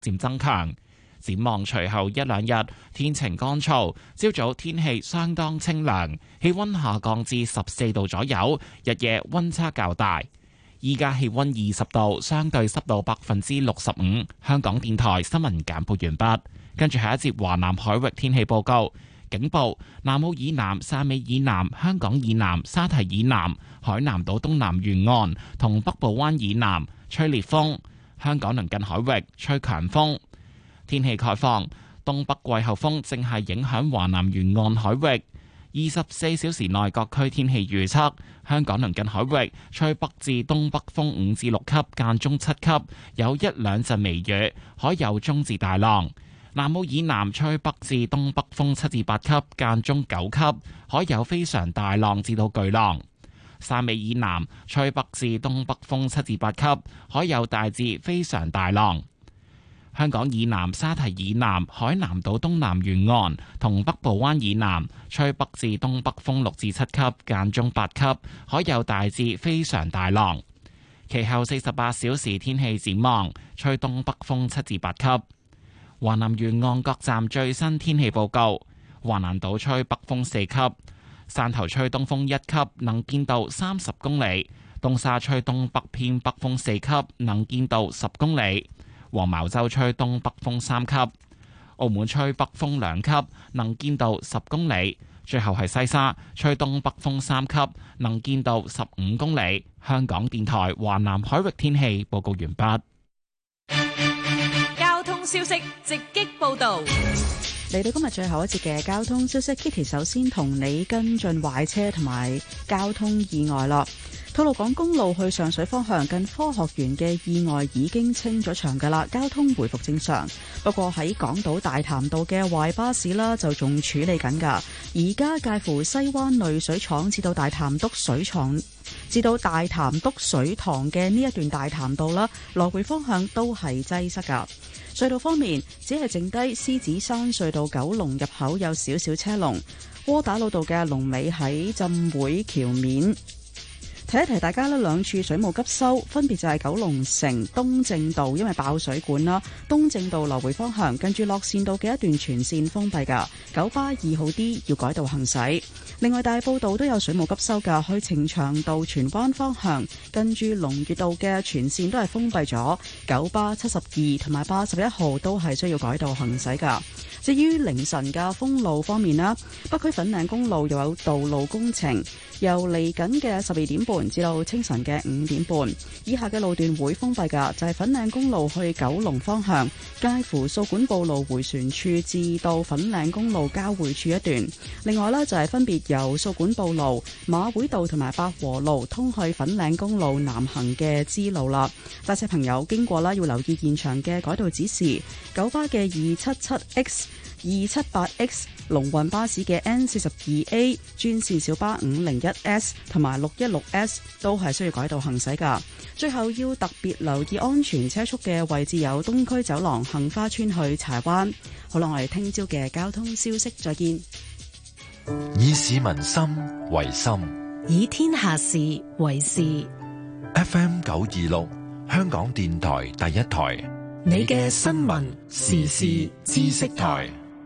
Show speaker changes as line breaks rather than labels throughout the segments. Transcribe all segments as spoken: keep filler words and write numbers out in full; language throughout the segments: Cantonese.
漸增強。展望隨後一兩日天晴乾燥，朝早天氣相當清涼，氣溫下降至十四度左右，日夜溫差較大。依家氣溫二十度，相對濕度百分之六十五。香港電台新聞簡報完畢。跟住下一節華南海域天氣報告。警報：南澳以南、汕尾以南、香港以南、沙堤以南、海南島東南沿岸同北部灣以南吹烈風，香港鄰近海域吹強風。天氣概況：東北季候風正係影響華南沿岸海域。二十四小時內各區天氣預測：香港鄰近海域吹北至東北風五至六級，間中七級，有一兩陣微雨，海有中至大浪。南澳以南吹北至東北風七至八級，間中九級，海有非常大浪至到巨浪。汕尾以南吹北至東北風七至八級，海有大至非常大浪。香港以南、沙堤以南、海南島東南沿岸同北部灣以南吹北至東北風六至七級，間中八級，海有大至非常大浪。其後四十八小時天氣展望，吹東北風七至八級。華南沿岸各站最新天氣報告：華南島吹北風四級，汕頭吹東風一級，能見度三十公里；東沙吹東北偏北風四級，能見度十公里；黃茅洲吹東北風三級；澳門吹北風兩級，能見度十公里；最後係西沙吹東北風三級，能見度十五公里。香港電台華南海域天氣報告完畢。
消息直擊報道，
嚟到今日最後一節嘅交通消息 ，Kitty 首先同你跟進壞車同埋交通意外啦。吐露港公路去上水方向近科學園嘅意外已經清咗場噶啦，交通回復正常。不過喺港島大潭道嘅壞巴士啦，就仲處理緊噶。而家介乎西灣濾水廠至到大潭篤水廠。至到大潭篤水塘嘅呢一段大潭道啦，來回方向都係擠塞噶。隧道方面，只係剩低獅子山隧道九龍入口有少少車龍，窩打老道嘅龍尾喺浸會橋面。提一提大家呢，兩處水務急修，分別就係九龍城東正道，因為爆水管啦，東正道來回方向近住樂善道嘅一段全線封閉噶，九巴二號 D 要改道行駛。另外大埔道都有水務急修噶，去呈祥道荃灣方向近住龍悅道嘅全線都係封閉咗，九巴七十二同埋八十一號都係需要改道行駛噶。至於凌晨嘅封路方面啦，北區粉嶺公路又有道路工程，由嚟緊嘅十二點半至到清晨嘅五點半，以下嘅路段會封閉㗎，就係、是、粉嶺公路去九龍方向，介乎掃管埔路迴旋處至到粉嶺公路交匯處一段。另外呢，就係、是、分別由掃管埔路、馬會道同埋百和路通去粉嶺公路南行嘅支路啦。駕駛朋友經過啦，要留意現場嘅改道指示。九巴嘅二七七 X、二七八 X、龍運巴士嘅 N 四十二 A、專線小巴五零一 S 同埋六一六 S 都係需要改道行駛噶。最後要特別留意安全車速嘅位置有東區走廊杏花村去柴灣。好啦，我哋聽朝嘅交通消息再見。
以市民心為心，
以天下事為事。
F M 九二六，香港電台第一台，
你嘅新聞時事知識台。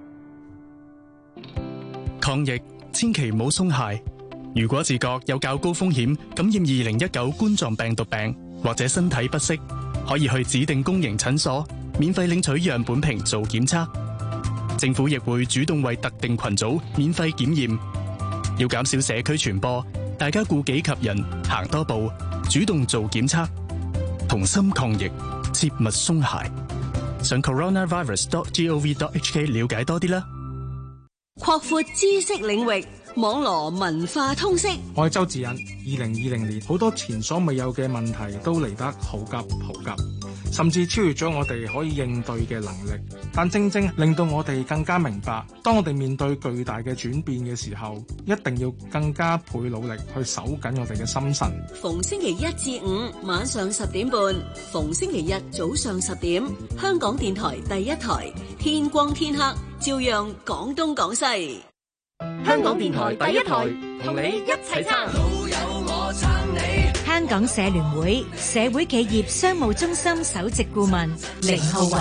抗疫千祈唔好鬆懈。如果自覺有較高風險感染二零一九冠狀病毒病，或者身體不適，可以去指定公營診所免費領取樣本瓶做檢測。政府亦會主動為特定群組免費檢驗。要減少社區傳播，大家顧己及人，行多步，主動做檢測，同心抗疫，切勿鬆懈。上 coronavirus dot gov dot hk 了解多啲啦。
擴闊知識領域，網羅文化通識。
我係周志仁。二零二零年，好多前所未有嘅問題都嚟得好急好急，甚至超越咗我哋可以應對嘅能力。但正正令到我哋更加明白，當我哋面對巨大嘅轉變嘅時候，一定要更加倍努力去守緊我哋嘅心神。
逢星期一至五晚上十點半，逢星期日早上十點，香港電台第一台，天光天黑，照樣講東講西。香港電台第一台，同你一齊撐。老友我撐你。
香港社聯會社會企業商務中心首席顧問凌浩雲。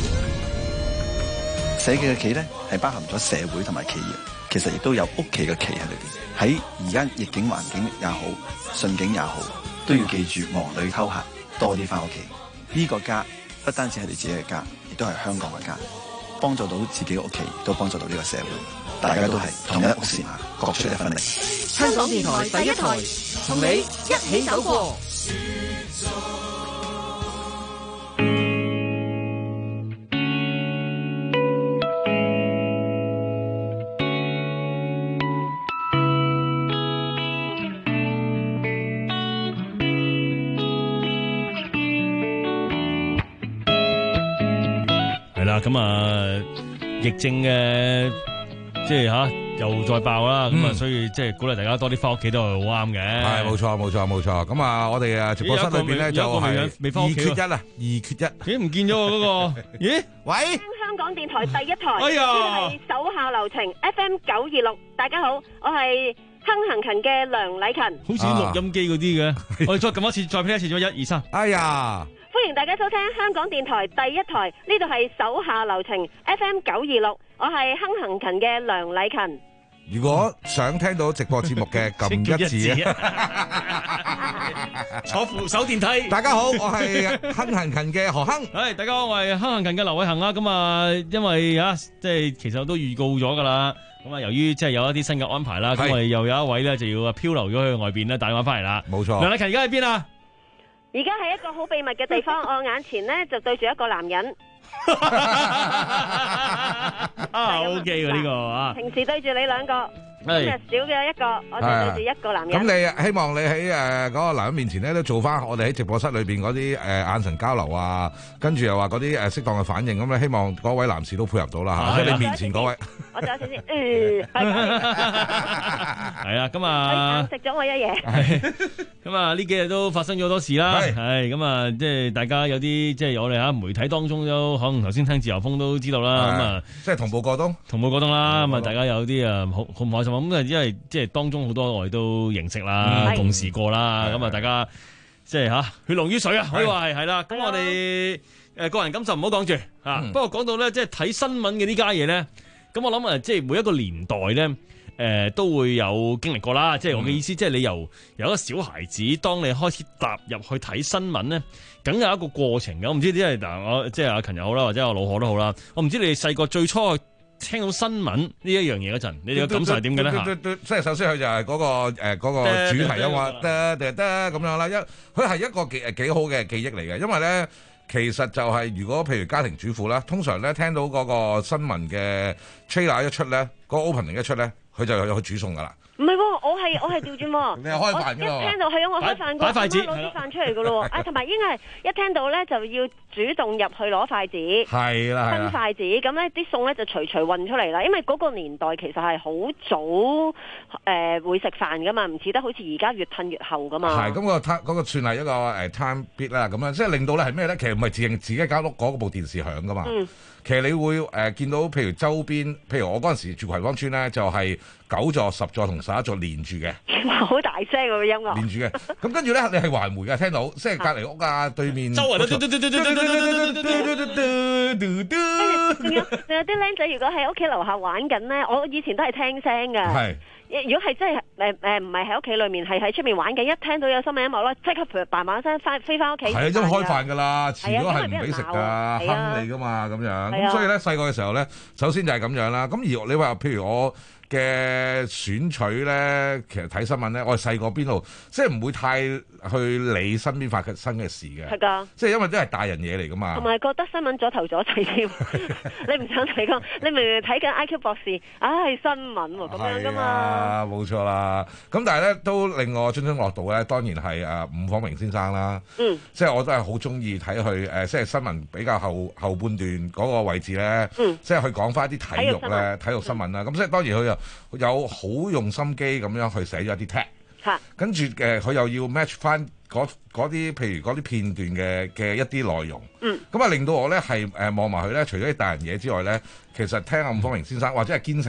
社企嘅企咧係包含咗社會同埋企業，其實亦都有屋企嘅企喺裏邊。喺而家逆境環境也好，順境也好，都要記住忙裏偷閒，多啲翻屋企。呢個家不單止係你自己嘅家，亦都係香港嘅家。幫助到自己嘅屋企，都幫助到呢個社會。大家都係同一屋檐下，各出一分力。
香港電台第一台，同你一起走過。
係啦，咁啊，疫症嘅即係吓又再爆啦，咁啊、嗯，所以即係鼓勵大家多啲翻屋企都係好啱嘅。係，冇錯，冇錯，冇錯。咁啊，我哋啊直播室裏邊咧就係未翻屋企二缺一啊，二缺一。咦，唔見咗嗰個？咦？喂？
香港電台第一台，
哎呀，
係手下留情 F M 九二六。大家好，我係亨行勤嘅梁禮勤。
好似錄音機嗰啲嘅，我哋再撳一次，再 play 一次，咗一二三。哎呀！
歡迎大家收聽香港電台第一台，呢度係手下留情 F M 九二六，我係亨行勤嘅梁禮勤。
如果想聽到直播節目嘅，撳一字啊！
坐扶手電梯。
大家好，我係亨行勤嘅何亨。
係，大家好，我係亨行勤嘅劉偉恒啊。咁啊，因為啊，即係其實我都預告咗噶啦。咁啊，由於即係有一啲新嘅安排啦，咁我哋又有一位咧就要漂流咗去外邊咧，打電話翻嚟啦。冇錯。梁禮勤而家喺邊啊？
而家係一個好秘密嘅地方，我眼前咧就對住一個男人。
啊 ，O K 喎呢個啊。
平時對住你兩個，今日少嘅一個，我就對住一個男人。
咁你希望你喺誒嗰個男人面前咧，都做翻我哋喺直播室裏邊嗰啲誒眼神交流啊，跟住又話嗰啲誒適當嘅反應，咁咧希望嗰位男士都配合到啦嚇，即係你面前嗰位。我仲有少少，嗯，
係啊，咁啊，
食咗我一嘢。
咁啊，呢幾日都發生咗好多事啦，係咁啊，即係大家有啲即係我哋喺媒體當中都可能頭先聽自由風都知道啦，咁啊，
即係同步過冬，
同步過冬啦，咁啊，大家有啲啊好好唔開心，咁啊，因為即係當中好多我哋都認識啦，共事過啦，咁啊，大家即係吓血濃於水啊，可以話係係啦。咁我哋誒個人感受唔好講住吓，不過講到咧，即係睇新聞嘅呢家嘢咧，咁我諗啊，即係每一個年代咧。誒、呃、都會有經歷過啦，即係我嘅意思，嗯、即係你由由一個小孩子，當你開始踏入去睇新聞咧，梗有一個過程嘅。我唔知啲係嗱，我即係阿勤又好啦，或者我老何都好啦。我唔知你哋細個最初聽到新聞呢一樣嘢嗰陣，你哋嘅感受係點嘅咧嚇？
即係首先佢就係嗰、嗰個誒嗰、呃嗰個主題音樂，得得得咁樣啦。一佢係一個幾誒幾好嘅記憶嚟嘅，因為咧其實就係如果譬如家庭主婦啦，通常咧聽到嗰個新聞嘅 trailer 一出咧，嗰、嗰個 opening 一出咧。佢就有去煮餸噶啦。唔係喎，我係我係調轉喎。你係開飯㗎喎。一聽到係啊，我開飯個，啱啱攞啲飯出嚟噶咯喎。啊，同埋應該係一聽到咧就要主動入去攞筷子。係啦係啦。分筷子，咁咧啲餸咧就隨隨運出嚟啦。因為嗰個年代其實係好早誒、呃、會食飯噶嘛，唔似得好似而家越褪越後噶嘛。係，咁、嗰個 time 嗰個算係一個誒 time bit 啦，咁樣即係令到咧係咩咧？其實唔係自自己間屋嗰部電視響噶嘛。嗯。其實你會誒、呃、見到，譬如周邊，譬如我嗰陣時住葵芳村咧，就係、是、九座、十座同十一座連住嘅，好大聲個音樂。連住嘅，咁跟住咧，你係環迴嘅，聽到，即係隔離屋啊，對面。周圍都嘟嘟嘟嘟嘟嘟嘟嘟嘟嘟嘟嘟。仲有仲有啲僆仔，如果喺屋企樓下玩緊咧，我以前都係聽聲㗎。係。如果係真係誒誒唔係喺屋企裏面，係喺出面玩嘅，一聽到有新聞音樂咧，即刻嘭嘭嘭聲翻飛翻屋企。係啊，因為開飯㗎啦，遲咗係唔俾食㗎，坑你㗎嘛咁樣。咁所以咧，細個嘅時候咧，首先就係咁樣啦。咁而你話譬如我嘅選取咧，其實睇新聞咧，我係細個邊度，即係唔會太去理身邊發生嘅事嘅。係㗎，即係因為都係大人嘢嚟㗎嘛。同埋覺得新聞阻頭阻勢添，你唔想睇個，你明明睇緊 I Q 博士，唉、哎、新聞喎、啊、咁樣㗎嘛。啊，冇錯啦。咁但係咧都令我津津樂道咧，當然係誒伍晃榮先生啦。嗯。即係我都係好中意睇佢誒，即係新聞比較後後半段嗰個位置咧。嗯。即係佢講翻啲體育咧，體育新聞啦。咁即係當然佢又有好用心機咁樣去寫咗一啲 tag。嚇。跟住誒，佢又要 match 翻嗰啲譬如嗰啲片段嘅嘅一啲內容。嗯。咁啊，令到我咧係誒望埋佢咧，除咗啲大人嘢之外咧，其實聽阿伍晃榮先生或者係堅城啊。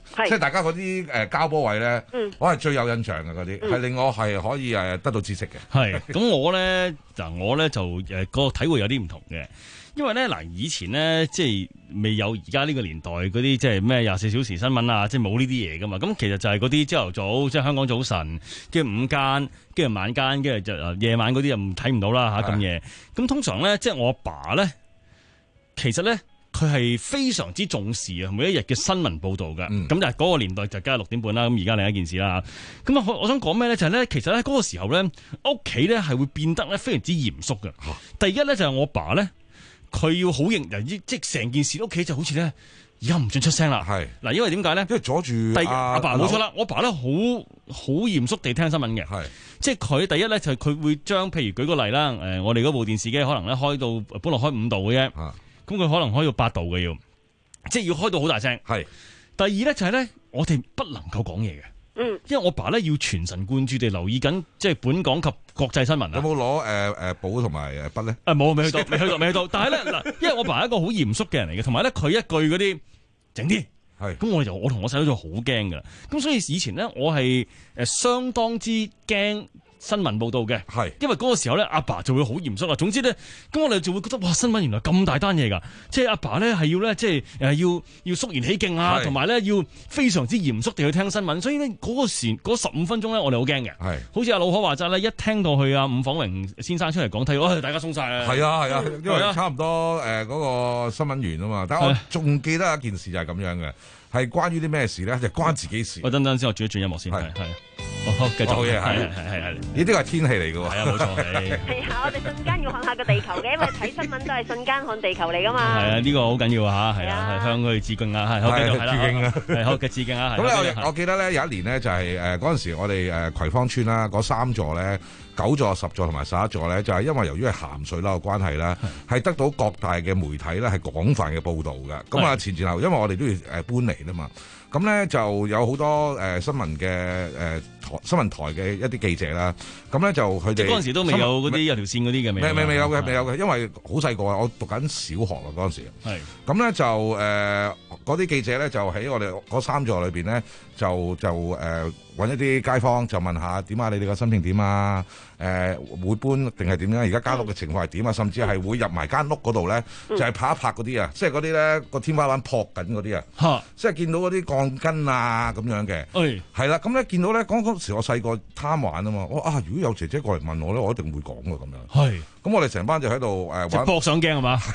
即係大家嗰啲誒交波位咧，
嗯、
我係最有印象嘅嗰啲，係、嗯、令我係可以誒得到知識嘅。
係咁我咧嗱，我咧就誒個體會有啲唔同嘅。因為咧嗱，以前咧即係未有而家呢個年代嗰啲即係咩廿四小時新聞啊，即係冇呢啲嘢噶嘛。咁其實就係嗰啲朝頭早，即係香港早晨，跟住午間，跟住晚間，跟住就夜晚嗰啲就唔睇唔到啦嚇咁夜。咁通常咧，即係我阿爸咧，其實咧佢係非常之重視啊每一日嘅新聞報導㗎。咁就係嗰個年代就梗係六點半啦。咁而家另一件事啦。咁啊，我想講咩咧？就係咧，其實咧嗰個時候咧，屋企咧係會變得咧非常之嚴肅嘅。第一咧就係我阿爸咧。佢要好認，即係成件事屋企就好似咧，而家唔准出聲啦。係嗱，因為點解咧？
因為阻住
第阿爸冇錯啦，我爸咧好好嚴肅地聽新聞嘅。係即係佢第一咧就係佢會將譬如舉個例啦，誒，我哋嗰部電視機可能咧開到本來開五度嘅啫，咁佢可能開到八度嘅要，即係要開到好大聲。係第二咧就係咧，我哋不能夠講嘢嘅。嗯，因為我爸咧要全神貫注地留意緊，即係本港及國際新聞啊。有
冇攞誒誒簿同埋誒筆咧？
啊冇，未去到，未去到，未去到。但係咧嗱，因為我爸係一個好嚴肅嘅人嚟嘅，同埋咧佢一句嗰啲整啲，係咁我就我同我細佬就好驚噶。咁所以以前咧我係誒相當之驚新聞報導嘅，係因為嗰個時候咧，阿爸就會好嚴肅啦。總之咧，咁我哋就會覺得哇，新聞原來咁大單嘢㗎，即係阿爸咧係要咧，即係誒要要肅然起敬啊，同埋咧要非常之嚴肅地去聽新聞。所以呢，嗰個時嗰十五分鐘咧，我哋好驚嘅，係好似阿老可話齋咧，一聽到佢阿伍晃榮先生出嚟講睇，哇、哎，大家鬆晒啦。
係啊係啊，因為差唔多誒嗰、呃嗰個新聞員啊嘛，但係我仲記得一件事就係咁樣嘅，係關於啲咩事咧？就係、關自己事。
我等等先，我轉一轉音樂先，係係。好，繼續。好嘢，係係係係。呢
啲係天氣嚟㗎喎。係啊，冇錯。
係啊，我哋瞬間要看下個地球嘅，因為睇新聞都係瞬間看地球嚟㗎嘛。
係啊，呢個好緊要啊嚇，係啊，係向佢致敬啊，係好繼續係啦。致敬啊，係好嘅致敬啊。
咁咧，我記得咧有一年咧就係誒嗰陣時，我哋誒葵芳村啦，嗰三座咧九座、十座同埋十一座咧，就係因為由於係鹹水樓嘅關係啦，係得到各大嘅媒體咧係廣泛嘅報導嘅。咁啊前前後，因為我哋都要誒搬嚟啦嘛。咁咧就有好多誒、呃、新聞嘅誒台新聞台嘅一啲記者啦，咁咧就佢哋
嗰陣時都未有嗰啲有條線嗰啲嘅，
未未未有嘅，未有嘅，因為好細個啊，我讀緊小學啊嗰陣時。係咁咧就誒嗰啲記者咧就喺我哋嗰三座裏邊咧就就誒揾、呃、一啲街坊就問下點啊，你哋個心情點啊？誒、呃、會搬定係點樣？而家間屋嘅情況係點啊？甚至係會入埋間屋嗰度咧，就係、是、拍一拍嗰啲啊，即係嗰啲咧個天花板撲緊嗰啲啊，即係見到嗰啲鋼筋啊咁樣嘅。係係啦，咁咧見到咧嗰嗰時我細個貪玩啊嘛，我啊如果有姐姐過嚟問我咧，我一定會講㗎咁樣。係，咁我哋成班就喺度誒玩
搏上鏡係嘛？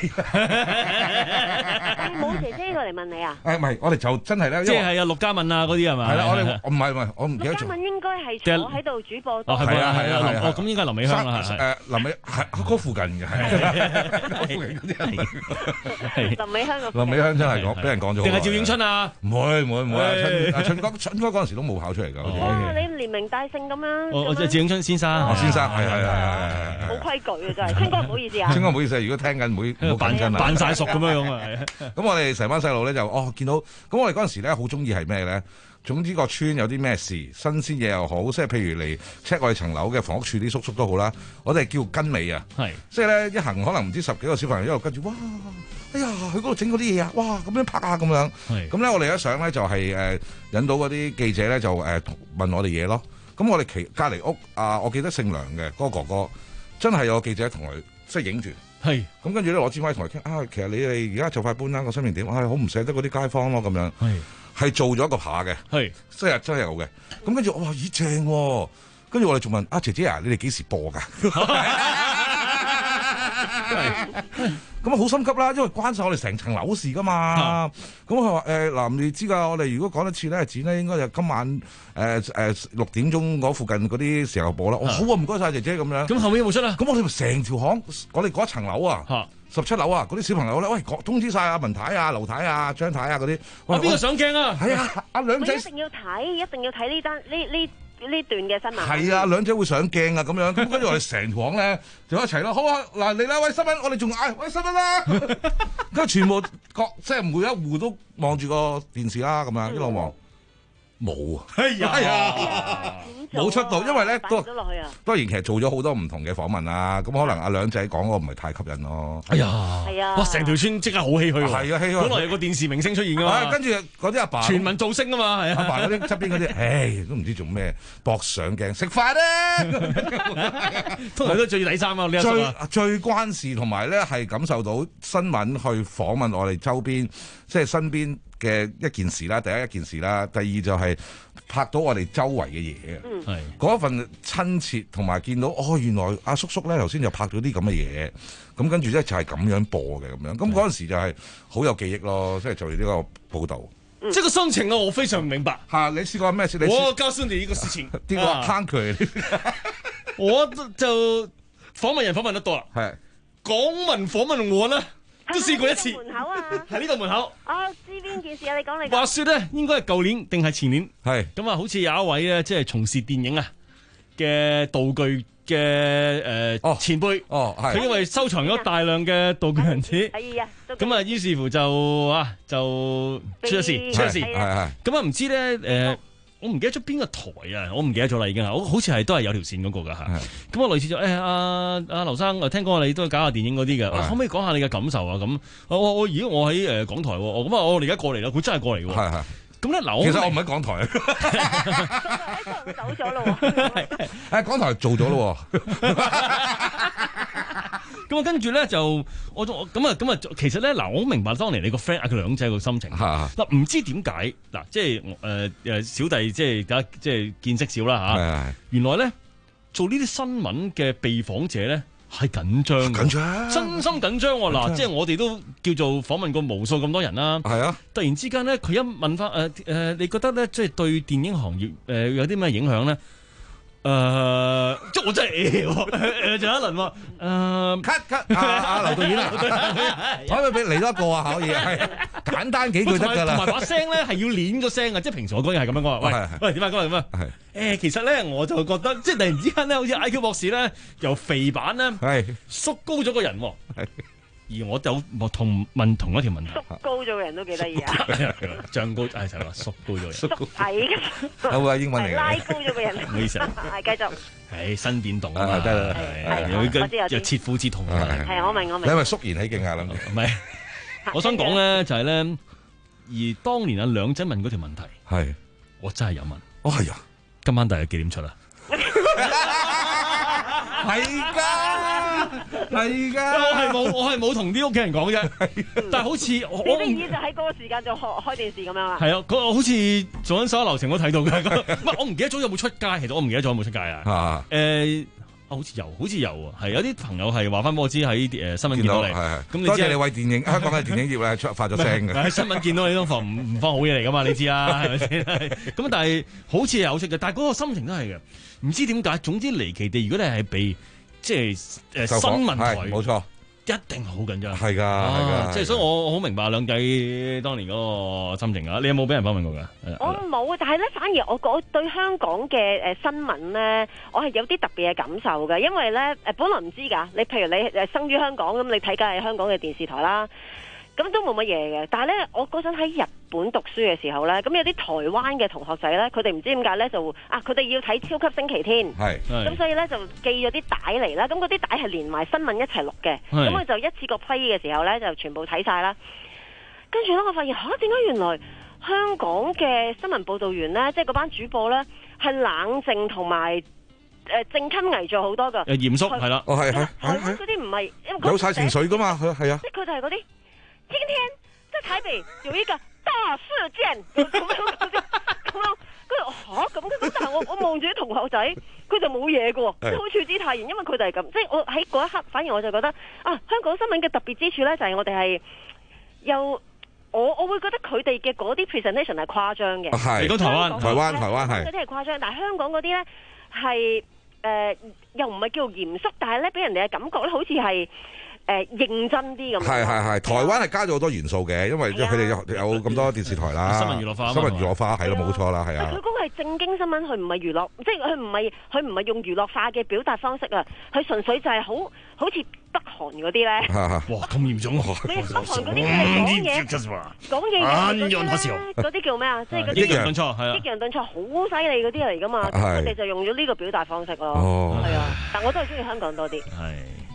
冇姐姐過嚟問你啊？
誒唔係，我哋就真係咧，
即係啊陸家敏啊嗰啲係嘛？
係啦，我哋唔係唔係，我唔記得咗。陸
家敏應該係坐喺度主播。
哦係啊係啊係啊。
咁應該林美香啦，
誒林美係嗰附近嘅，嗰附近嗰啲
林美香個。
林美香真係講俾人講咗。
定係趙永春啊？
唔會唔會唔會啊！春啊春哥春哥嗰陣時都冇考出嚟㗎。
哇！你連名帶姓咁樣。
我即係趙永春先生。
先生係係係係係。
好規矩啊！真係，春哥唔好意思啊。
春哥唔好意思，如果聽緊唔好唔好扮真啊。
扮曬熟咁樣樣啊！
咁我哋成班細路咧就哦見到，咁我哋嗰陣時咧好中意係咩咧？總之個村有啲咩事，新鮮嘢又好，即係譬如嚟 check 我哋層樓嘅房屋處啲叔叔都好啦，我哋係叫跟尾啊，係，即係咧一行可能唔知十幾個小朋友一路跟住，哇，哎呀，佢嗰度整嗰啲嘢啊，哇，咁樣拍啊咁樣，咁咧我哋一上咧就係、是、誒、呃、引到嗰啲記者咧就誒、呃、問我哋嘢咯，咁我哋其隔離屋啊、呃，我記得姓梁嘅嗰、那個哥哥，真係有個記者同佢即係影住。係，咁跟住咧攞支咪同佢傾啊，其實你哋而家就快搬啦，個心情點？啊，好唔捨得嗰啲街坊咯，咁樣。係，係做咗一個扒嘅。係，真係真係有嘅。咁跟住我話咦正喎，跟住我哋仲問啊姐姐啊，你哋幾時播㗎？咁啊好心急啦，因為關晒我哋成層樓事噶嘛。咁佢話誒嗱，你知㗎，我哋如果講一次咧剪咧，應該就今晚誒誒六點鐘嗰附近嗰啲時候播啦。哦，好啊，唔該晒姐姐咁樣。咁後尾有冇出啊？咁我哋咪成條巷，我哋嗰一層樓啊，十七樓啊，嗰啲小朋友咧，喂，通知晒阿文太啊、劉太啊、張太啊嗰啲。
啊邊個上鏡啊？係
啊，阿兩仔一定要睇，一定要睇呢單呢呢。呢段嘅新聞
係啊，兩者會上鏡啊，咁樣咁跟住我哋成行咧就一齊咯。好啊，嗱嚟啦，喂新聞，我哋仲嗌喂新聞啦，跟住全部各即係每一戶都望住個電視啦，咁樣一路望。 冇啊！
係啊，
冇出到，因為咧都
咗落去啊。
當然其實做咗好多唔同嘅訪問啦，咁可能阿兩仔講嗰個唔係太吸引咯。
哎呀，
係啊，
哇！成條村即刻好唏噓喎。
係啊，唏噓。
本來有個電視明星出現㗎嘛，
跟住嗰啲阿爸
全民造星啊嘛，係啊，
阿爸嗰啲側邊嗰啲，唉，都唔知做咩，搏上鏡食飯咧，
通常都着住底衫啊，呢一
最最關事同埋咧係感受到新聞去訪問我哋周邊，即係身邊嘅一件事啦，第一一件事啦，第二就係拍到我哋周圍嘅嘢啊，
係
嗰份親切同埋見到哦，原來阿叔叔咧頭先就拍咗啲咁嘅嘢，咁跟住咧就係咁樣播嘅咁樣，咁嗰陣時就係好有記憶咯，即係做呢個報導。
即係個心情啊，我非常明白。
嚇，你試過咩事？你
我告訴你一個事情，
啲話坑佢，
我就訪問人訪問得多啦。
係
港聞訪問我呢，都試過一次。
門口啊，
喺呢度門口。
哦，知邊件事啊？你講你講。
話説咧，應該係舊年定係前年。
係
咁啊，好似有一位咧，即係從事電影啊嘅道具嘅誒前輩。
哦，係。
佢因為收藏咗大量嘅道具銀紙。
係啊。
咁啊，於是乎就啊就出咗事，出咗事。
係係。
咁啊，唔知咧誒。我唔記得咗邊個台啊！我唔記得咗啦，已經啊，好似係都係有條線嗰個噶嚇。咁啊，類似咗誒阿阿劉生，聽講你都搞下電影嗰啲嘅，可唔可以講下你嘅感受啊？咁我我而家我喺誒港台喎，咁啊我哋而家過嚟啦，佢真係過嚟喎。係係。咁咧嗱，
其實我唔喺港台啊。
走咗咯喎。
誒，港台做咗咯喎。
咁啊，跟住咧就我咁啊咁啊，其實咧嗱，我好明白當年你個 friend 阿佢兩仔個心情。嗱，唔知點解嗱，即係誒誒小弟即係而家即係見識少啦嚇。原來咧做呢啲新聞嘅被訪者咧係緊張，
緊張，
真心緊張喎。嗱，即係我哋都叫做訪問過無數咁多人啦。
係啊，
突然之間咧，佢一問翻誒誒，你覺得咧即係對電影行業誒有啲咩影響咧？誒，即係我真係誒，仲有一輪喎，誒
，cut cut，阿阿劉導演啊，可唔可以俾嚟多一個啊？可以，係簡單幾句得㗎啦。
同埋把聲咧係要攣個聲啊，即係平時我講嘢係咁樣講啊。喂喂，點啊？講嚟點啊？誒，其實咧我就覺得，即係突然之間咧，好似 I Q 博士咧，由肥版咧縮高咗個人喎。而我就同問同一條問題，
縮高咗嘅人都幾得意啊！
漲高，誒就係話縮高咗人，
縮矮嘅，
有冇英文嚟嘅？
拉高咗嘅人，
唔好意思啊，
係繼續。
誒新變動啊，
得啦，
係有切膚之痛啊，
係我明我明。
你係咪肅然起敬啊？諗住
唔係，我想講咧就係咧，而當年阿兩仔問嗰條問題，
係
我真係有問，
哦係啊，
今晚大約幾點出啊？
係㗎，係㗎。
我係冇，我係冇同啲屋企人講啫。但係好似我，
你啲意思就喺嗰個時間就開開電視咁樣啦。
係啊，佢好似做緊所有流程我睇到嘅。唔係，我唔記得咗有冇出街。其實我唔記得咗有冇出街啊。
啊，
誒，好似有，好似有啊。係有啲朋友係話翻俾我知喺誒新聞見到你。
係
咁
多謝你為電影香港嘅電影業咧出發咗聲嘅。
喺新聞見到你，通常唔唔放好嘢嚟㗎嘛？你知啦，係咪先？咁但係好似有出嘅，但係嗰個心情都係嘅。唔知點解，總之離奇地，如果你係被即係誒新聞台，
冇錯，
一定好緊張。
係㗎，係㗎，
即係所以我我好明白兩仔當年嗰個心情啊！你有冇俾人訪問過㗎？
我冇，但係咧，反而我我對香港嘅誒新聞咧，我係有啲特別嘅感受嘅，因為咧誒本來唔知㗎。你譬如你誒生於香港咁，你睇梗係香港嘅電視台啦。咁都冇乜嘢嘅，但係咧，我嗰陣喺日本讀書嘅時候咧，咁有啲台灣嘅同學仔咧，佢哋唔知點解咧就啊，佢哋要睇超級星期天，
係，
咁所以咧就寄咗啲帶嚟啦，咁嗰啲帶係連埋新聞一齊錄嘅，咁佢就一次過批嘅時候咧就全部睇晒啦。跟住咧，我發現嚇點解原來香港嘅新聞報導員咧，即係嗰班主播咧係冷靜同埋誒正襟危坐好多㗎，
誒嚴肅係啦，
哦係係，
台灣嗰啲唔係，
有晒情緒㗎嘛，佢係啊，
即係佢就係嗰啲。今天在台北有一個大事件，咁樣咁樣，跟住嚇咁嘅，但係我我望住啲同學仔，佢就冇嘢嘅喎，即係好處之泰然，因為佢哋係咁，即係我喺嗰一刻，反而我就覺得啊，香港新聞嘅特別之處咧，就係我哋係又我我會覺得佢哋嘅嗰啲 presentation 係誇張嘅，
係，
嚟到台灣，
台灣，台灣係
嗰啲係誇張，但係香港嗰啲咧係誒又唔係叫嚴肅，但係咧俾人哋嘅感覺咧，好似係。 誒認真啲咁。
係係係，台灣係加咗好多元素嘅，因為佢哋有有咁多電視台啦，
新聞娛樂化，
新聞娛樂化係咯，冇錯啦，係啊。
佢嗰個係正經新聞，佢唔係娛樂，即係佢唔係佢唔係用娛樂化嘅表達方式啊，佢純粹就係好好似北韓嗰啲咧。
哇，咁嚴重啊！
北韓嗰啲係講嘢，講嘢嘅嗰啲叫咩啊？即係嗰啲
抑揚頓挫，係啊，
抑揚頓挫好犀利嗰啲嚟噶嘛，佢哋就用咗呢個表達方式咯。係啊，但我都係中意香港多啲。係。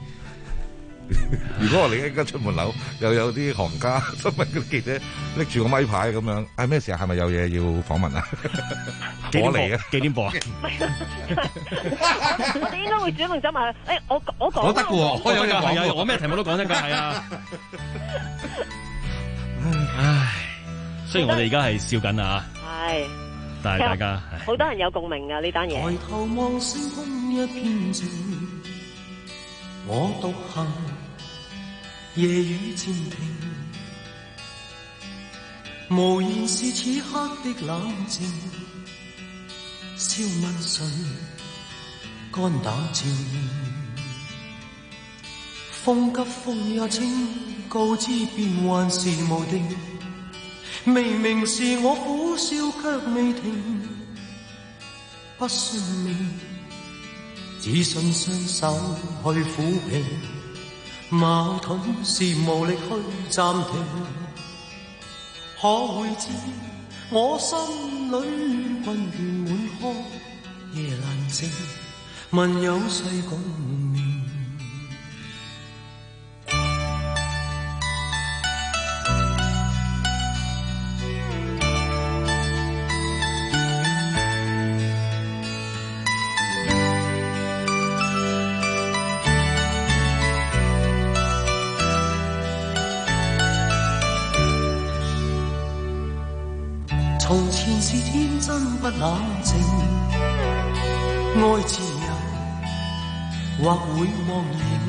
如果我哋而家出門口又有啲行家，新聞嗰啲記者拎住個咪牌咁樣，係咩事啊？係咪有嘢要訪問啊？我嚟啊！
幾點播啊？
我哋應該會主動走埋去。誒，我我講。
我得嘅喎，我有嘢講
係啊！我咩題目都講得㗎，係啊！唉，雖然我哋而家係笑緊啊，
係，
但係大家
好多人有共鳴㗎呢單嘢。
抬頭望星空一片靜，我獨行，夜雨漸停，無言是此刻的冷靜，笑問誰，肝膽照應，風急風也清，告知變幻是無定，明明是我苦笑卻未停，不信命，只信雙手去撫平，矛盾是無力去暫停，可會知我心裏混亂滿腔，夜闌靜，問有誰共鳴？從前是天真不冷靜，愛自由或會忘形，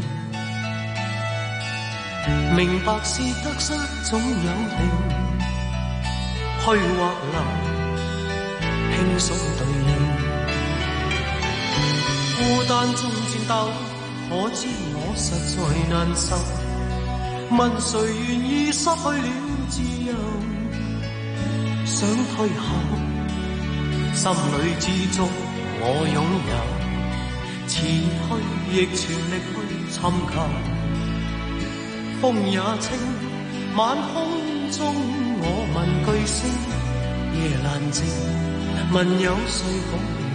明白是得失總有定，虛或流，輕鬆對應，孤單中戰鬥，可知我實在難受，問誰願意失去了自由？想退後，心裏知足我擁有，前去亦全力去尋求。風也清，晚空中我問句星，夜闌靜，問有誰共鳴？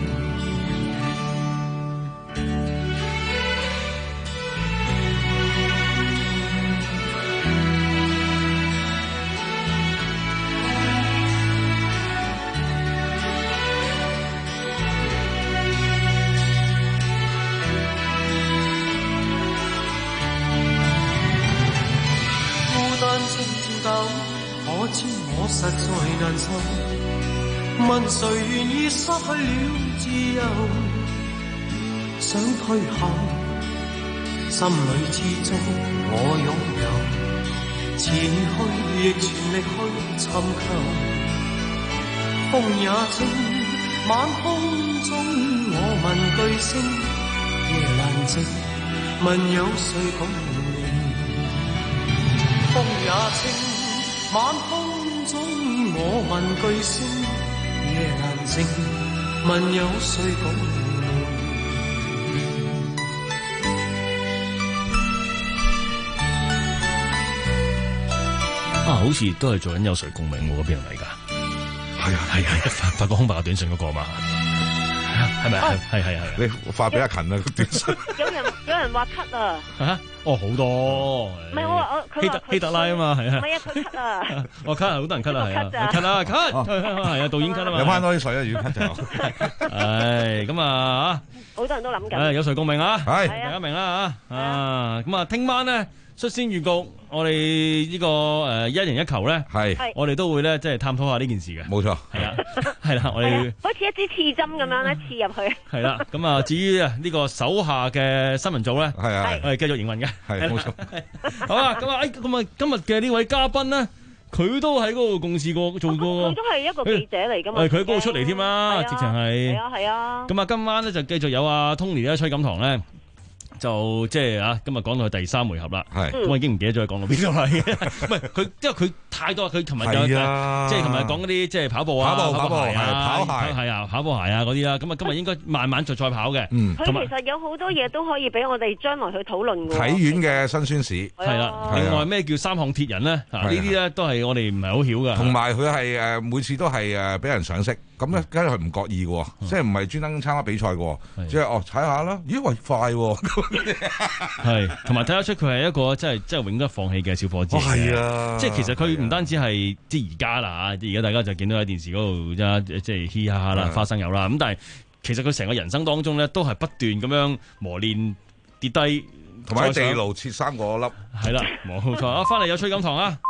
可知我實在難受，問誰願意失去了自由？想退後，心裏知足我擁有，前去亦全力去尋求。風也清，晚空中我問句星，夜闌靜，問有誰共鳴？風也清。晚空中我問句星，夜闌靜，問有誰共鳴？
啊，好似都係做緊有誰共鳴喎，嗰邊係咪㗎？
係啊係啊，
發發個空白嘅短信嗰個嘛，係咪啊？係係係，
你發俾阿勤啊短信。
有人有人話咳啊！
嚇！哦，好多。
唔係我話我
希特希特拉啊嘛，係啊。
唔係啊，佢咳啊。
我咳啊，好多人咳啊，係啊。咳啊咳，係啊，導演咳啊嘛。
飲翻多啲水啊，如果咳就。
係咁啊嚇！
好多人都諗緊。
誒，有誰共鳴啊？
係，
大家明啦嚇。啊，咁啊，聽晚咧率先預告，我哋呢個誒一人一球咧，
係，
我哋都會咧即係探討下呢件事嘅。
冇錯，
係啊，係啦，我哋
好似一支刺針咁樣咧，刺入去。
係啦，咁啊，至於啊呢個手下嘅新聞組咧，
係啊，
我哋繼續營運嘅。
係冇錯。
好啊，咁啊，誒，咁啊，今日嘅呢位嘉賓咧，佢都喺嗰度共事過，做過。
佢都係一個記者嚟㗎嘛。
係佢喺嗰度出嚟添啦，直情係。
係啊係啊。
咁啊，今晚咧就繼續有阿 Tony 咧，崔錦棠咧。 就即係啊，今日講到第三回合啦，
係
我已經唔記得咗佢講到邊度啦。唔係佢，因為佢太多，佢琴日有即係琴日講嗰啲即係跑步啊、
跑步、跑步
鞋啊、
跑鞋
係啊、跑步鞋啊嗰啲啦。咁啊，今日應該慢慢就再跑嘅。
嗯，
佢其實有好多嘢都可以俾我哋將來去討論嘅。
體院嘅辛酸史
係啦，另外咩叫三項鐵人咧？啊，呢啲咧都係我哋唔係好曉嘅。
同埋佢係誒每次都係誒俾人賞識，咁咧梗係佢唔覺意嘅，即係唔係專登參加比賽嘅，即係哦踩下啦，咦喂快喎！
係，同埋睇得出佢係一個真係真係永不放棄嘅小伙子。
係啊，
即係其實佢唔單止係即係而家啦嚇，而家大家就見到喺電視嗰度即係嘻嘻哈哈啦、花生油啦。咁但係其實佢成個人生當中咧，都係不斷咁樣磨練跌低，
同埋喺地牢切三個粒。係
啦，冇錯啊！翻嚟有吹錦堂啊！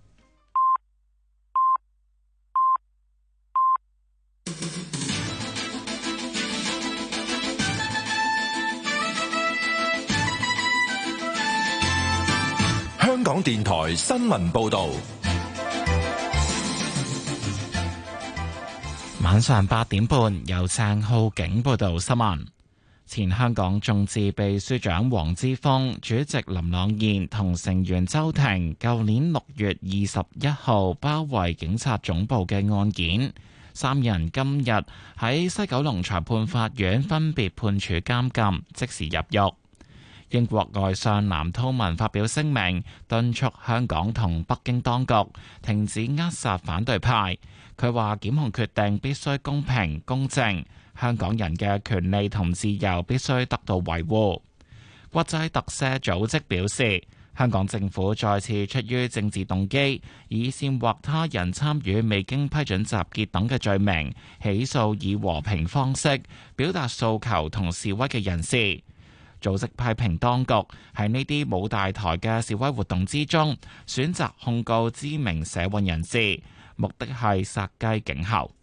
香港電台新聞報道，
晚上八點半由鄭浩景報道新聞。前香港眾志秘書長黃之鋒、主席林朗彥同成員周庭，舊年六月二十一號包圍警察總部嘅案件，三人今日喺西九龍裁判法院分別判處監禁，即時入獄。英國外相藍韜文發表聲明，敦促香港同北京當局停止扼殺反對派。佢話檢控決定必須公平公正，香港人嘅權利同自由必須得到維護。國際特赦組織表示，香港政府再次出於政治動機，以煽惑他人參與未經批准集結等嘅罪名，起訴以和平方式表達訴求同示威嘅人士。組織批評當局喺呢啲冇大台嘅示威活動之中，選擇控告知名社運人士，目的係殺雞儆猴。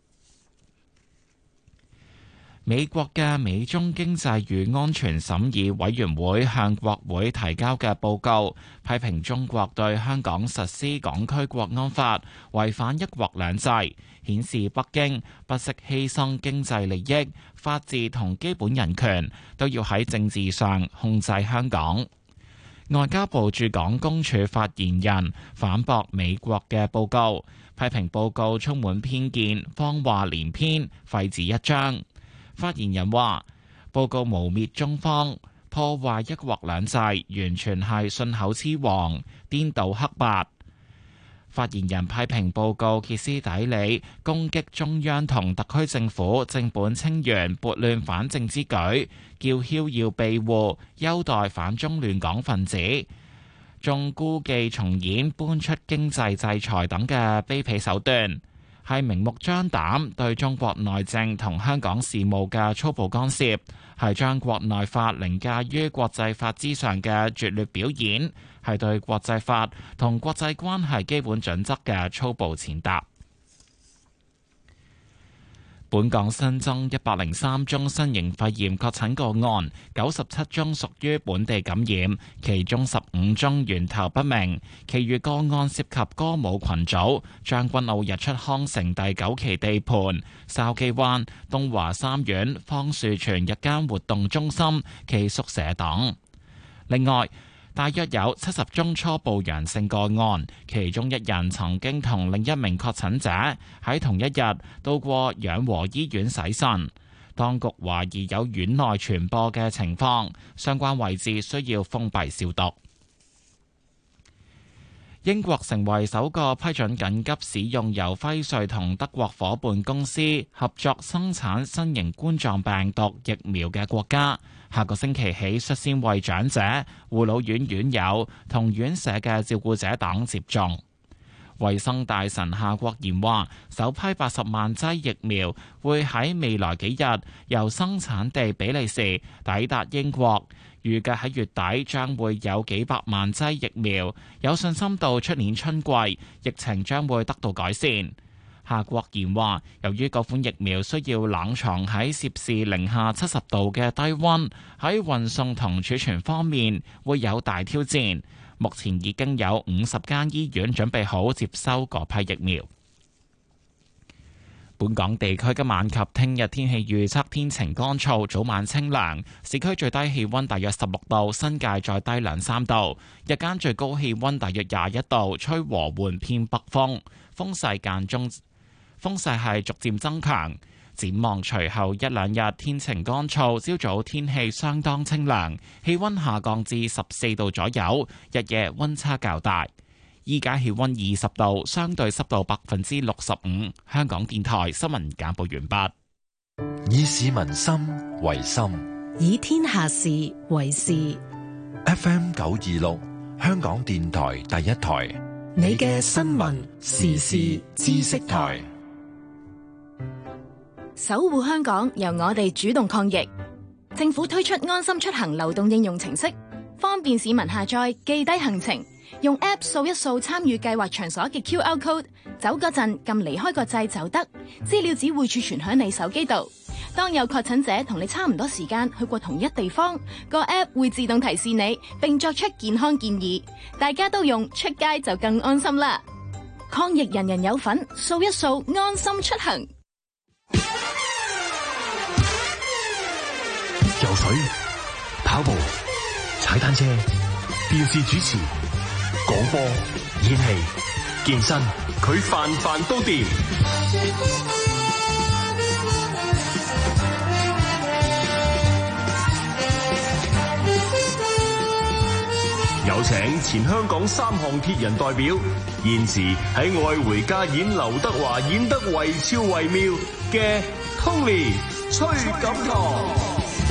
美國嘅美中經濟與安全審議委員會向國會提交嘅報告，批評中國對香港實施港區國安法，違反一國兩制，顯示北京不惜犧牲經濟利益、法治同基本人權，都要喺政治上控制香港。外交部駐港公署發言人反駁美國嘅報告，批評報告充滿偏見、謊話連篇、廢紙一張。發言人話：報告誣衊中方，破壞一國兩制，完全係信口雌黃、顛倒黑白。發言人批評報告歇斯底里，攻擊中央同特區政府正本清源、撥亂反正之舉，叫囂要庇護、優待反中亂港分子，仲故伎重演搬出經濟制裁等嘅卑鄙手段，係明目張膽對中國內政同香港事務嘅粗暴干涉，係將國內法凌駕於國際法之上嘅拙劣表演，係對國際法同國際關係基本準則嘅粗暴踐踏。本港新增一百零三宗新型肺炎確診個案，九十七宗屬於本地感染，其中十五宗源頭不明，其餘個案涉及歌舞群組、將軍澳日出康城第九期地盤、筲箕灣東華三院芳樹泉日間活動中心其宿舍等。另外，大約有七十宗初步陽性個案，其中一人曾經同另一名確診者喺同一日到過養和醫院洗腎，當局懷疑有院內傳播嘅情況，相關位置需要封閉消毒。英國成為首個批准緊急使用由輝瑞同德國伙伴公司合作生產新型冠狀病毒疫苗嘅國家。下個星期起率先為長者、護老院院友同院舍嘅照顧者等接種。衛生大臣夏國賢話，首批八十萬劑疫苗會喺未來幾日由生產地比利時抵達英國，預計喺月底將會有幾百萬劑疫苗，有信心到出年春季疫情將會得到改善。夏國賢話，由於嗰款疫苗需要冷藏喺攝氏零下七十度嘅低溫，喺運送同儲存方面會有大挑戰。目前已經有五十間醫院準備好接收嗰批疫苗。 本港地區今晚及聽日天氣預測天晴乾燥，早晚清涼，市區最低氣溫大約十六度，新界再低兩三度。日間最高氣溫大約廿一度，吹和緩偏北風，風勢間中風勢係逐漸增強。展望隨後一兩日天晴乾燥，朝早天氣相當清涼，氣溫下降至十四度左右，日夜溫差較大。依家氣溫二十度，相對濕度百分之六十五。香港電台新聞簡報完畢。
以市民心為心，
以天下事為事。
F M 九二六，香港電台第一台，
你嘅新聞時事知識台。守護香港，由我哋主動抗疫。政府推出安心出行流動應用程式，方便市民下載記低行程，用 App 掃一掃參與計劃場所嘅 Q R code， 走嗰陣撳離開個掣就得，資料只會儲存喺你手機度。當有確診者同你差唔多時間去過同一地方，個 App 會自動提示你，並作出健康建議。大家都用，出街就更安心啦！抗疫人人有份，掃一掃安心出行。
游水、跑步、踩單車、電視主持、廣播、演戲、健身，佢飯飯都掂。有請前香港三項鐵人代表，現時喺愛回家演劉德華演得惟肖惟妙嘅 Tony 崔錦棠。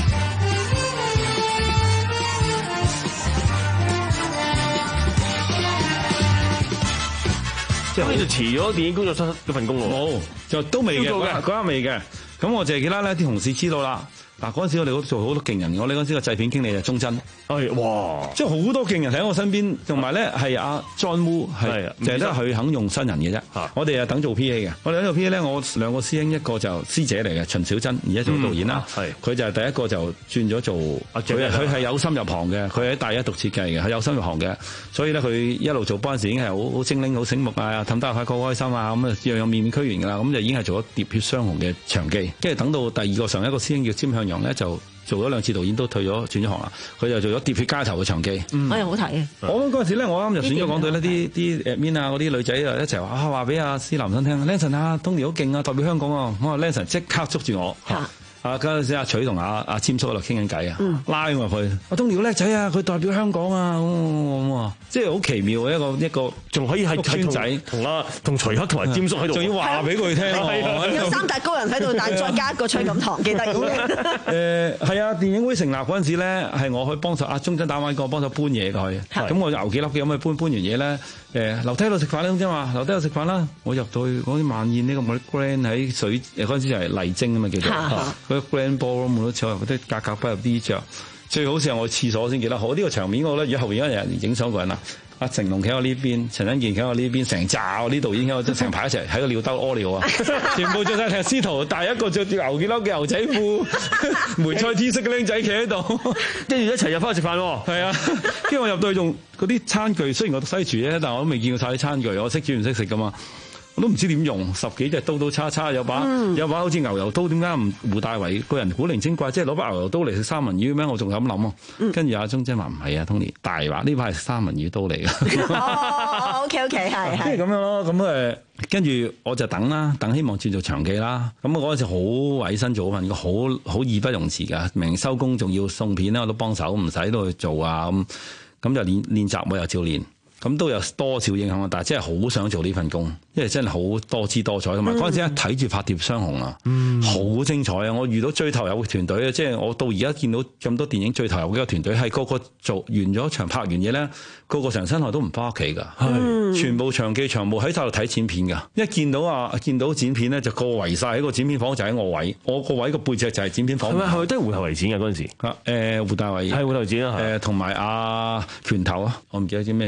即係就辭咗電影工作室嗰份工喎。
冇，就都未嘅，嗰刻未嘅。咁我淨係記得咧，啲同事知道啦。嗱，嗰陣時我哋嗰度做好多勁人，我哋嗰陣時個製片經理就鍾真，
係哇，
即係好多勁人喺我身邊，同埋咧係阿 John Woo 係，淨係得佢肯用新人嘅啫。我哋啊等做 P A 嘅，我哋喺做 P A 咧，我兩個師兄，一個就師姐嚟嘅秦小珍，而家做導演啦。係、嗯，佢就係第一個就轉咗做，佢佢係有心入行嘅，佢喺大一讀設計嘅，係有心入行嘅，所以咧佢一路做嗰陣時已經係好好精靈、好醒目啊，氹得下個開心啊，咁啊樣樣面面俱圓㗎啦，咁就已經係做咗喋血雙雄嘅長記，跟住等到第二個上一個師兄叫詹向陽咧就。做咗兩次導演都退咗轉咗行啦，佢就做咗喋血街頭嘅長記。
嗯，我又好睇嘅。
我嗰陣時咧，我啱就選咗港隊呢啲啲誒 admin 啊嗰啲女仔啊一齊話啊話俾阿施南生聽 ，Lenson 啊 Tony 好勁啊，代表香港啊，我話 Lenson 即刻捉住我。啊！嗰陣時阿取同阿阿簽叔喺度傾緊偈啊，拉我入去。阿東尼好叻仔啊，佢代表香港啊，咁啊，即係好奇妙嘅一個一個，仲可以係係仔
同阿同徐克同埋簽叔喺度，
仲要話俾佢聽。
有三大高人喺度，但係再加一個崔錦棠，幾得意嘅。
誒係啊！電影會成立嗰陣時咧，係我去幫手阿鍾真打翻個幫手搬嘢過去。咁我牛幾粒嘅咁去搬搬完嘢咧，誒樓梯度食飯啦，咁啫嘛，樓梯度食飯啦。我入到去嗰啲晚宴呢個冇啲 grand 喺水誒嗰陣時就係麗晶啊嘛叫做。grand ballroom 都坐嗰啲格格不入啲着，最好似係我廁所先記得好呢個場面，我覺得如果後邊有人影相個人啦，阿成龍企喺我呢邊，陳欣健企喺我呢邊，成紮我呢度已經有成排一齊喺個尿兜屙尿啊！全部着晒踢司徒，但係一個着住牛幾粒嘅牛仔褲、梅菜 T 恤嘅僆仔企喺度，
跟住一齊入翻去食飯喎。係啊，
跟住我入到去仲嗰啲餐具，雖然我讀西廚啫，但係我都未見過晒啲餐具，我識煮唔識食噶嘛。我都唔知點用，十幾隻刀刀叉叉，有把、嗯、有把好似牛油刀，點解唔胡大為個人古靈精怪，即係攞把牛油刀嚟食三文魚咩？我仲咁諗啊。跟住阿鍾姐話唔係啊 Tony 大話呢把係三文魚刀嚟嘅。
哦，OK OK 係係。
即係咁樣咯，咁誒，跟住我就等啦，等希望轉做長記啦。咁我嗰陣時好委身做嗰份，好好義不容辭㗎。明收工仲要送片啦，我都幫手，唔使都去做啊咁。咁就練練習，我又照練。咁都有多少影響啊！但係真係好想做呢份工，因為真係好多姿多彩，同埋嗰陣時睇住拍碟雙雄啊，好、嗯、精彩啊！我遇到最投入嘅團隊啊，即係我到而家見到咁多電影最投入嘅一個團隊，係個個做完咗場拍完嘢咧，個個成身汗都唔翻屋企㗎，係全部長記長務喺晒度睇剪片㗎。一見到啊，見到剪片咧，就個圍晒喺個剪片房，就喺我位，我個位個背脊就係剪片房。係咪係咪都係胡大為剪㗎嗰陣時？啊誒，胡大為係胡大為剪啊，誒同埋阿拳頭啊，我唔記得啲咩拳啊。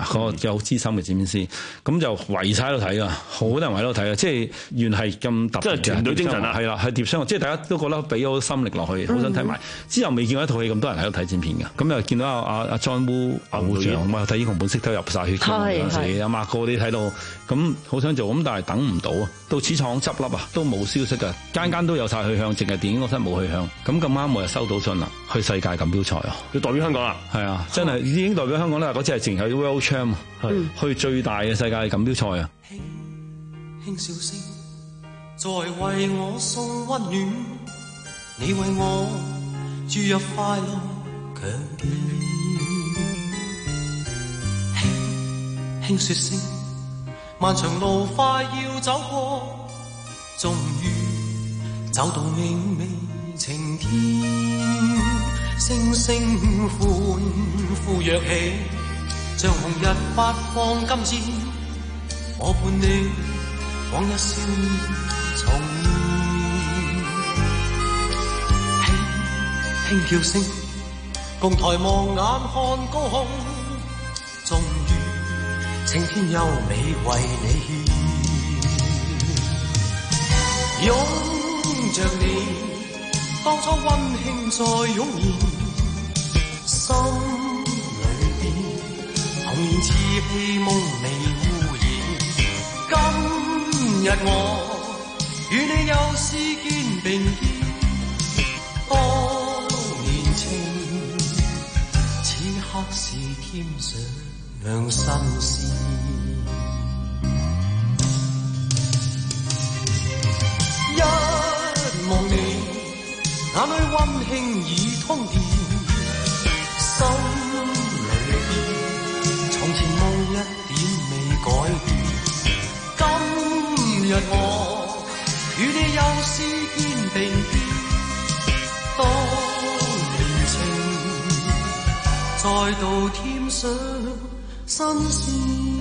嗰個有資深嘅剪片師，咁就圍晒喺度睇噶，好多人圍喺度睇啊！即係原係咁特別嘅，
即係團隊精神啦，
係啦，係碟商，即係大家都覺得俾咗心力落去，好想睇埋。之後未見過一套戲咁多人喺度睇剪片嘅，咁又見到阿阿阿 John Woo 偶像，咁啊睇英雄本色都入晒血嘅嗰陣時，阿馬哥啲睇到，咁好想做，咁但係等唔到啊！到始創執笠啊，都冇消息㗎，間間都有晒去向，淨係電影公司冇去向。咁咁啱我又收到信啦，去世界錦標賽啊！
要代表香港啊！
係啊，真係已經代表香港啦！嗰次係淨係 World Champ， 去最大嘅世界錦標賽啊！
輕輕笑聲在為我送溫暖，你為我注入快樂強健。輕輕說聲，漫長路快要走過，終於走到明媚晴天。聲聲歡呼躍起，像紅日發放金箭，我伴你往日少年重現。輕輕叫聲，共抬望眼看高空，終於青天優美為你獻。擁着你，當初溫馨再湧現，心裏邊童年稚氣夢未污染。今日我與你又是肩並肩，當年情此刻是添上新鮮。一望你，眼裏溫馨已通電，心裏邊從前夢一點未改變。今日我與你又是肩並肩，當年情再度添上新鮮。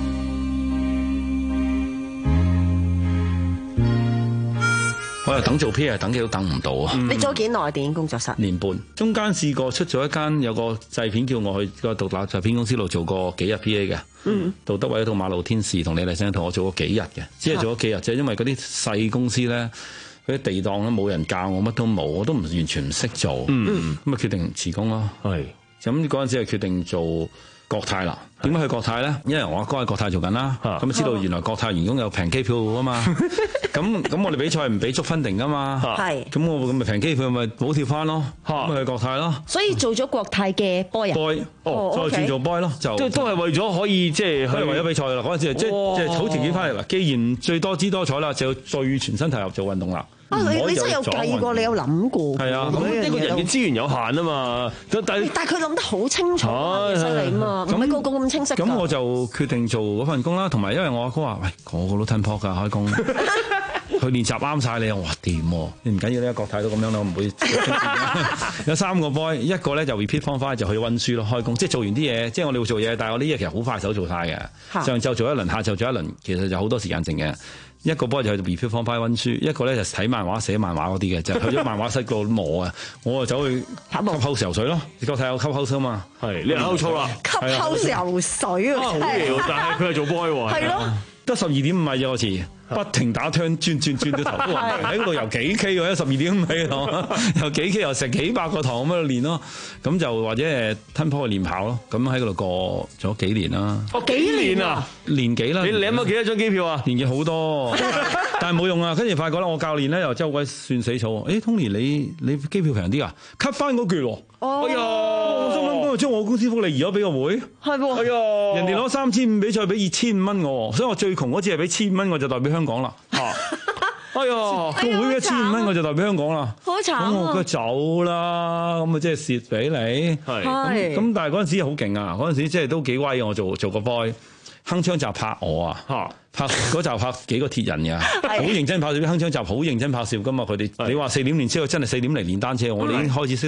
我又等做 P R， 等幾都等唔到啊！
你做幾耐電影工作室？
年半，中間試過出咗一間有個製片叫我去個獨立製片公司度做過幾日 P A 嘅。嗯，杜德偉一套《馬路天使》同李麗珊一套，我做過幾日嘅，只係做咗幾日啫。因為嗰啲細公司咧，嗰啲地檔咧冇人教我，乜都冇，我都唔完全唔識做。嗯，咁啊決定辭工咯。係，咁嗰陣時係決定做國泰啦。點解去國泰咧？因為我阿哥喺國泰做緊啦，咁知道原來國泰員工有平機票啊嘛。咁咁我哋比賽唔俾足分定噶嘛。係，咁我咁咪平機票咪補貼翻咯。咁咪去國泰咯。
所以做咗國泰嘅 boy 啊
boy，哦，再轉做 boy 咯，就
都都係為咗可以即係
係為咗比賽啦。嗰陣時即係即係好條件翻嚟啦。既然最多姿多彩啦，就要最全身投入做運動啦。
啊！你你真係有計過，你有諗過？
係啊，
咁呢個人嘅資源有限啊嘛。但係
但係佢諗得好清楚，犀利啊嘛，唔係個個咁清晰。
咁我就決定做嗰份工啦。同埋因為我阿哥話：喂，個個都吞泡㗎開工，佢練習啱晒你啊！哇，掂喎！你唔緊要呢，國泰都咁樣啦，我唔會。有三個 boy， 一個咧就 repeat 方法就去溫書咯，開工即係做完啲嘢，即係我哋會做嘢，但係我呢嘢其實好快手做晒嘅。上晝做一輪，下晝做一輪，其實就好多時間剩嘅。一個波就去 repeat 方法溫書，一個咧就睇漫畫寫漫畫嗰啲嘅，就去咗漫畫室度磨啊！我就走去吸口石油水咯，你國泰有吸口水嘛？係你口粗啦，
吸口石油水啊！
好嘢，但係佢係做 boy 喎，
係咯，
得十二點五米啫個詞。不停打槍，轉轉轉到頭都暈，喺嗰度游幾 K 喎，十二點五米嘅堂，游幾 K 又食幾百個堂咁喺度練咯，咁就或者誒吞泡去練跑咯，咁喺嗰度過咗幾年啦。
哦，幾年啊？
年幾啦？
你領咗幾多張機票啊？
年紀好多，但係冇用啊！跟住發覺咧，我教練咧又真係好鬼算死草。誒 ，Tony 你你機票平啲啊 ？cut 翻嗰橛喎。
哦，
哎呀，我心諗將我公司福利移咗俾個會，
係喎。
哎呀，人哋攞三千五比賽俾二千五蚊我，所以我最窮嗰次係俾千蚊，我就代表香港啦。哎呀，個會一千五蚊我就代表香港啦，
好慘啊！
咁我梗係走啦，咁啊即係蝕俾你。係咁咁，但係嗰陣時好勁啊！嗰陣時即係都幾威啊！我做做個 boy，鏗鏘集拍我啊，拍嗰集拍幾個鐵人㗎，好認真拍攝啲鏗鏘集，好認真拍攝㗎嘛！佢哋你話四點練車，真係四點嚟練單車，我哋已經開始識得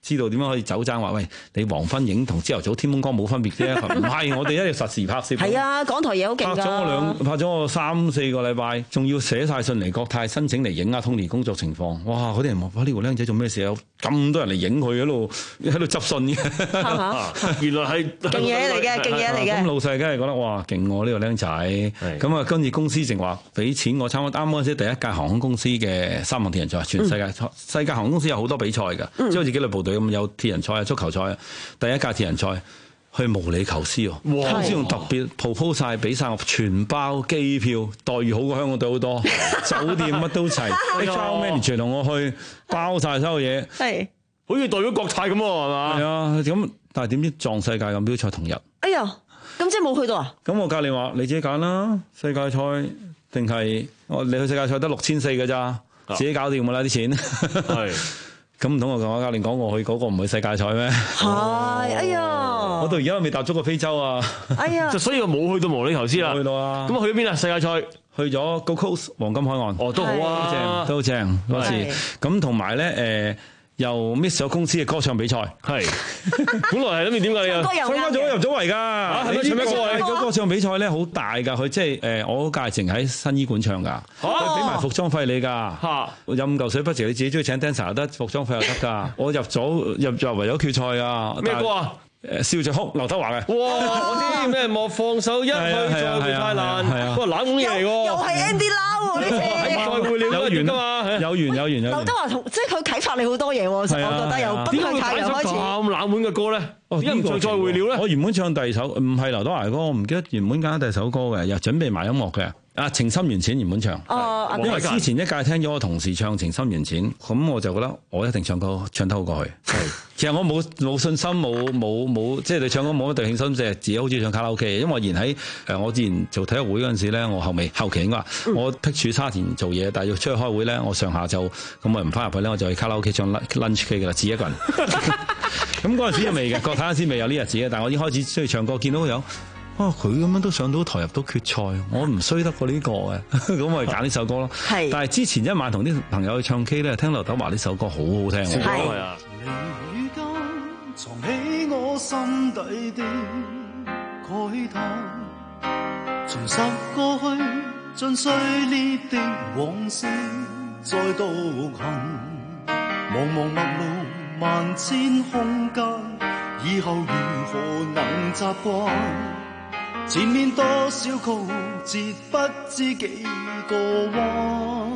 知道點樣可以走爭話，喂，你黃昏影同朝頭早天空光冇分別啫。唔係，我哋一定要實時拍攝。
係啊，港台嘢好勁㗎。
拍咗我兩，拍咗我三四個禮拜，仲要寫晒信嚟國泰申請嚟影阿 Tony 工作情況。哇！嗰啲人話：哇！呢個僆仔做咩事啊？咁多人嚟影佢喺度喺度執信嘅。
原來係
勁嘢嚟嘅，勁嘢嚟嘅。
咁老細梗係覺得哇勁喎呢個僆仔。咁啊，跟住公司淨話俾錢我參加啱嗰陣時第一屆航空公司嘅三項鐵人賽，全世界、嗯、世界航空公司有好多比賽㗎，即係好似紀律部隊咁有鐵人賽啊、足球賽啊。第一屆鐵人賽去毛里求斯喎，公司仲特別 propose 曬俾曬我全包機票，待遇好過香港隊好多，酒店乜都齊，H R manager 同我去包曬所有嘢，
係
好似代表國泰咁喎，係嘛？
係啊，咁但係點知撞世界錦標賽同日？
哎呀，咁即係冇去到啊？
咁我教練話你自己揀啦，世界賽定係我你去世界賽得六千四㗎咋，自己搞掂㗎啦啲錢。係。咁唔通我同我教練講我去嗰個唔去世界賽咩？
係，哎呀！
我到而家都未踏足過非洲啊！
哎呀！
就所以我冇去到毛里求斯啦。
去到啊！
咁啊去咗邊啊？世界賽
去咗 Gold Coast 黃金海岸。
哦，都好啊，
正都好正嗰次。咁同埋咧誒。又 miss 咗公司嘅歌唱比賽，係本來係諗住點解你啊？參加咗入咗圍㗎，係咪唱咩歌啊？嗰歌唱比賽咧好大㗎，佢即係誒我嗰屆淨喺新醫館唱㗎，佢俾埋服裝費你㗎，飲嚿水不值，你自己中意請 dancer 又得，服裝費又得㗎。我入咗入入圍咗決賽啊！
咩歌啊？
誒笑着哭，劉德華嘅。
哇！我知咩莫放手，一去再會太難。哇！冷門嘢嚟喎。
又係 Andy Lau 喎呢次。
再會了有緣㗎嘛？
有緣有緣有緣。
劉德華同即係佢啟發你好多嘢喎，我覺得由不向太陽開始。
咁冷門嘅歌咧，點解唔唱再會了咧？
我原本唱第二首，唔係劉德華嘅歌，我唔記得原本揀第二首歌嘅，又準備埋音樂嘅。啊，情深緣淺原本唱，
哦、
因為之前一屆聽咗我同事唱情深緣淺，咁我就覺得我一定唱歌唱得好過去。其實我冇冇信心，冇冇冇，即係你唱歌冇乜對興心，即係自己好似唱卡拉 OK。因為我以前喺誒我之前做體育會嗰陣時咧，我後尾後期應該話我僻處沙田做嘢，但係要出去開會咧，我上下晝咁我唔翻入去咧，我就去卡拉 OK 唱 lunch K 噶啦，自己一個人。咁嗰陣時又未嘅，國泰嗰陣時未有呢日子嘅，但係我已經開始中意唱歌，見到佢有。啊！佢咁樣都上到台入到決賽，我唔衰得過呢個嘅，咁我哋揀呢首歌咯。係，但係之前一晚同啲朋友去唱 K 咧，聽劉德華呢首歌好好聽。係啊。
你如今藏起我心底的慨嘆，重拾過去盡碎裂的往事再度近，茫茫陌路萬千空間，以後如何能習慣？前面多少曲折，不知幾個彎。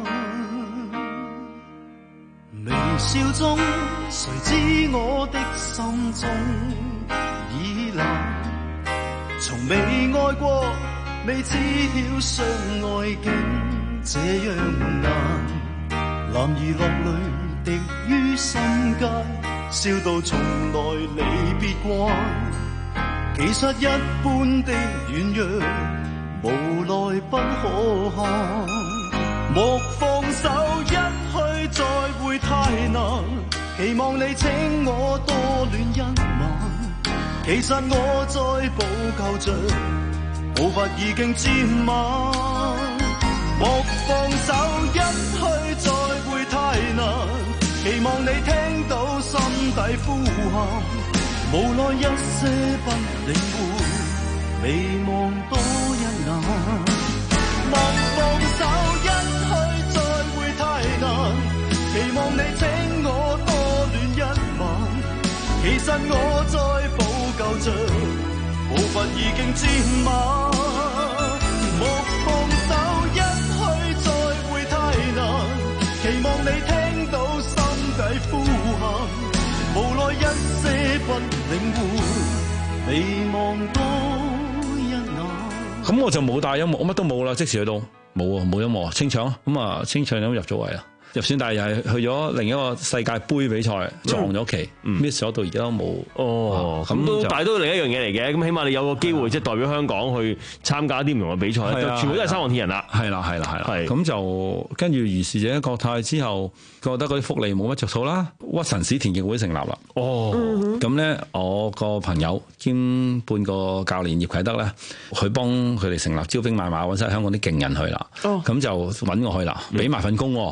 微笑中，誰知我的心中已冷。從未愛過，未知曉相愛竟這樣難。男兒落淚滴於心間，笑到從來離別關。其實一般的軟弱，無奈不可看。莫放手，一去再會太難。期望你請我多戀一晚。其實我在補救着，步伐已經漸慢。莫放手，一去再會太難。期望你聽到心底呼喊。無奈一些不領會，未望多一眼。莫放手，一去再會太難。期望你請我多戀一晚。其實我在補救着，步伐已經漸慢。莫放手，一去再會太難。期望你聽到心底呼喊。無奈一些不領會，未望多一眼。
咁我就冇帶音樂，我乜都冇啦，即時去到冇啊，冇音樂，清唱咁啊，清唱咁入咗圍啦。入選，但係又係去咗另一個世界盃比賽，撞咗期 miss 咗到而家都冇。哦，咁都但係都另一樣嘢嚟嘅。咁起碼你有個機會即係代表香港去參加啲唔同嘅比賽，全部都係三項鐵人啦。係啦，係啦，係啦。咁就跟住如是者國泰之後，覺得嗰啲福利冇乜着數啦。屈臣氏田徑會成立啦。哦，咁咧我個朋友兼半個教練葉啟德咧，佢幫佢哋成立招兵買馬，揾晒香港啲勁人去啦。哦，咁就揾我去啦，俾埋份工。哦。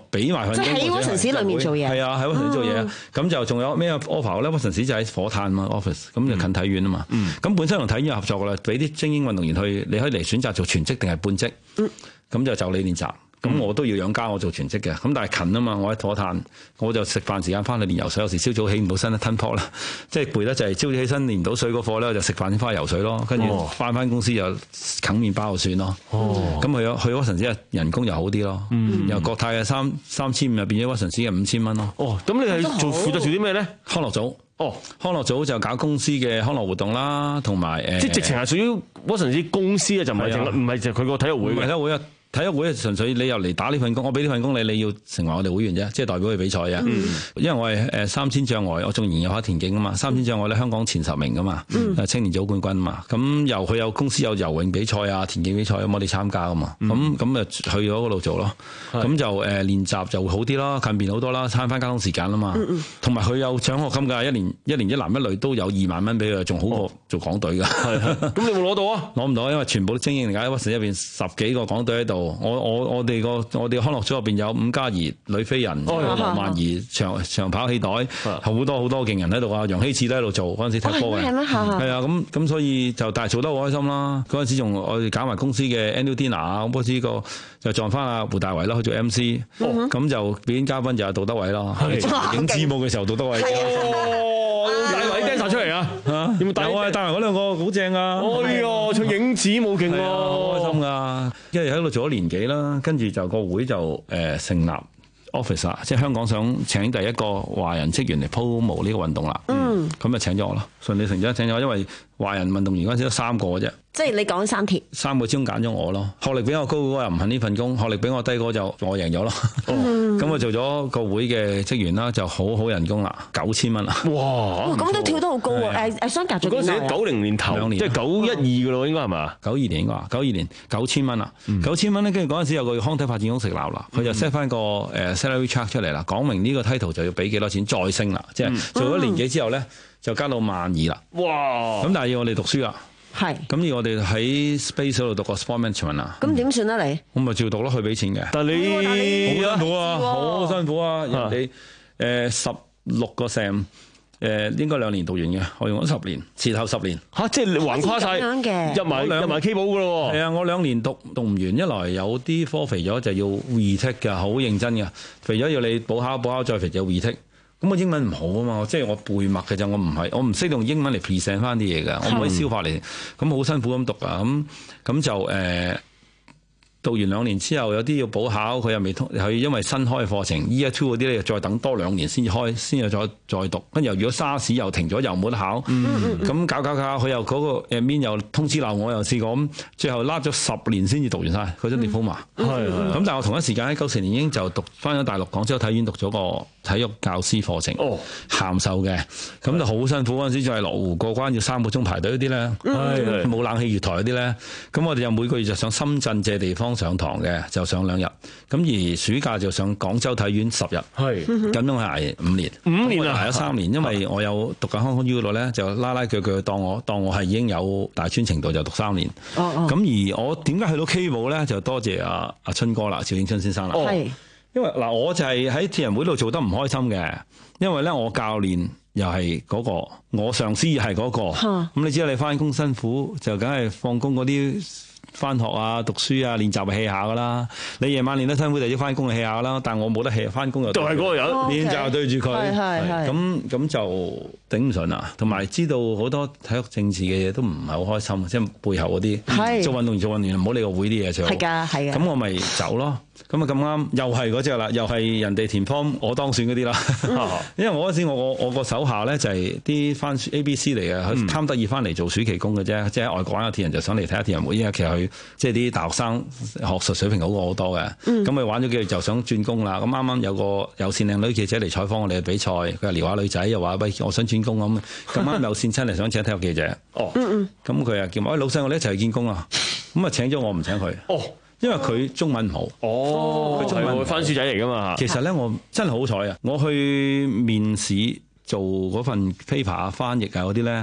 俾埋份工。
即係喺屈臣氏裏面做嘢。
係啊，喺屈臣氏做嘢。咁就仲有咩 offer 咧？屈臣氏就喺火炭嘛 office，咁就近體院啊嘛。咁本身同體院有合作噶啦，俾啲精英運動員去，你可以嚟選擇做全職定係半職。咁就就你練習。咁我都要養家，我做全職嘅。咁但係近啊嘛，我喺火炭，我就食飯時間翻去練游水。有時朝早起唔到身咧，吞泡啦，即係攰得就係朝早起身練唔到水嗰課咧，就食飯先翻去游水咯。跟住翻翻公司就啃麵包就算咯。咁去咗去屈臣氏人工又好啲咯。嗯、由國泰嘅三三千五入變咗屈臣氏嘅五千蚊咯。
哦，咁你係做負責做啲咩咧？
康樂組。
哦，
康樂組就搞公司嘅康樂活動啦，同埋誒。
即係直情係屬於屈臣氏公司啊，就唔係淨唔係就佢個體育會嘅。
體育會啊。體育會係純粹你又嚟打呢份工，我俾呢份工你，你要成為我哋會員啫，即係代表去比賽啊。嗯、因為我係誒三千障礙，我仲研究下田徑啊嘛。三千障礙咧，香港前十名噶嘛，嗯、青年組冠軍啊嘛。咁由佢有公司有游泳比賽啊、田徑比賽，咁我哋參加噶嘛。咁咁啊去咗嗰度做咯。咁、嗯、就誒練習就會好啲啦，近便好多啦，慳翻交通時間啊嘛。同埋佢有獎學金㗎，一年一年一男一女都有二萬蚊俾佢，仲好過做港隊㗎。
咁你有冇攞到啊？
攞唔到，因為全部都精英嚟㗎，屈臣氏入邊十幾個港隊喺度。我我我哋個我哋康樂組入邊有伍家怡、呂飛人、羅曼儀、長長跑氣袋，好多好多勁人喺度啊！楊希志都喺度做嗰陣時踢波嘅，係啊，咁咁所以就但係做得好開心啦。嗰陣時仲我哋搞埋公司嘅 annual dinner 啊，咁嗰時個就撞翻阿胡大為啦去做 M C，咁就表演嘉賓就係杜德偉咯。影字幕嘅時候，杜德偉
帶埋啲 dancer 出嚟啊！有冇帶？
有啊，帶埋嗰兩個好正啊！
哎呀，唱影子舞勁喎，
好開心噶，因為喺度做咗年幾啦，跟住就個會就誒成立 office 啊，即係香港想請第一個華人職員嚟 promo 呢個運動啦。嗯，咁就請咗我咯，順理成章請咗我，因為華人運動員嗰陣時得三個啫。
即係你講三鐵，
三個之中揀咗我咯。學歷比我高嗰個又唔肯呢份工，學歷比我低嗰個就我贏咗咯。咁、嗯、我做咗個會嘅職員啦，就好好人工啦，九千蚊啊！
哇，
咁都跳得好高喎！誒誒，相隔咗幾耐？
嗰時九零年頭，兩年即係九一二嘅咯，應該係嘛？
九二年應該話，九二年九千蚊啊！九千蚊咧，跟住嗰陣時有個康體發展公司成立啦，佢就 set 翻個誒 salary chart 出嚟啦，講明呢個 title 就要俾幾多錢再升啦，即係做咗年幾之後咧，就加到萬二啦。哇！咁但係要我哋讀書啦。係，咁而我哋喺 Space 嗰度讀個 Sport Management 啊，
咁點算啊你？
我咪照讀咯，佢俾錢嘅。
但係你
好辛苦啊，好辛苦啊！人哋誒十六個 Sam 誒應該兩年讀完嘅，我用咗十年，前後十年
嚇，即係你橫跨晒入埋入埋 K 寶嘅咯喎。係
啊，我兩年讀讀唔完，一來有啲科肥咗就要 retake 㗎，好認真嘅，肥咗要你補考補考再肥就 retake。咁我英文唔好啊嘛，即係我背默嘅啫，我唔係我唔識用英文嚟 present 翻啲嘢㗎，我唔可以消化嚟，咁好辛苦咁讀啊，咁咁就誒。呃讀完兩年之後，有啲要補考，佢又未通，佢因為新開課程 Year Two 嗰啲咧，再等多兩年先至開，先至再再讀。跟住如果沙士又停咗，又冇得考，咁、嗯、搞搞搞，佢又嗰個誒面又通知漏我，又試過咁，最後拉咗十年先至讀完晒嗰張 diploma。係咁，但係我同一時間喺九四年已經就讀翻咗大陸廣州體院讀咗個體育教師課程，哦，函授嘅，咁就好辛苦嗰陣時，就係羅湖過關要三個鐘排隊嗰啲咧，冇冷氣月台嗰啲咧，咁我哋又每個月就上深圳借地方上堂嘅，就上兩日，咁而暑假就上廣州體院十日，係咁樣係五年，五年啊，排咗三年，因為我有讀緊康康 U 嗰度咧，就拉拉鋸鋸當我當我係已經有大專程度就讀三年，咁、哦哦、而我點解去到 K 寶咧，就多謝阿阿春哥啦，趙永春先生啦，係、哦。因為嗱，我就係喺鐵人會度做得唔開心嘅，因為咧我教練又係嗰個，我上司又係嗰個，咁你知道你翻工辛苦，就梗係放工嗰啲翻學啊、讀書啊、練習係 hea 下噶啦。你夜晚練得辛苦就要翻工係 hea 下噶啦，但係我冇得 hea， 翻工又就係嗰個人，練習對住佢，咁咁就頂唔順啊。同埋知道好多體育政治嘅嘢都唔係好開心，即係背後嗰啲做運動員做運動員唔好理個會啲嘢就係㗎，係咁我咪走咯。咁啊咁啱，又係嗰隻啦，又係人哋填 form 我當選嗰啲啦。因為我嗰陣時我我我個手下咧就係啲翻 A B C 嚟嘅，佢貪得意翻嚟做暑期工嘅啫。即係喺外國有鐵人就想嚟睇下鐵人會，因為其實佢即係啲大學生學術水平好過好多嘅。咁佢、嗯、玩咗幾日就想轉工啦。咁啱啱有個有線靚女記者嚟採訪我哋嘅比賽，佢又撩下女仔，又話喂我想轉工咁。咁啱有線親嚟想請體育記者。哦，咁佢又叫我喂老細，我哋一齊去見工啊。咁啊請咗我唔請佢。哦。因為佢中文唔好，哦，佢中文番書仔嚟噶嘛。其實咧，我真係好彩啊！我去面試做嗰份 paper 啊、翻譯啊嗰啲咧，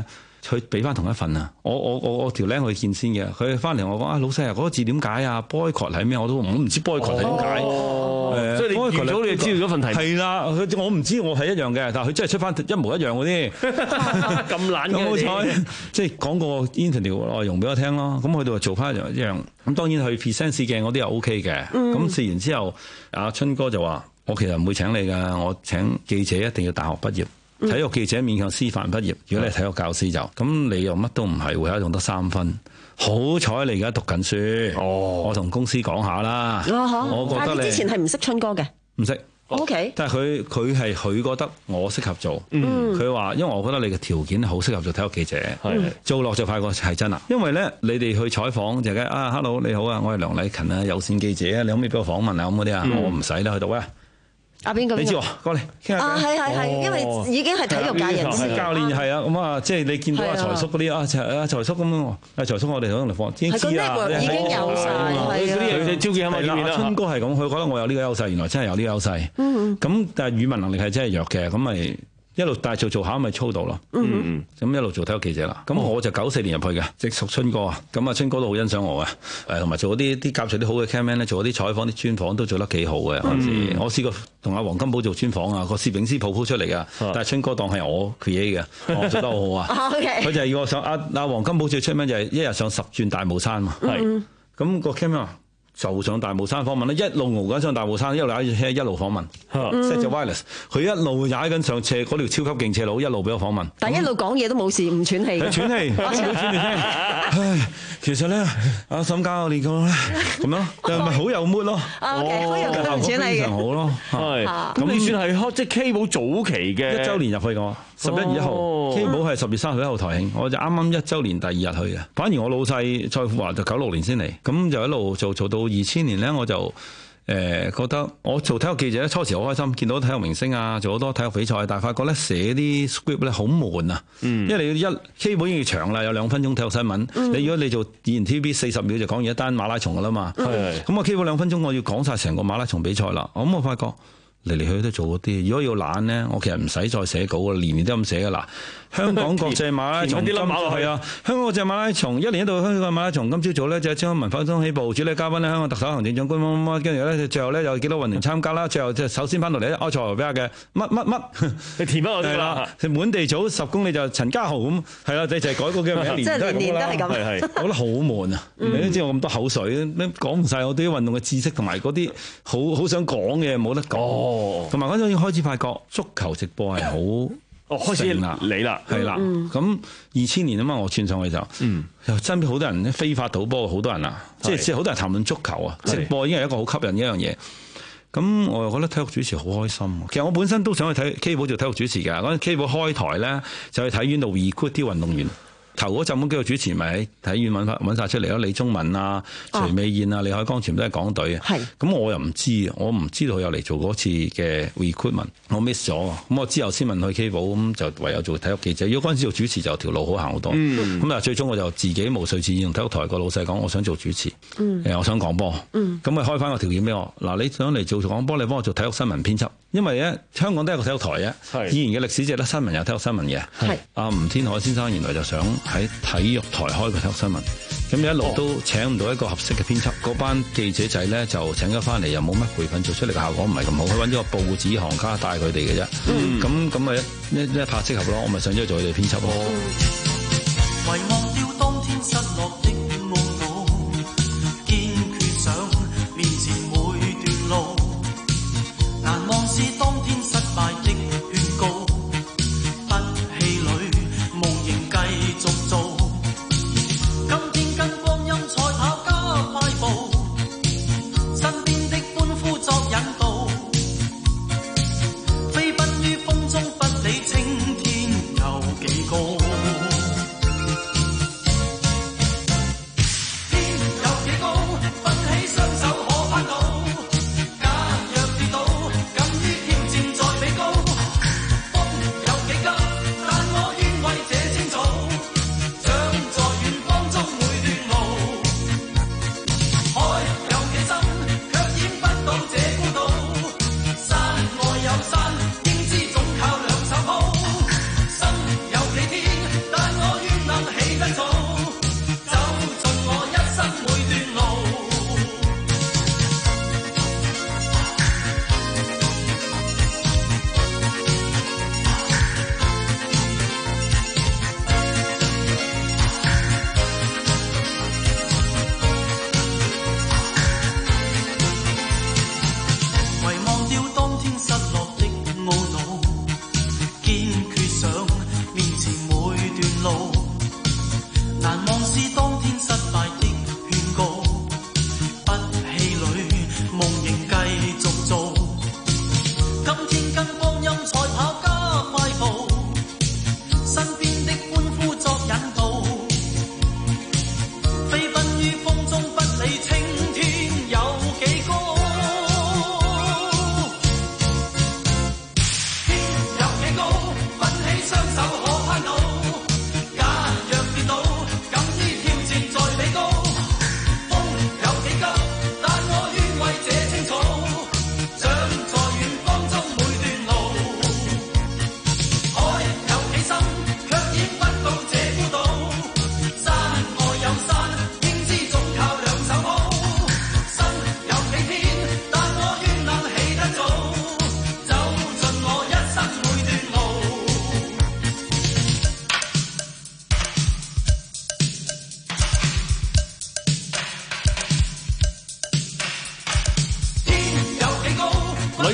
佢俾翻同一份啊！我我我我條僆去見先嘅，佢翻嚟我講啊，老細啊，嗰、那個字點解啊 ？boycott 係咩？我都我唔知 boycott 係點解。
哦，所以你預早你就知道嗰份題
係啦，佢我唔知我係一樣嘅，但係佢真係出翻一模一樣嗰啲。
咁懶嘅
咁好彩，即係講個 interview 內容俾我聽咯。咁佢哋話做翻一樣一樣。咁當然去 present 試鏡嗰啲又 OK 嘅。咁、嗯、試完之後，阿春哥就話：我其實唔會請你㗎，我請記者一定要大學畢業。體育記者勉強師範畢業，如果你係體育教師就咁，你又乜都唔係，會考用得三分。好彩你而家讀緊書，哦、我同公司講下啦。
哦、我覺得你但係你之前係唔識春哥嘅，
唔識。
O K，
但係佢佢係佢覺得我適合做，佢、嗯、話因為我覺得你嘅條件好適合做體育記者，嗯、做落就發覺係真啦。因為咧，你哋去採訪就係啊 ，hello 你好啊，我係梁禮勤啊，有線記者啊，你可唔可以俾我訪問啊咁嗰啲啊？我唔使啦，去到啊。
阿邊個？
你知喎，過嚟傾下偈。
啊，係係係，因為已經係體育界人士。
教練係啊，咁啊，即係你見到阿財叔嗰啲啊，阿財叔咁樣，阿財叔我哋喺度放，已經知啊，
已經有晒，係啊。
佢招見啊嘛，見面啦。春哥係咁，佢覺得我有呢個優勢，原來真係有呢個優勢。嗯咁但係語文能力係真係弱嘅，咁咪。一路帶做做下咪操到咯，咁、嗯、一路做體育記者啦。咁我就九四年入去嘅，直屬春哥啊。咁啊，春哥都好欣賞我嘅，誒同埋做嗰啲啲夾隨啲好嘅 cameraman 咧，做嗰啲採訪啲專訪都做得幾好嘅。嗰陣時、嗯、我試過同阿黃金寶做專訪啊，個攝影師抱鋪出嚟噶，但係春哥當係我 create 嘅，我做得好好啊。佢、okay. 就係要我上阿阿黃金寶最出名就係一日上十轉大帽山嘛。係、嗯，咁、那個 camera。就上大帽山訪問咧，一路熬緊上大帽山，一路踩住車一路訪問 set 咗 wireless， 佢一路踩緊上斜嗰條超級勁斜路，一路俾我訪問。
但係一路講嘢都冇事，唔喘氣。
喘氣，冇喘氣聲。唉，其實咧，阿沈教練講咧，咁咯，就咪好有 mood 咯。
哦，好有咁唔喘氣嘅。
非常好咯。係，
咁你算係即係 K 寶早期嘅
一週年入去嘅，十一月一號 K 寶係十月三號一號台慶，我就啱啱一週年第二日去嘅。反而我老細蔡富華就九六年先嚟，咁就一路做做到二千年咧，我就誒、呃、覺得我做體育記者咧，初時好開心，見到體育明星啊，做好多體育比賽，但係發覺咧寫啲 script 咧好悶啊，嗯、因為你一 K 本已經長啦，有兩分鐘體育新聞，嗯、你如果你做以前 T V B 四十秒就講完一單馬拉松噶啦嘛，咁、嗯、我 K 本兩分鐘我要講晒成個馬拉松比賽啦，咁我發覺嚟嚟去去都做嗰啲，如果要懶咧，我其實唔使再寫稿啦，年年都咁寫噶啦。香港國際馬拉松啲冧落去啊！香港國際馬拉松一年一度香港馬拉松，今朝早咧就係香港文化中起步，主禮嘉賓咧香港特首行政長官乜乜，跟住咧最後咧有幾多運動員參加啦？最後即係首先翻到嚟咧，埃塞俄比亞嘅乜乜乜，你填乜我哋啦？滿地組十公里就陳家豪咁，係啦，就就係改個嘅名，一年都係咁啦。係係，我覺得好悶啊！你都知我咁多口水，講唔晒我對啲運動嘅知識同埋嗰啲好好想講嘅冇得講，同埋嗰陣開始發覺足球直播係好。
哦，開始啦，你啦，
係啦，咁二千年啊嘛，我串上去就，嗯，又身邊好多人非法賭波，好多人啊，即係即係好多人談論足球啊，直播已經係一個好吸引嘅一樣嘢。咁我又覺得體育主持好開心。其實我本身都想去睇 K 寶做體育主持㗎，嗰陣 K 寶開台咧，就去體院度 recruit 啲運動員。頭嗰陣咁幾個主持咪喺體院揾翻揾曬出嚟咯，李宗文啊、徐美燕啊、李海光全部都係港隊。係，咁我又唔知，我唔知道佢有嚟做嗰次嘅 recruitment，我 miss 咗。咁我之後先問去 K 寶，咁就唯有做體育記者。如果嗰陣時做主持就條路好行好多。咁、嗯、啊，最終我就自己無遂自薦同體育台個老細講，我想做主持。嗯、我想講波。咁、嗯、咪開翻個條件俾我。嗱，你想嚟做講波，你幫我做體育新聞編輯。因為咧，香港都係一個體育台嘅，以前嘅歷史就係得新聞有體育新聞嘅。係阿吳天海先生原來就想喺體育台開個體育新聞，咁一路都請唔到一個合適嘅編輯，嗰班記者仔咧就請咗翻嚟，又冇乜培訓，做出嚟嘅效果唔係咁好，佢揾咗個報紙行家帶佢哋嘅啫。咁咁咪一一拍即合咯，我咪上咗去做佢哋編輯咯。遺忘掉當天失落的夢路，堅決上面前每段路，難忘是當天失敗的勸告，不氣餒，無形繼續做。今天跟光陰賽跑加快步，身邊的歡呼作引導，飛奔於風中不理青天有幾高。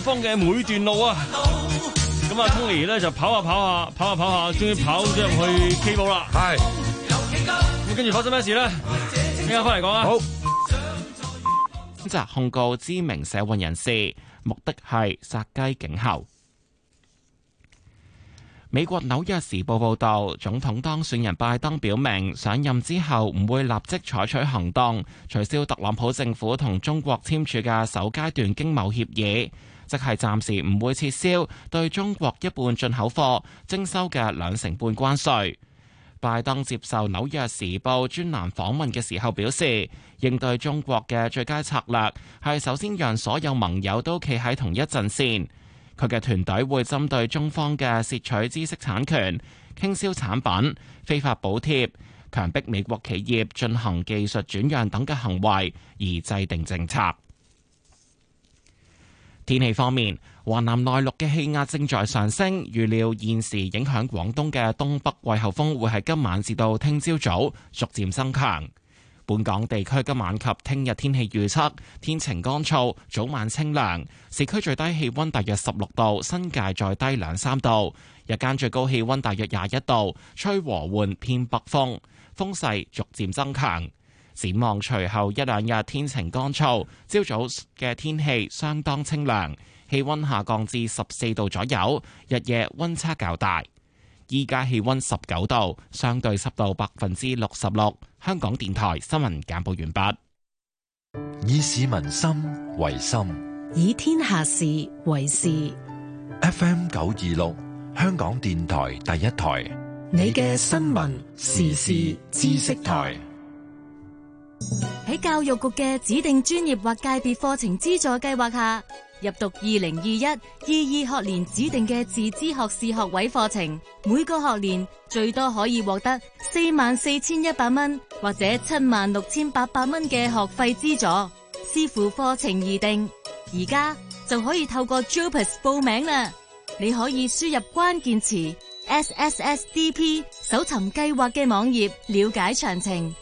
方嘅每段路啊！咁啊，Tony 咧就跑下跑下，跑下跑下，終於跑咗入去 K 寶啦。
係。
咁跟住發生咩事咧？聽下翻嚟講啊。
好。
就控告知名社運人士，目的係殺雞儆猴。美國紐約時報報導，總統當選人拜登表明上任之後唔會立即採取行動，取消特朗普政府同中國簽署嘅首階段經貿協議，即係暫時唔會撤銷對中國一半進口貨徵收嘅兩成半關稅。拜登接受紐約時報專欄訪問嘅時候表示，應對中國嘅最佳策略係首先讓所有盟友都企喺同一陣線。佢嘅團隊會針對中方嘅竊取知識產權、傾銷產品、非法補貼、強迫美國企業進行技術轉讓等嘅行為而制定政策。天氣方面，華南內陸嘅氣壓正在上升，預料現時影響廣東嘅東北季候風會喺今晚至到聽朝早逐漸增強。本港地區今晚及聽日天氣預測，天晴乾燥，早晚清涼，市區最低氣溫大約十六度，新界再低兩三度，日間最高氣溫大約廿一度，吹和緩偏北風，風勢逐漸增強。展望隨後一兩日天晴乾燥，朝早嘅天氣相當清涼，氣溫下降至十四度左右，日夜溫差較大。依家氣溫十九度，相對濕度百分之六十六。香港電台新聞簡報完畢。
以市民心為心，
以天下事為事。
F M 九二六，香港電台第一台，
你嘅新聞時事知識台。
喺教育局嘅指定專業或界別課程資助計劃下，入讀二零二一、二二學年指定嘅自資學士學位課程，每個學年最多可以獲得四萬四千一百蚊或者七萬六千八百蚊嘅學費資助，視乎課程而定。而家就可以透過 JUPAS 報名啦。你可以輸入關鍵詞 S S S D P， 搜尋計劃嘅網頁，了解詳情。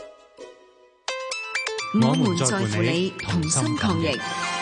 我們在乎你，同心抗疫。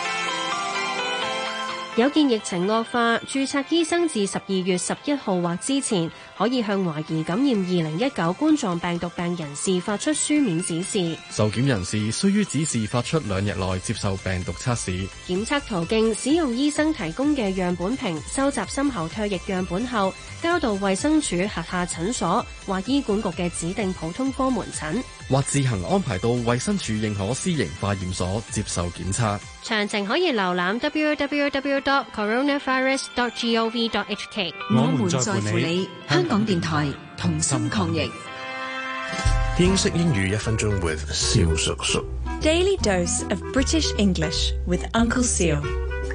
有見疫情惡化，註冊醫生自十二月十一號或之前，可以向懷疑感染二零一九冠狀病毒病人士發出書面指示。
受檢人士須於指示發出兩日內接受病毒測試。
檢測途徑使用醫生提供嘅樣本瓶，收集深喉唾液樣本後，交到衛生署轄下診所或醫管局嘅指定普通科門診，
或自行安排到衛生署認可私營化驗所接受檢測。
詳情可以瀏覽 w w w dot coronavirus dot gov dot h k。
我們在乎你，香港電台同心抗疫。
英式英語一分鐘 with 蕭叔叔。
Daily dose of British English with Uncle Seal。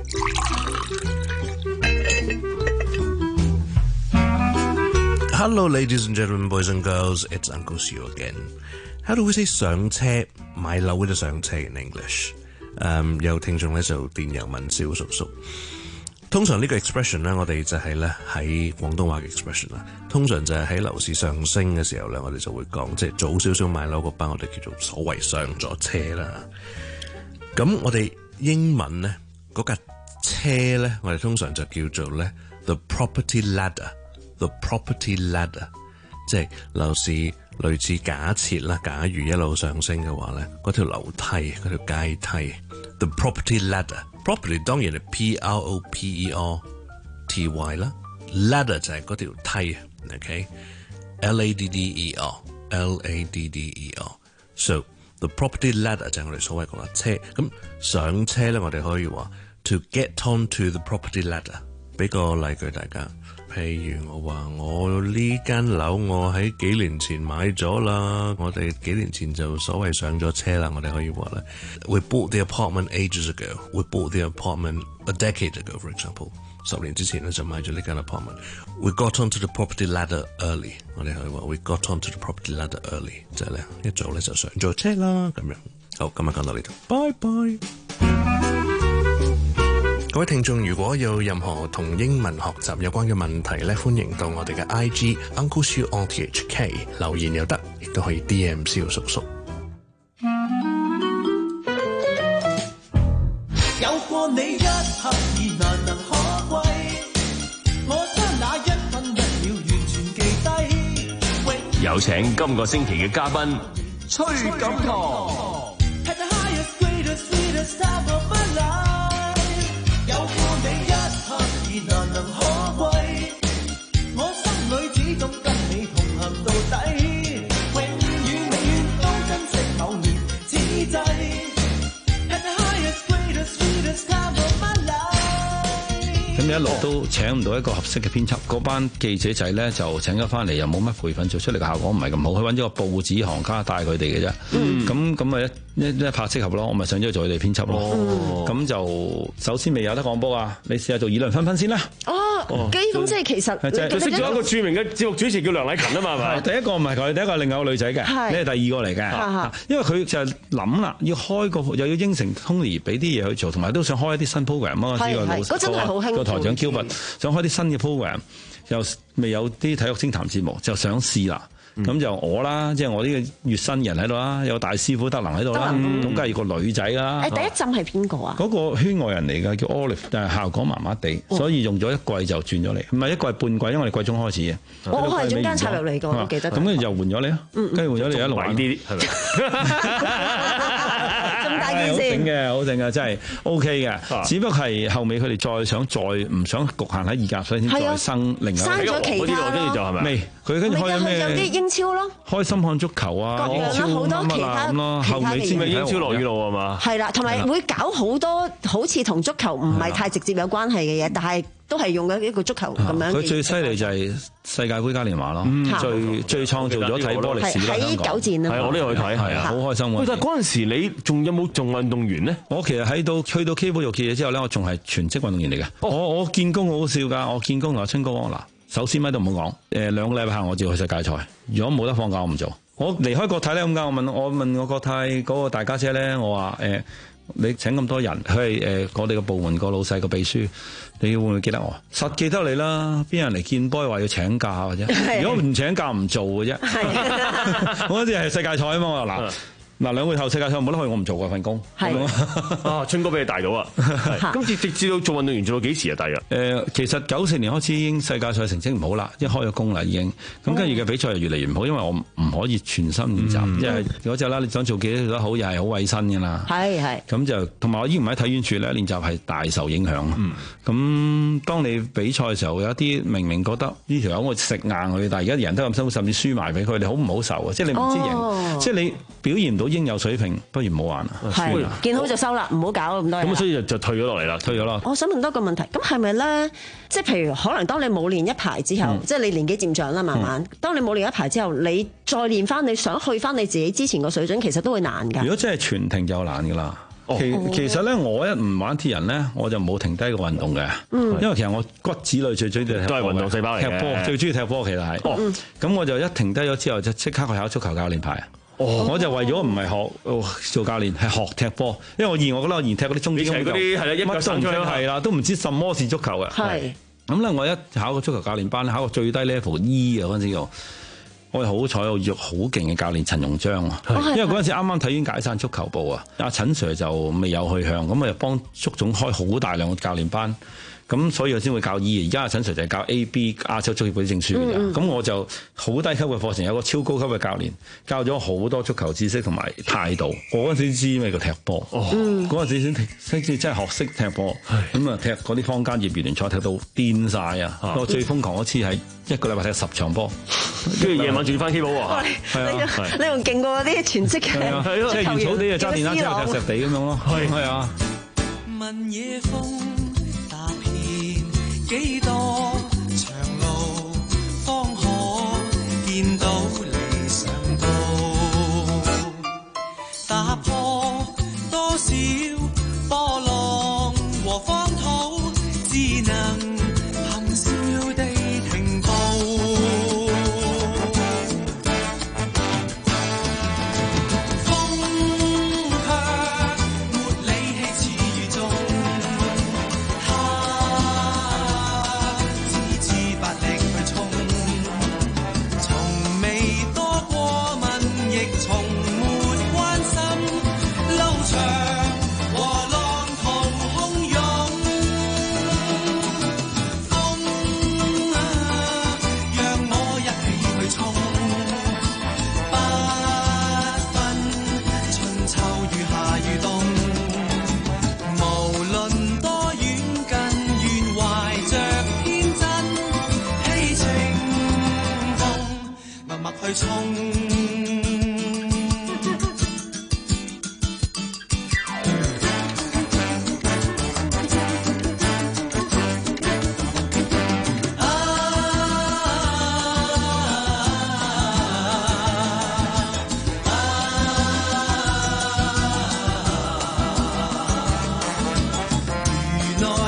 Hello ladies and gentlemen, boys and girls, it's Uncle Seal again. How do we say 上車買樓嗰度上車 in English？ Um, 有聽眾咧就電郵問蕭叔叔。通常呢個 expression 咧，我哋就係咧喺廣東話嘅 expression 啦。通常就係喺樓市上升嘅時候咧，我哋就會講，即係早少少買樓嗰班，我哋叫做所謂上咗車啦。咁我哋英文咧嗰架車咧，我哋通常就叫做咧 the property ladder，the property ladder， 即係樓市類似假設啦，假如一路上升嘅話咧，嗰條樓梯，嗰條階梯 ，the property ladder。property 當然係 P R O P E R T Y 啦 ，ladder 就係嗰條梯 ，OK，L A D D E R，L A D D E R。So the property ladder 就係我哋所謂嗰架車。咁上車咧，我哋可以話 to get onto the property ladder。俾個例句大家，譬如我話我呢間樓我喺幾年前買咗啦，我哋幾年前就所謂上咗車啦，我哋可以話咧 We bought the apartment ages ago. We bought the apartment a decade ago, for example. 十年之前咧就買咗呢間 apartment. We got onto the property ladder early. 我哋可以話 We got onto the property ladder early. 就係咧一早咧就上咗車啦咁樣。好，今日講到呢度，拜拜。各位聽眾，如果有任何同英文學習有關嘅問題咧，歡迎到我哋嘅 I G Uncle Siu on T H K 留言又得，亦都可以 D M 蕭叔叔。
有過過你一刻已難能可貴，我將那一分一秒完全記低。
有請今個星期嘅嘉賓崔錦棠。
有過你一刻已難能可貴，我心裏始終跟你同行到底，永遠永遠都珍惜某年此際。
咁一路都請唔到一個合適嘅編輯，嗰班記者仔咧就請咗翻嚟，又冇乜培訓，做出嚟嘅效果唔係咁好。佢揾咗個報紙行家帶佢哋嘅啫。咁咁咪一一一拍即合咯，我咪上咗去做佢哋編輯咯。咁、哦、就首先未有得廣播啊，你試下做議論紛紛先啦。
哦，基咁即係其實
佢識咗一個著名嘅節目主持叫梁禮勤啊嘛，係咪？
第一個唔係佢，第一個係另外一個女仔嘅，你係第二個嚟嘅。因為佢就係諗啦，要開個又要應承 Tony 俾啲嘢去做，同埋都想開一啲新 program 啊。呢個老
嗰陣係好興
個台長 Gilbert 想開啲新嘅 program，又未有啲體育清談節目，就想試啦。咁、嗯、就我啦，即、就、係、是、我呢個粵新人喺度啦，有大師傅德能喺度啦，咁梗係個女仔啦。
誒，第一陣係邊個啊？
嗰、那個圈外人嚟嘅，叫 Olive， 但係效果麻麻地，所以用咗一季就轉咗嚟，唔係一季半季，因為我哋季中開始嘅。
我我係中間插入嚟嘅，我記得。
咁跟住就換咗你啊，跟住換咗你一路玩啲，係咪？
咁大件事。
好整嘅，好整嘅，真係 OK 嘅。只不過係後尾佢哋再想再唔想局限喺二甲，所以先再生另外。
生咗其他
跟住就係咪？未，佢跟住開咗咩？
超咯，
開心看足球啊，
各樣啦，好多其他
咯，後尾先咪英超落雨路係嘛？
係啦，同埋會搞好多好似同足球唔係太直接有關係嘅嘢，但係都係用緊一個足球咁樣。
佢最犀利就係世界盃嘉年華咯，最最創造咗睇波歷史啦。
喺九戰啊，
係我都有去睇，係啊，
好開心喎！
但係嗰陣時你仲有冇做運動員呢？
我其實喺到去到 Cable 做記者之後咧，我仲係全職運動員嚟嘅。我我見工好好笑㗎，我見工同阿春哥講嗱。首先乜都唔好講，誒兩個禮拜後我就要去世界賽。如果冇得放假，我唔做。我離開國泰咧咁解，我問我問我國泰嗰個大家姐咧，我話誒、呃、你請咁多人，佢係誒我哋個部門個老細個秘書，你會唔會記得我？實記得你啦，邊人嚟見波話要請假或者？如果唔請假唔做嘅啫。我嗰陣係世界賽啊嘛，我話嗱。嗱兩個月後世界賽冇得去，我唔做嗰份工。
係
啊，春哥俾你大到啊！咁直直至到做運動員做到幾時啊？大約
誒，其實九四年開始已經世界賽成績唔好啦，一開咗工啦已經。咁跟住嘅比賽又越嚟越唔好，因為我唔可以全心練習，因為嗰隻啦，你想做記者做得好，又係好委身㗎啦。係係。咁就同埋我依唔喺體院處咧練習係大受影響。咁、嗯、當你比賽嘅時候，有一啲明明覺得呢條友我食硬佢，但係而家人都咁辛苦，甚至輸埋俾佢，你好唔好受啊？即係你唔知贏，哦、即係你表現唔到應有水平，不如唔好玩啦。
係見好就收啦，唔好搞咁多嘢。
咁所以就就退咗落嚟啦，退咗啦。
我想問多個問題，咁係咪咧？即係譬如可能當你冇練一排之後，嗯、即係你年紀漸長啦，慢慢。嗯、當你冇練一排之後，你再練翻，你想去翻你自己之前個水準，其實都會難㗎。
如果真係全停就難㗎啦。其其實咧，我一唔玩鐵人咧，我就冇停低個運動嘅。嗯、因為其實我骨子裏最中意都係
運動細胞嚟嘅。踢波
最中意踢波，其實係。哦。咁、嗯、我就一停低咗之後，就即刻去考足球教練牌。哦、我就為咗唔係學做教練，係學踢波。因為我而我覺得我而踢嗰啲中啲嗰啲係啦，一腳伸出係啦，都唔知什麼是足球嘅。係。咁咧，我一考個足球教練班，考個最低 level E 啊嗰陣時我我係好彩，我約好勁嘅教練陳容章啊。因為嗰陣時啱啱體院解散足球部啊，阿陳 Sir 就未有去向，咁我就幫足總開好大量嘅教練班。咁所以我先會教 E，而家阿陳 Sir 就係教 A、B 亞洲足協嗰啲證書嘅。咁、嗯、我就好低級嘅課程，有個超高級嘅教練教咗好多足球知識同埋態度。我嗰陣時知咩叫踢波，嗰陣、嗯、時先先至真係學識踢波。咁啊踢嗰啲坊間業餘聯賽踢到癲晒啊！我最瘋狂嗰次係一個禮拜踢十場波，
跟住夜晚仲要翻 K 寶喎。
係啊，你仲勁過嗰啲全職嘅，
即係原草地啊揸電單車踢石地咁樣咯。係啊。
問野風踏遍幾多長路，方可見到理想道，打破多少波浪和荒土，只能含笑地停步。從沒關心路長。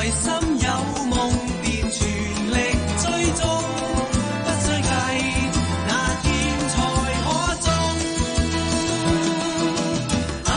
心有夢便全力追蹤，不需計那天才可中。啊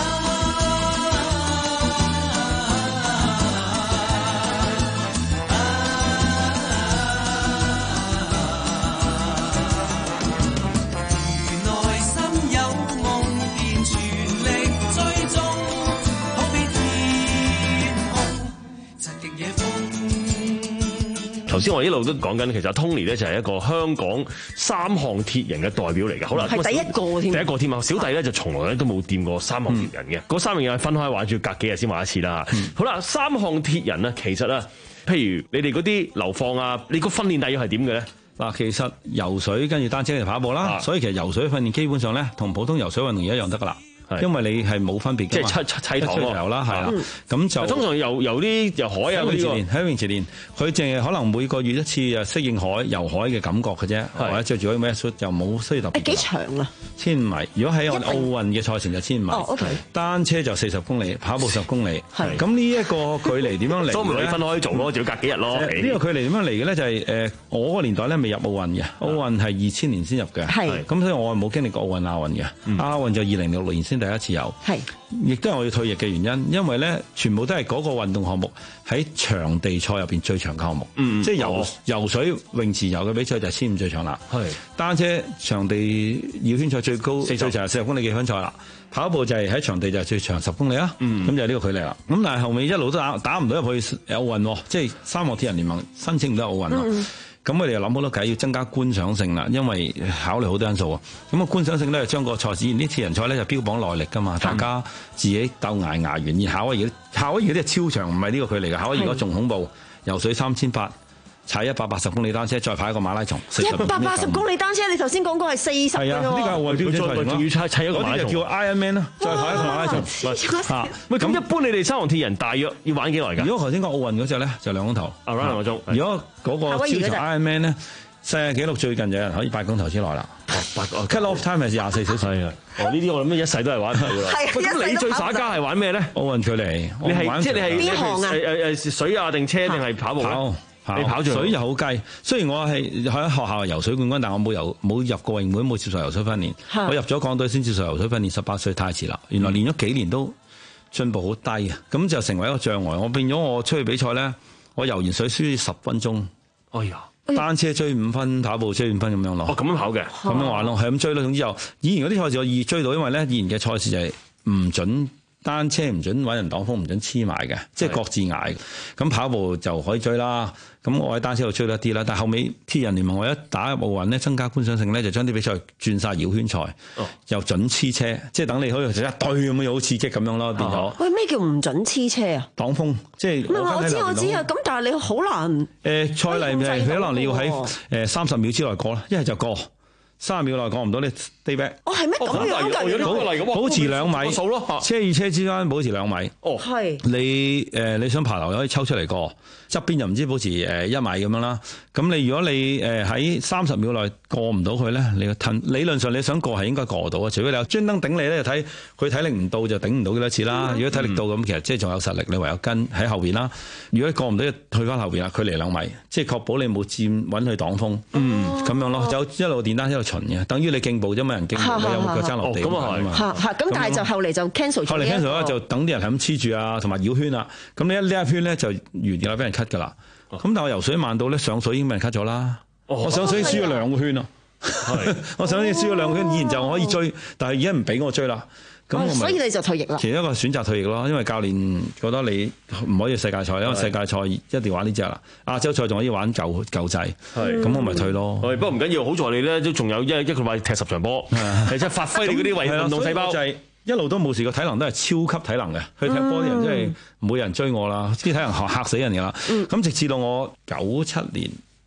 如內心有夢便全力追蹤，好比天空疾極野風。
頭先我一路都講緊，其實 Tony 咧就係一個香港三項鐵人嘅代表嚟嘅。好啦，
係第一個添，
第一個添啊！小弟咧就從來咧都冇掂過三項鐵人嘅。嗰、嗯、三樣嘢係分開玩，住隔幾日先玩一次啦。嗯、好啦，三項鐵人啊，其實啊，譬如你哋嗰啲流放啊，你個訓練大約係點嘅咧？
嗱，其實游水跟住單車嚟跑步啦，啊、所以其實游水訓練基本上咧同普通游水運動員一樣得噶啦。因為你係冇分別嘅，
即係砌砌砌塘
游啦，係啦，咁就
通常游游啲游海啊嗰啲
喺泳池練，佢淨係可能每個月一次啊適應海游海嘅感覺嘅啫，或者着住嗰啲咩 suit 又冇需要特別。
誒幾長啊？
千米，如果喺奧運嘅賽程就千米。
哦，OK。單
車就四十公里，跑步十公里。係。咁呢一個距離點樣嚟？
都唔可以分開做咯，就要隔幾日咯。呢
個距離點樣嚟嘅咧？就係誒我個年代咧未入奧運嘅，奧運係二千年先入嘅。係。咁所以我係冇經歷過奧運亞運嘅，亞運就二零六六年先第一次有。係。亦都係我要退役嘅原因，因為咧全部都係嗰個運動項目喺場地賽入邊最長嘅項目，嗯、即係游、哦、游水泳池游嘅比賽就係千五最長啦。係單車場地繞圈賽最高最長係四十公里嘅圈賽啦。跑步就係喺場地就係最長十公里啦。咁、嗯、就係呢個距離啦。咁但係後尾一路都打打唔到入去奧運，即係三項鐵人聯盟申請唔到奧運。嗯咁我哋又諗好多計，要增加觀賞性啦，因為考慮好多因素啊。咁啊觀賞性咧，將個賽事呢鐵人賽咧就標榜耐力噶嘛，大家自己鬥捱捱完。而夏威夷夏威夷嗰啲係超長，唔係呢個距離嘅。夏威夷嗰個仲恐怖，游水三千八，踩一百八十公里單車，再跑一個馬拉松。
一百八十公里單車，你頭先講過係四十嘅喎。係啊，呢個係奧運標準賽程咯。仲要砌砌一個馬拉松，叫 Ironman 啦，再跑一個馬拉松。
嚇！喂，咁一般你哋三項鐵人大約要玩幾耐㗎？
如果頭先講奧運嗰隻咧，就兩個鐘頭。
啊，兩個鐘。
如果嗰個超長 Ironman 咧，世界紀錄最近有人可以八個鐘頭之內啦。八個 cut off time 係廿四小時啊！
哦，呢啲我諗一世都係玩唔到啦。咁你最耍家係玩咩咧？
奧運距離，
你係即係你係
邊項啊？
誒誒水啊定車定係跑步咧？
跑
你跑
水就好雞。雖然我係喺學校游水冠軍，但我冇游冇入過泳會，冇接受游水訓練。我入咗港隊先接受游水訓練，十八歲太遲啦。原來練咗幾年都進步好低啊！咁就成為一個障礙。我變咗我出去比賽咧，我游完水輸十分鐘。
哎呀！
單車追五分，跑步追五分咁樣咯。
哦，咁樣跑嘅，
咁樣玩咯，係咁追咯。總之就以前嗰啲賽事我易追到，因為咧以前嘅賽事就係唔準單車唔準揾人擋風，唔準黐埋嘅，即係各自捱。咁跑步就可以追啦。咁我喺單車度追得啲啦。但係後尾鐵人聯盟我一打入奧運咧，增加觀賞性咧，就將啲比賽轉晒繞圈賽，哦、又準黐車，即係等你可以就一對咁樣好刺激咁樣咯，變咗。
喂，咩叫唔準黐車啊？
擋風，即係。唔係我知我知啊，
咁但係你好難。
誒賽例咪可能你要喺誒三十秒之內過啦，一係就過。三十秒內講唔到你 stay back。
哦，係咩咁樣㗎？
保持兩米，車與車之間保持兩米。
哦，
係。你誒你想爬樓可以抽出嚟過，側邊就唔知保持誒一米咁樣啦。咁你如果你誒喺三十秒內過唔到佢咧，你個褪理論上你想過係應該過到啊。除非你有專登頂你咧，就睇佢體力唔到就頂唔到幾多次啦。嗯、如果體力到咁，其實即係仲有實力，你唯有跟喺後邊啦。如果你過唔到，退翻後邊啦，距離兩米，即係確保你冇佔穩去擋風。嗯，咁樣咯，就一路電單一路巡嘅，等於你競步啫嘛，人競步你有冇腳踭落地咁啊嘛。
嚇嚇，咁但係就後嚟就 cancel 咗。
後嚟 cancel 咗就等啲人係咁黐住啊，同埋繞圈啊。咁你一呢一圈咧就完㗎啦，俾人 cut 㗎啦。咁但係我游水慢到咧，上水已經俾人 cut 咗啦。我上水輸咗兩個圈啊！我上水輸咗兩個圈，以前就可以追，但係而家唔俾我追啦。咁我咪
所以你就退役啦。
其中一個選擇退役咯，因為教練覺得你唔可以世界賽，因為世界賽一定玩呢隻啦。亞洲賽仲可以玩舊舊制，咁我咪退咯。
不過唔緊要，好在你咧都仲有一一個禮拜踢十場波，其實發揮你嗰啲為運動細胞。
一路都冇事，個體能都係超級體能嘅。去踢波啲人真係冇人追我啦，啲體能嚇嚇死人㗎啦。咁、嗯、直至到我九七年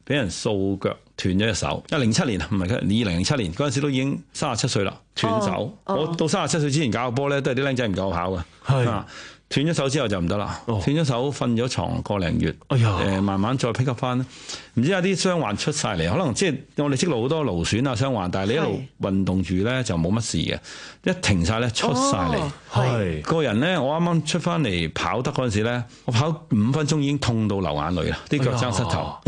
俾人掃腳斷咗隻手。因為零七年啊，唔係佢二零零七年嗰陣時都已經三十七歲啦，斷手。哦哦、我到三十七歲之前搞個波咧，都係啲僆仔唔夠跑嘅。係啊，斷咗手之後就唔得啦。斷咗手瞓咗床個零月。哎呀，誒慢慢再 pick up 翻。唔知有啲傷患出晒嚟，可能即係我哋積勞好多勞損啊傷患，但係你一路運動住咧就冇乜事嘅。一停晒咧出晒嚟，係、哦、個人咧，我啱啱出翻嚟跑得嗰陣時咧，我跑五分鐘已經痛到流眼淚啦，啲腳踭膝頭。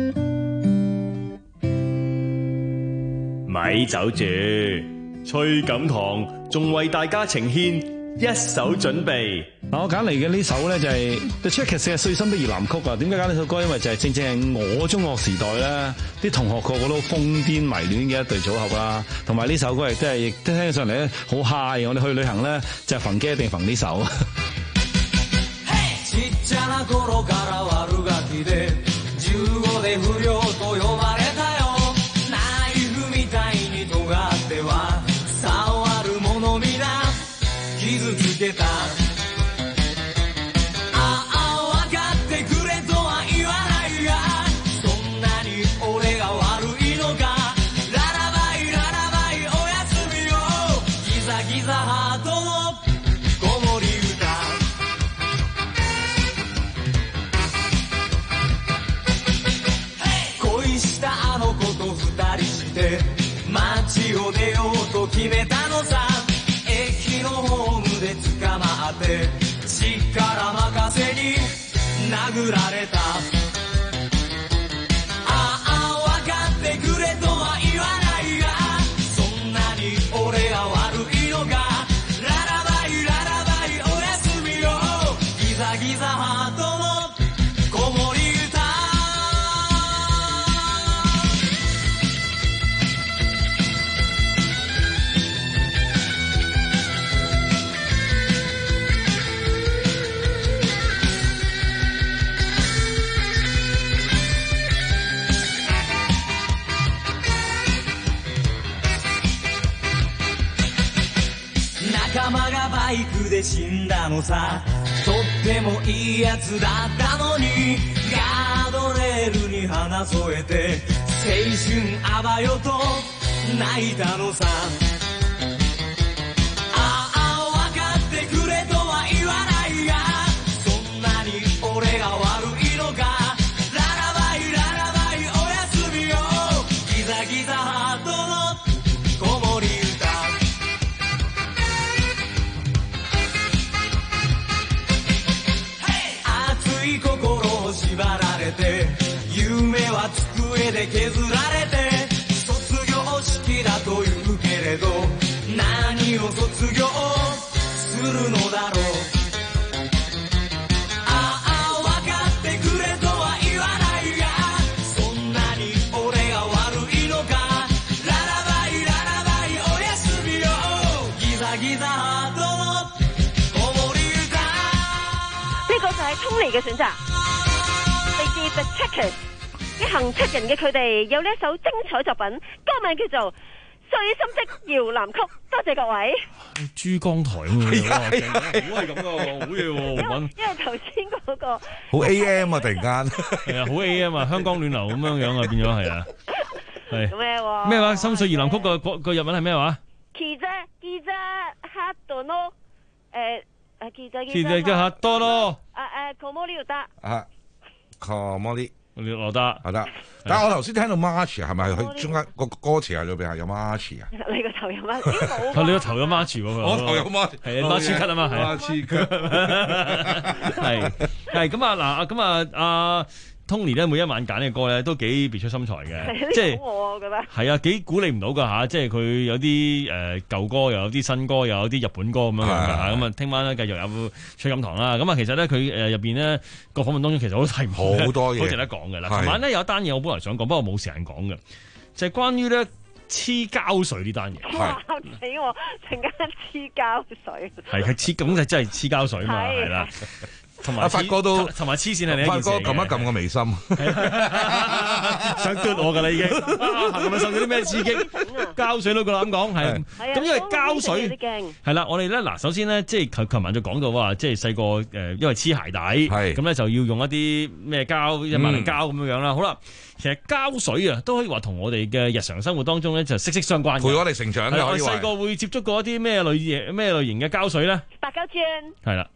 咪走住，崔錦棠仲為大家呈獻一首準備。
嗱，我揀嚟嘅呢首咧就係 The Checkers 嘅《碎心的搖籃曲》啊。點解揀呢首歌？因為就係正正係我中學時代咧，啲同學個個都瘋癲迷戀嘅一隊組合啦。同埋呢首歌亦都係亦都聽上嚟咧好 high。我哋去旅行咧就係逢機一定逢呢首。
街を出ようと決めたのさ。駅のホームで捕まって力任せに殴られた。ああ分かってくれとは言わないが、そんなに俺が悪いのか。ララバイララバイおやすみよ、ギザギザハートの子守歌。仲間がバイクで死んだのさ。とってもいいやつだったのに、ガードレールに花添えて青春あばよと泣いたのさ。ああ分かってくれとは言わないが、そんなに俺が悪いのか。ララバイララバイおやすみよ、ギザギザハートの子守歌。心を縛られて、夢は机で削られて、卒業式だと言うけれど、何を卒業するのだろう。ああ分かってくれとは言わないが、そんなに俺が悪いのか。ララバイララバイおやすみよ、ギザギザハートの子守歌。
呢個就係Tony嘅選擇。The Checkers 一行七人嘅佢哋有呢一首精彩作品，歌名叫做《碎心的搖籃曲》。多謝各位。
珠江台咁樣，好係咁噶，好嘢喎，黃敏。
因為頭先嗰個
好 A M 啊，突然間
係啊，好 A M 啊，香港暖流咁樣樣啊，變咗係啊，係
咩喎？
咩話？《心碎搖籃曲》個個個日文係咩話？
記者記者ハットの誒誒記者
記者嘅ハットの
啊誒子守歌
啊。call 摩啲，
我得，
我得。但係我頭先聽到 March 係咪佢中間個歌詞喺裏邊係有 March 啊？
你個頭有 March？冇。
你個頭有 March 喎，
我頭有 March，
係 March 咳啊嘛，係。
March 咳，
係係咁啊嗱，咁啊阿 Tony 咧每一晚揀嘅歌咧都幾別出心裁嘅，即係
我覺得
係啊幾鼓勵唔到㗎嚇，即係佢有啲誒舊歌，又有啲新歌，又有啲日本歌咁樣樣㗎嚇。咁啊聽晚咧繼續有崔錦棠啦。咁啊其實咧佢誒入邊咧個訪問當中其實好睇唔
好多嘢，
好值得講嘅啦。琴晚咧有一單嘢我本來想講，不過冇時間講嘅，就係關於咧黐膠水呢單嘢。
嚇死我！陣間黐膠水。
係係黐咁就真係黐膠水嘛，係啦。 同埋
發哥都
同埋黐線係另一件事嚟嘅。
發哥撳一撳個眉心，
想嘟我㗎啦已經。係咪受咗啲咩刺激？膠水都夠膽講係。咁因為膠水係啦，我哋咧嗱，首先咧即係琴日就講到話，即係細個誒，因為黐鞋底，咁咧就要用一啲咩膠，一萬能膠咁樣樣啦。好啦。其實膠水啊，都可以話同我哋嘅日常生活當中咧就息息相關嘅。
陪我哋成長嘅。
我哋細個會接觸過一啲咩類嘢、咩類型嘅膠水咧？
白膠磚。
係啦。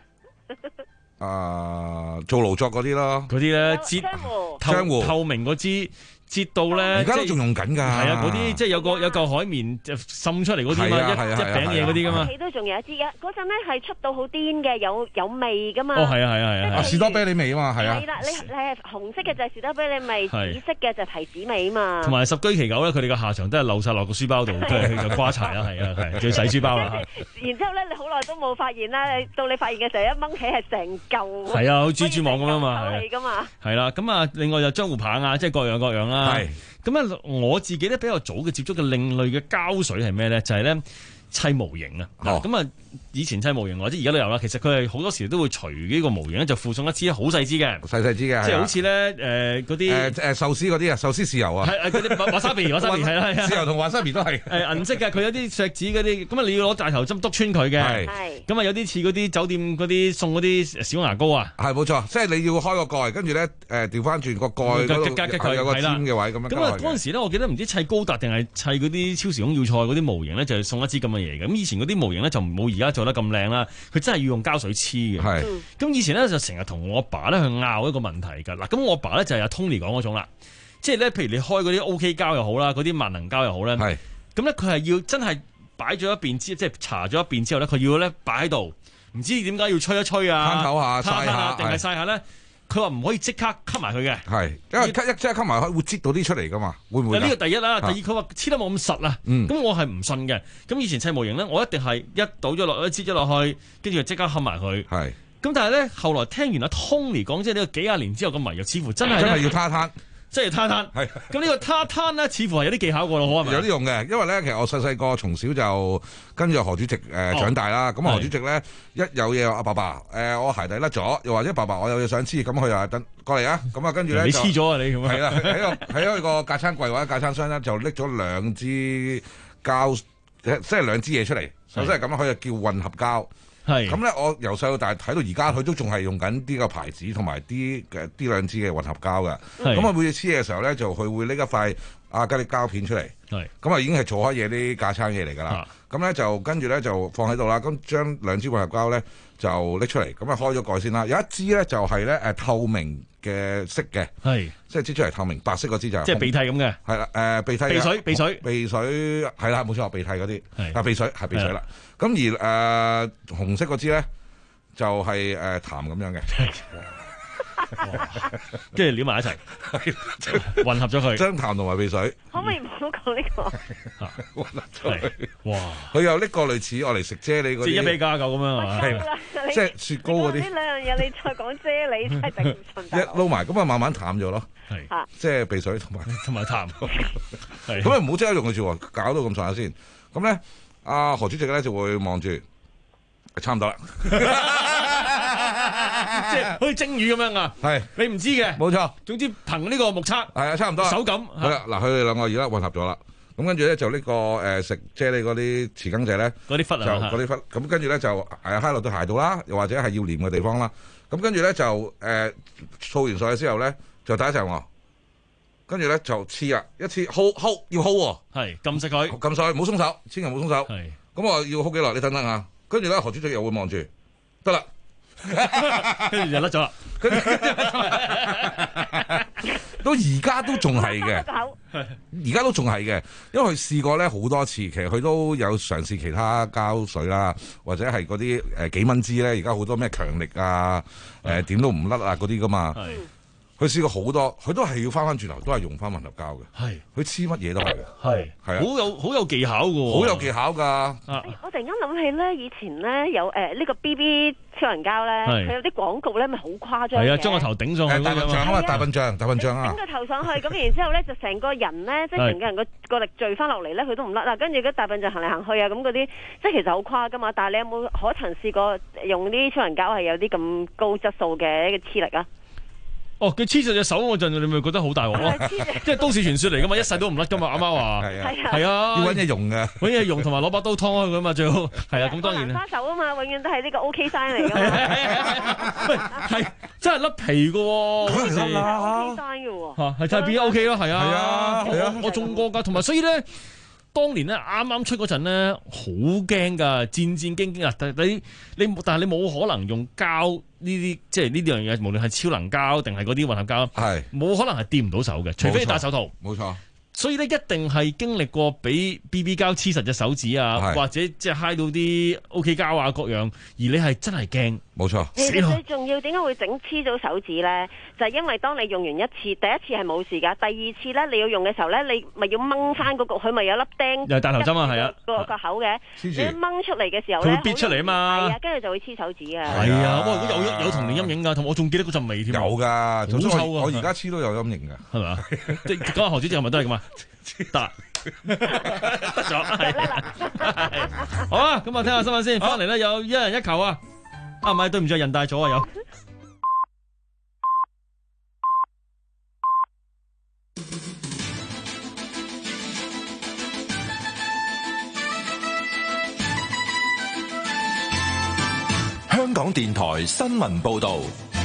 啊，做勞作嗰啲咯。
嗰啲咧，接透透明嗰支。折到咧，
而家都仲用緊㗎。
係啊，嗰啲即係有個有嚿海綿就滲出嚟嗰啲嘛，一一餅嘢嗰啲㗎嘛。
屋企都仲有一支嘅，嗰陣咧係出到好癲嘅，有有味㗎嘛。
哦，係啊，係啊，係啊。
士多啤梨味啊嘛，係啊。
係啦，你你係紅色嘅就係士多啤梨味，紫色嘅就係提子味啊嘛。
同埋十居其九咧，佢哋嘅下場都係漏晒落個書包度，跟住就瓜柴啦，係啊，係，仲要洗書包啦。
然之後咧，你好耐都冇發現啦，到你發現嘅時候一掹起係成嚿。
係啊，好蜘蛛網咁啊嘛，
係㗎嘛。係
啦，咁啊，另外就漿糊棒啊，即係各樣各樣啦。係。咁啊，我自己咧比較早嘅接觸嘅另類嘅膠水係咩咧？就係咧砌模型啊。咁啊，以前砌模型或者而家都有啦。其實佢係好多時都會除呢個模型咧，就附送一支好細支嘅，
細細支嘅，
即係好似咧誒嗰啲
誒誒壽司嗰啲啊，壽司豉油啊，
係嗰啲瓦沙比，瓦沙比係啦，
豉油同瓦沙比都係
誒銀色嘅。佢有啲錫紙嗰啲，咁啊你要攞大頭針篤穿佢嘅，係咁啊有啲似嗰啲酒店嗰啲送嗰啲小牙膏啊，
係冇錯，即係你要開個蓋，跟住咧誒調翻轉個蓋嗰度有個尖嘅位咁樣。
咁啊嗰陣時咧，我記得唔知砌高達定係砌嗰啲超時空要塞嗰啲模型咧，就係送一支咁嘅嘢嘅。咁以前嗰啲模型咧就冇而家做得咁靚啦，佢真係要用膠水黐嘅。係咁以前咧就成日同我阿爸咧去拗一個問題㗎。嗱，咁我阿爸咧就係阿 Tony 講嗰種啦，即係咧譬如你開嗰啲 OK 膠又好啦，嗰啲萬能膠又好咧，係咁咧佢係要真係擺咗一邊之，即係搽咗一邊之後咧，佢要咧擺喺度，唔知點解要吹一吹啊，
攤透下曬下
定係曬下咧？佢話唔可以即刻吸埋佢嘅，係
因為吸一即刻吸埋佢會擠到啲出嚟噶嘛，會唔會？
呢個第一啦，第二佢話黐得冇咁實啊，咁我係唔信嘅。咁以前砌模型咧，我一定係一倒咗落，一擠咗落去，跟住就即刻吸埋佢。係咁，但係咧後來聽完阿 Tony 講，即係呢個幾廿年之後嘅迷藥，似乎真係
真係要攤攤。
即係攤攤，係咁呢個攤攤咧，似乎係有啲技巧過咯，好係咪？
有啲用嘅，因為咧，其實我細細個從小就跟住何主席誒、呃哦、長大啦。咁何主席咧一有嘢，阿爸爸誒、呃，我鞋底甩咗，又或者爸爸我有嘢想黐，咁佢又等過嚟啊。咁啊，跟住咧
你黐咗啊，你咁啊？
係啦，喺個喺佢個架撐櫃或者架撐箱咧，就拎咗兩支膠，即係兩支嘢出嚟。首先係咁，佢就叫混合膠。係咁咧，我由細到大睇到而家，佢都仲係用緊呢個牌子同埋啲嘅呢兩支嘅混合膠嘅。咁啊，每次黐嘢嘅時候咧，就佢會拎一塊亞加力膠片出嚟。係咁啊，已經係做開嘢啲架撐嘢嚟㗎啦。咁咧就跟住咧就放喺度啦。咁將兩支混合膠咧就拎出嚟，咁啊開咗蓋先啦。有一支咧就係咧誒透明嘅色嘅，係即係支出嚟透明白色嗰支就
即係鼻涕咁嘅。係
啦，誒鼻涕、
鼻水、鼻水、
鼻水係啦，冇錯，鼻涕嗰啲係啊鼻水係鼻水啦。咁而誒、呃、紅色嗰支咧就係誒痰咁樣嘅，
跟住撩埋一齊，混合咗佢，
將痰同埋鼻水。
可唔可以唔好講呢個？
混合咗佢，
哇！
佢有呢個類似我嚟食啫喱嗰啲，
即係一比加九咁樣係嘛？
係即係雪糕嗰啲。
呢兩樣嘢你再講啫喱，真係頂唔順。
一撈埋咁啊，慢慢淡咗咯。
係，
即係鼻水同埋
同埋痰。係
咁啊，唔好即刻用佢住喎，搞到咁上下先。咁咧。阿何主席咧就會望住，差唔多啦，
即係好似蒸魚咁樣啊！係你唔知嘅，
冇錯。總
之憑呢個目測
係啊，差唔多
手感。
好啦，嗱，佢哋兩個而家混合咗啦。咁跟住咧就呢個誒食啫喱嗰啲匙羹仔咧，
嗰啲忽啊，
嗰啲忽。咁跟住咧就誒揩落對鞋度啦，又或者係要黏嘅地方啦。咁跟住咧就誒掃完水之後咧就第一陣喎。跟住咧就黐啊，一黐 hold hold 要 hold 喎，
係撳實佢，
撳實佢，唔好鬆手，千祈唔好鬆手。係，咁我要 hold 幾耐？你等等下。跟住咧何主席又會望住，得啦，
跟住就甩咗啦。
到而家都仲係嘅，而家都仲係嘅，因為佢試過咧好多次，其實佢都有嘗試其他膠水啦，或者係嗰啲誒幾蚊支咧，而家好多咩強力啊，誒點都唔甩啊嗰啲噶嘛。 佢試過好多，佢都係要翻翻轉頭，都係用翻混合膠嘅。
係，
佢黐乜嘢都係嘅。
係
係啊，
好有好有技巧嘅喎，
好有技巧㗎。啊，
我突然間諗起咧，以前咧有誒呢個 B B 超人膠咧，
係
佢有啲廣告咧，咪好誇張嘅。
係啊，將個頭頂上去
誒大笨象啊嘛，
係啊
大笨象，大笨象啊
頂。個頭上去，咁然之後咧就成個人咧，即係成個人個個力墜翻落嚟咧，佢都唔甩啦。跟住嗰大笨象行嚟行去啊，咁嗰啲即係其實好誇㗎嘛。但係你有冇可曾試過用啲超人膠係有啲咁高質素嘅一個黐力啊？
哦，佢黐實隻手嗰陣，你咪覺得好大鑊咯？即係都市傳說嚟噶嘛，一世都唔甩噶嘛，阿媽話
係啊，
係啊，
要揾嘢用嘅，
揾嘢用同埋攞把刀劏開佢嘛，最好係啊，咁當然
花手啊嘛，永遠都係呢個 OK sign 嚟㗎嘛。
係真係甩皮㗎喎，
係 OK sign 㗎喎。
嚇係真係變咗 OK 咯，係啊，
係啊係啊
我我中過㗎，同埋所以咧。當年咧啱啱出嗰陣咧，好驚㗎，戰戰兢兢啊！但你你但係你冇可能用膠呢啲，即係呢樣嘢，無論係超能膠定係嗰啲混合膠，
係冇
可能係掂唔到手嘅，除非你戴手套。
冇錯。
所以咧，一定係經歷過俾 B B 膠黐實隻手指啊，或者即係揩到啲 OK 膠啊各樣，而你係真係驚。
冇錯。
其實最重要點解會整黐咗手指咧？就係因為當你用完一次，第一次係冇事㗎，第二次咧你要用嘅時候咧，你咪要掹翻嗰個，佢咪有粒釘。
又係大頭針啊，係啊。
個個口嘅，你一掹出嚟嘅時候
佢會逼出嚟啊嘛。
係啊，跟住就會黐手指啊。
係啊，哇！有有有童年陰影㗎，同我仲記得嗰陣味添。
有㗎，
好臭啊！
我而家黐都有陰影㗎，
係咪啊？即係講下何子正係咪都係咁啊？得得咗，係好啊！咁啊，聽下新聞先。翻嚟咧，有一人一球啊！啊，唔係，對唔住，人大咗啊，有。
香港電台新聞報導。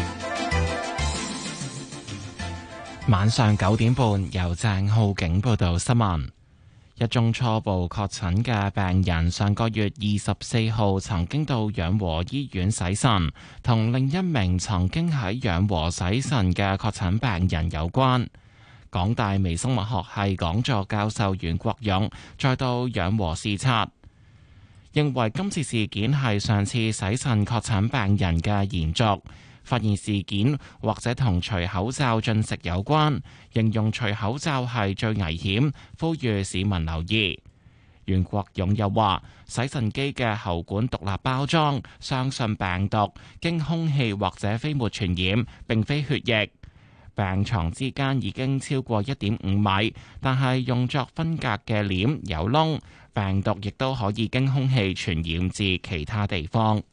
晚上九點半，由鄭浩景報道新聞。一宗初步確診嘅病人上個月二十四號曾經到養和醫院洗腎，同另一名曾經喺養和洗腎嘅確診病人有關。港大微生物學系講座教授袁國勇再到養和視察，認為今次事件係上次洗腎確診病人嘅延續。發現事件或者同除口罩進食有關，形容除口罩係最危險，呼籲市民留意。袁國勇又話，洗腎機嘅喉管獨立包裝，相信病毒經空氣或者飛沫傳染，並非血液。病床之間已經超過一點五米，但係用作分隔嘅簾有窿，病毒亦都可以經空氣傳染至其他地方。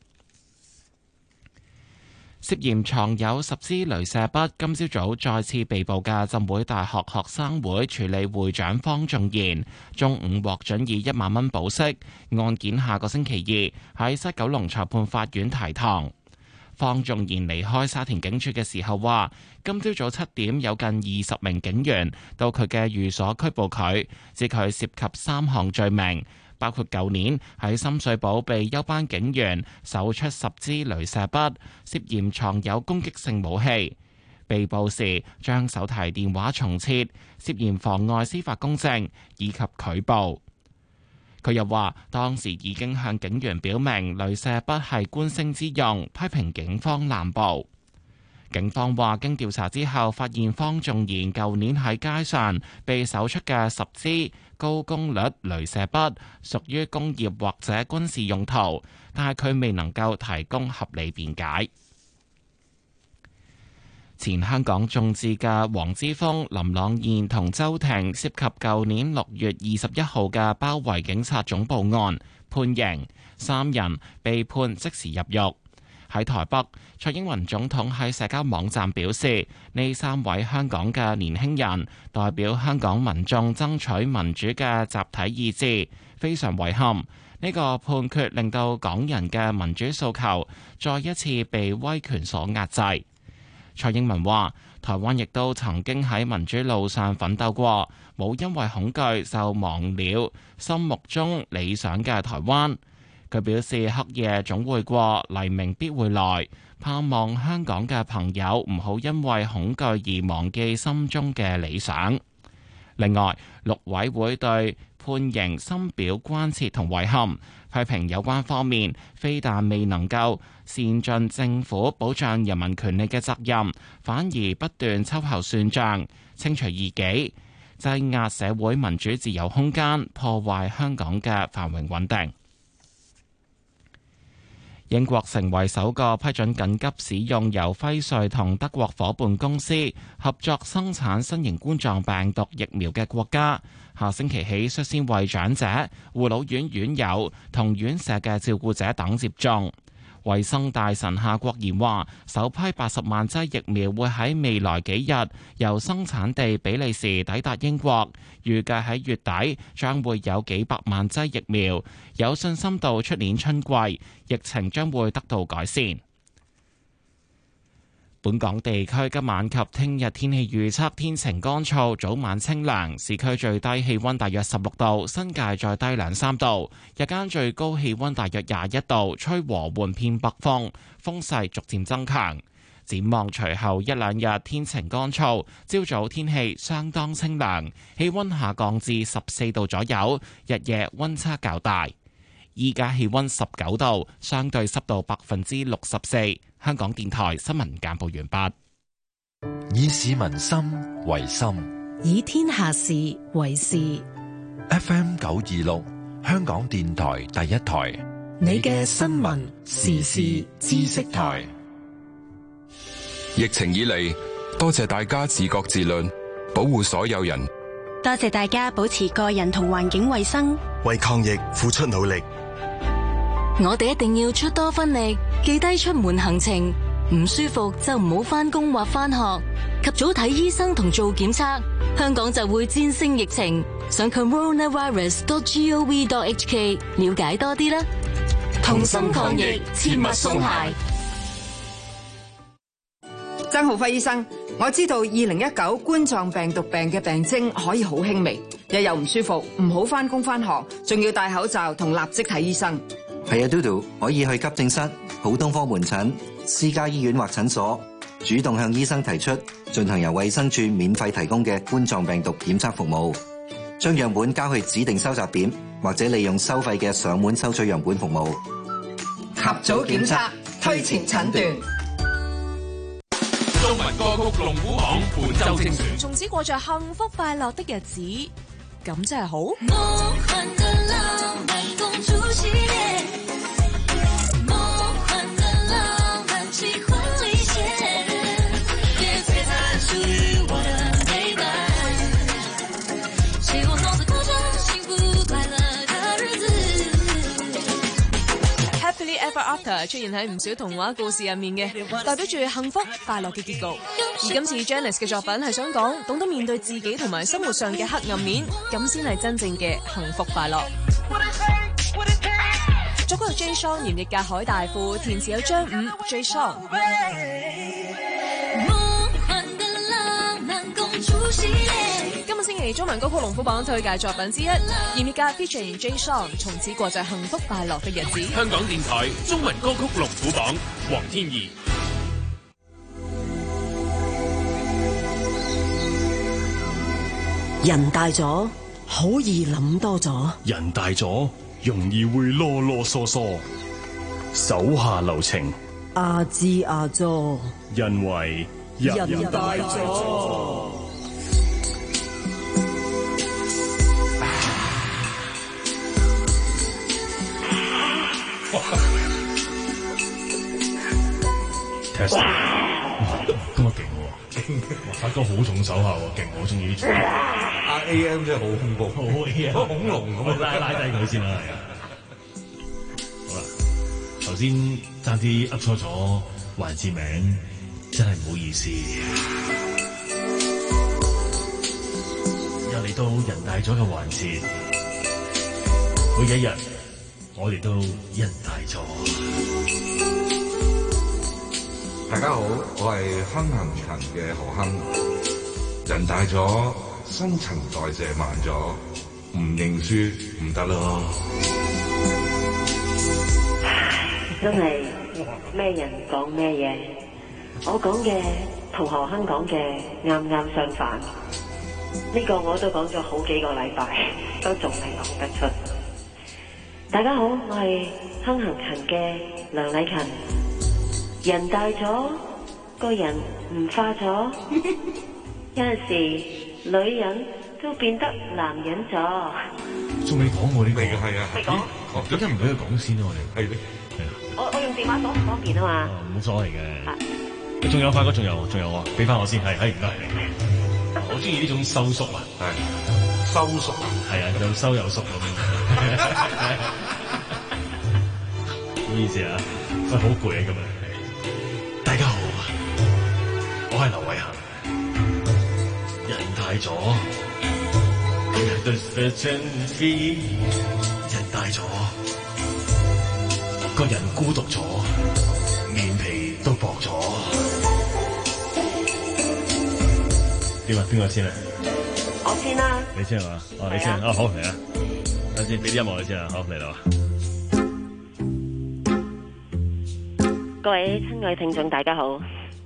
涉嫌藏有十支鐳射筆，今朝早再次被捕嘅浸會大學學生會署理會長方仲賢，中午獲准以一萬蚊保釋，案件下個星期二喺西九龍裁判法院提堂。方仲賢離開沙田警署嘅時候話，今朝早七點有近二十名警員到佢嘅寓所拘捕佢，指佢涉及三項罪名。包括舊年喺深水埗被休班警員搜出十支鐳射筆，涉嫌藏有攻擊性武器。被捕時將手提電話重設，涉嫌妨礙司法公正以及拒捕。佢又話，當時已經向警員表明鐳射筆係觀星之用，批評警方濫捕。警方話，經調查之後，發現方仲賢舊年喺街上被搜出嘅十支高功率鐳射筆屬於工業或者軍事用途，但係佢未能夠提供合理辯解。前香港眾志嘅黃之鋒、林朗彥同周庭涉及舊年六月二十一號嘅包圍警察總部案，判刑，三人被判即時入獄。喺台北，蔡英文總統喺社交網站表示，呢三位香港嘅年輕人代表香港民眾爭取民主嘅集體意志，非常遺憾，呢個判決令到港人嘅民主訴求再一次被威權所壓制。蔡英文話，台灣亦都曾經喺民主路上奮鬥過，冇因為恐懼就忘了心目中理想嘅台灣。佢表示，黑夜總會過，黎明必會來，盼望香港嘅朋友唔好因為恐懼而忘記心中嘅理想。另外，陸委會對判刑深表關切同遺憾， 批評有關方面非但未能夠善盡政府保障人民權利嘅責任，反而不斷秋後算賬，清除異己，擠壓社會民主自由空間，破壞香港嘅繁榮穩定。英國成為首個批准緊急使用由輝瑞同德國伙伴公司合作生產新型冠狀病毒疫苗嘅國家，下星期起率先為長者、護老院院友同院舍嘅照顧者等接種。衛生大臣夏國賢話，首批八十萬劑疫苗會喺未來幾日由生產地比利時抵達英國，預計喺月底將會有幾百萬劑疫苗，有信心到出年春季疫情將會得到改善。本港地區今晚及聽日天氣預測，天晴乾燥，早晚清涼，市區最低氣溫大約十六度，新界再低兩三度，日間最高氣溫大約廿一度，吹和緩偏北風，風勢逐漸增強。展望隨後一兩日天晴乾燥，朝早天氣相當清涼，氣溫下降至十四度左右，日夜溫差較大。依家氣溫十九度，相對濕度百分之六十四。香港電台新聞簡報完畢。
以市民心為心，
以天下事為事。
F M 九二六，香港電台第一台，
你嘅新聞時事知識台。
疫情以嚟，多謝大家自覺自律，保護所有人。
多謝大家保持個人同環境衛生，
為抗疫付出努力。
我哋一定要出多分力，記低出門行程，唔舒服就唔好返工或返學，及早睇醫生同做檢測，香港就會戰勝疫情。上 coronavirus dot gov dot h k 了解多啲啦。同心抗疫，切勿鬆懈。
曾浩輝醫生，我知道二零一九冠狀病毒病嘅病徵可以好輕微，日又唔舒服，唔好返工返學，仲要戴口罩同立即睇醫生。
係啊，嘟嘟可以去急症室、普通科門診、私家醫院或診所，主動向醫生提出進行由衛生署免費提供嘅冠狀病毒檢測服務，將樣本交去指定收集點，或者利用收費嘅上門收取樣本服務。
及早檢測，推前診斷。
中文歌曲龍虎榜本周精選，
從此過着幸福快樂的日子，咁真係好。
夢幻的浪漫公主系列，夢幻的浪漫奇幻危險，別璀璨屬於我的美滿，希望從此過着幸福快樂的日子。
Happily Ever After 出現喺唔少童話故事入面嘅，代表住幸福快樂嘅結局。而今次 Janice 嘅作品係想講，懂得面對自己同埋生活上嘅黑暗面，咁先係真正嘅幸福快樂。作曲有 Jay Sean， 嚴譯嘅海大富，填詞有張五 Jay Sean。今個星期中文歌曲龍虎榜推介作品之一，嚴譯嘅 D J Jay Sean， 從此過着幸福快樂嘅日子。
香港電台中文歌曲龍虎榜，黃天怡。
人大咗，好易諗多咗。
人大咗，容易會囉囉嗦嗦。手下留情，
阿支阿佐，
因為人大咗。
Test， 今日勁喎，發哥好重手下喎，勁，我中意呢種。
阿 A M 真係好恐怖，
好 A M，
恐龍咁
拉拉低佢先啦，係啊。好啦，頭先爭啲噏錯咗環節名，真係唔好意思。又嚟到人大咗嘅環節，每一日我哋都人大咗。
大家好，我係亨行勤嘅何亨。人大咗，新陳代謝慢咗，唔認輸唔得咯。
真係咩人講咩嘢，我講嘅同何亨講嘅啱啱相反。呢個我都講咗好幾個禮拜，都仲未講得出。 大家好，我係亨行勤嘅梁禮勤。人大咗，個人唔化咗，有陣時女人都變得男人咗。
仲未講喎呢個，
係啊，
未講。
哦，點解唔俾佢講先啊？我哋係咧，係啊。
我我用電話講唔方便啊嘛。
冇所謂嘅。仲有快哥，仲有，仲有啊！俾翻我先，係係唔該。我中意呢種收縮啊，
係收縮啊，
係啊，又收又縮咁。唔好意思啊，真係好攰啊今日。大家好，我係劉偉恒。人大咗，人大咗，個人孤獨咗，面皮都薄咗。點啊？邊個先啊？
我先啦。
你先係嘛？哦，你先啊，好嚟啊！等先，俾啲音樂你先啊，好嚟啦。
各位親愛聽眾，大家好，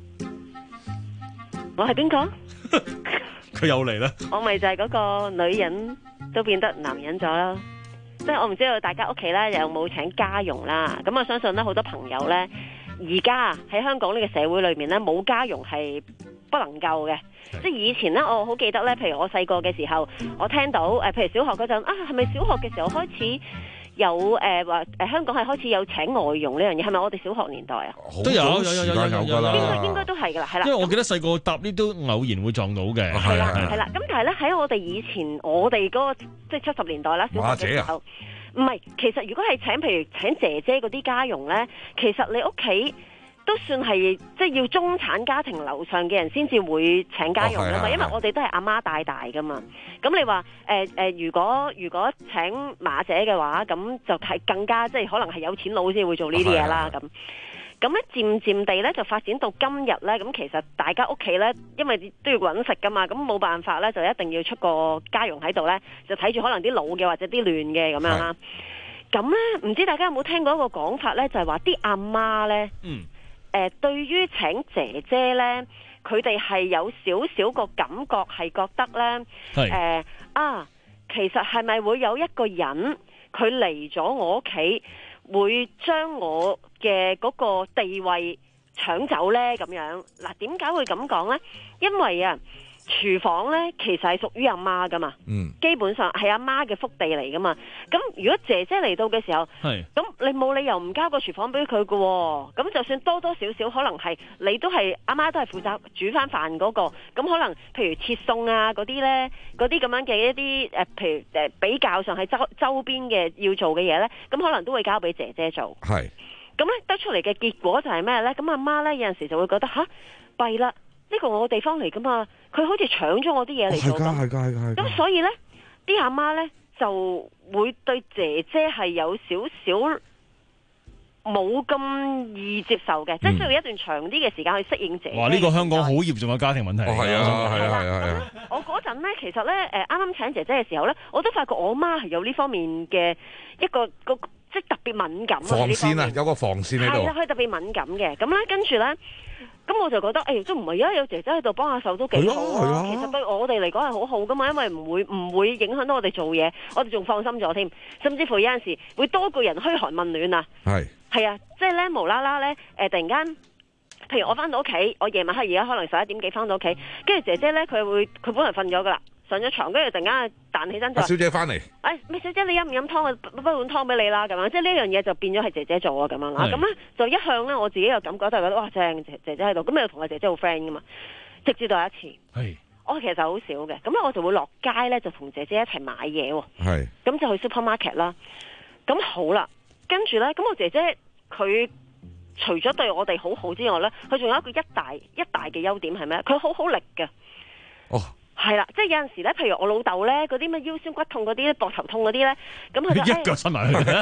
我係邊個？
佢又嚟啦！
我咪就係嗰個女人都變得男人咗啦。即係我唔知道大家屋企咧有冇請家傭啦。咁我相信咧好多朋友咧，而家喺香港呢個社會裏面咧，冇家傭係不能夠嘅。即係以前咧，我好記得咧，譬如我細個嘅時候，我聽到誒，譬如小學嗰陣啊，係咪小學嘅時候開始有誒話誒香港係開始有請外傭呢樣嘢？係咪我哋小學年代啊？
都有有有有有有有啦，
應該應該都係㗎啦，係啦。
因為我記得細個搭 lift 都偶然會撞到嘅，
係啦係啦。咁但係咧喺我哋以前，我哋嗰個即係七十年代啦，小學嘅時候，唔係，其實如果係請譬如請姐姐嗰啲家傭咧，其實你屋企都算係即係要中產家庭樓上嘅人先至會請家傭㗎嘛，因為我哋都係阿媽帶大㗎嘛。咁你話誒誒，如果如果請馬姐嘅話，咁就係更加即係可能係有錢佬先會做呢啲嘢啦。咁咁咧漸漸地咧就發展到今日咧，咁其實大家屋企咧，因為都要揾食㗎嘛，咁冇辦法咧，就一定要出個家傭喺度咧，就睇住可能啲老嘅或者啲亂嘅咁樣啦。咁咧唔知大家有冇聽過一個講法咧，就係話啲阿媽咧。嗯誒、呃，對於請姐姐咧，佢哋係有少少個感覺係覺得咧，誒、呃、啊，其實係咪會有一個人佢嚟咗我屋企，會將我嘅嗰個地位搶走咧？咁樣嗱，點解會咁講咧？因為啊，廚房咧其實係屬於阿媽噶嘛，嗯，基本上係阿媽嘅福地嚟噶嘛。咁如果姐姐嚟到嘅時候，係咁你冇理由唔交個廚房俾佢噶。咁就算多多少少可能係你都係阿媽都係負責煮翻飯嗰個。咁可能譬如切餸啊嗰啲咧，嗰啲咁樣嘅一啲誒，譬如誒比較上係周周邊嘅要做嘅嘢咧，咁可能都會交俾姐姐做。係咁咧得出嚟嘅結果就係咩咧？咁阿媽咧有陣時就會覺得吓弊啦。呢個我地方嚟噶嘛，佢好似搶咗我啲嘢嚟做咁。係㗎，係㗎，係㗎。咁所以咧，啲阿媽咧就會對姐姐係有少少冇咁易接受嘅，嗯、即係需要一段長啲嘅時間去適應姐姐。哇！
呢、呢個香港好嚴重嘅家庭問題。係、哦、啊，係啊，係啊，係啊。
我嗰陣咧，其實咧，誒啱啱請姐姐嘅時候咧，我都發覺我媽係有呢方面嘅一個個即係特別敏感。
防線啊，有個防線喺度。
係啦，佢特別敏感嘅。咁咧，跟住咧。咁我就覺得，誒、欸，都唔係而家有姐姐喺度幫下手都幾好啊！啊其實對我哋嚟講係好好噶嘛，因為唔會唔會影響到我哋做嘢，我哋仲放心咗添。甚至乎有陣時會多個人噓寒問暖啊！係係啊，即係咧無啦啦咧，誒、呃、突然間，譬如我翻到屋企，我夜晚黑而家可能十一點幾翻到屋企，跟住姐姐咧佢會佢本來瞓咗噶啦。上咗床，跟住突然間彈起身就，
小姐翻嚟，
哎，咩小姐你飲唔飲湯啊？不不碗湯俾你啦，咁樣，即係呢樣嘢就變咗係姐姐做啊，咁樣啦。咁咧就一向咧，我自己有感覺就係覺得哇正，姐姐姐喺度，咁又同阿姐姐好 friend 噶嘛。直至到有一次，係我其實好少嘅，咁咧我就會落街咧，就同姐姐一齊買嘢喎。係，咁就去 supermarket 啦。咁好啦，跟住咧，咁我姐姐佢除咗對我哋好好之外咧，佢仲有一個一大一大嘅優點係咩？佢好好力嘅。哦。係啦，即係有陣時咧，譬如我老豆咧，嗰啲咩腰酸骨痛嗰啲、膊頭痛嗰啲咧，咁佢就一腳伸埋去，跟住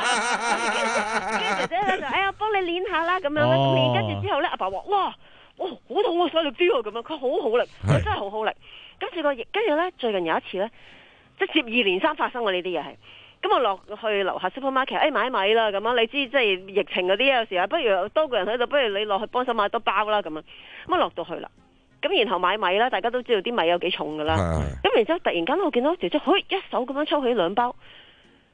姐姐咧就哎呀，幫你練下啦，咁樣咧，咁練跟住之後咧，阿爸話哇，哇好痛啊，使力啲啊，咁樣，佢好好力，佢真係好好力。咁試過，跟住咧，最近有一次咧，即係接二連三發生嘅呢啲嘢係，咁我落去樓下 supermarket，哎買米啦，咁樣，你知即係疫情嗰啲有時啊，不如多個人喺度，不如你落去幫手買多包啦，咁樣，咁我落到去啦。咁然後買米啦，大家都知道啲米有幾重噶啦。咁然之後突然間我見到姐姐，佢一手咁樣抽起兩包，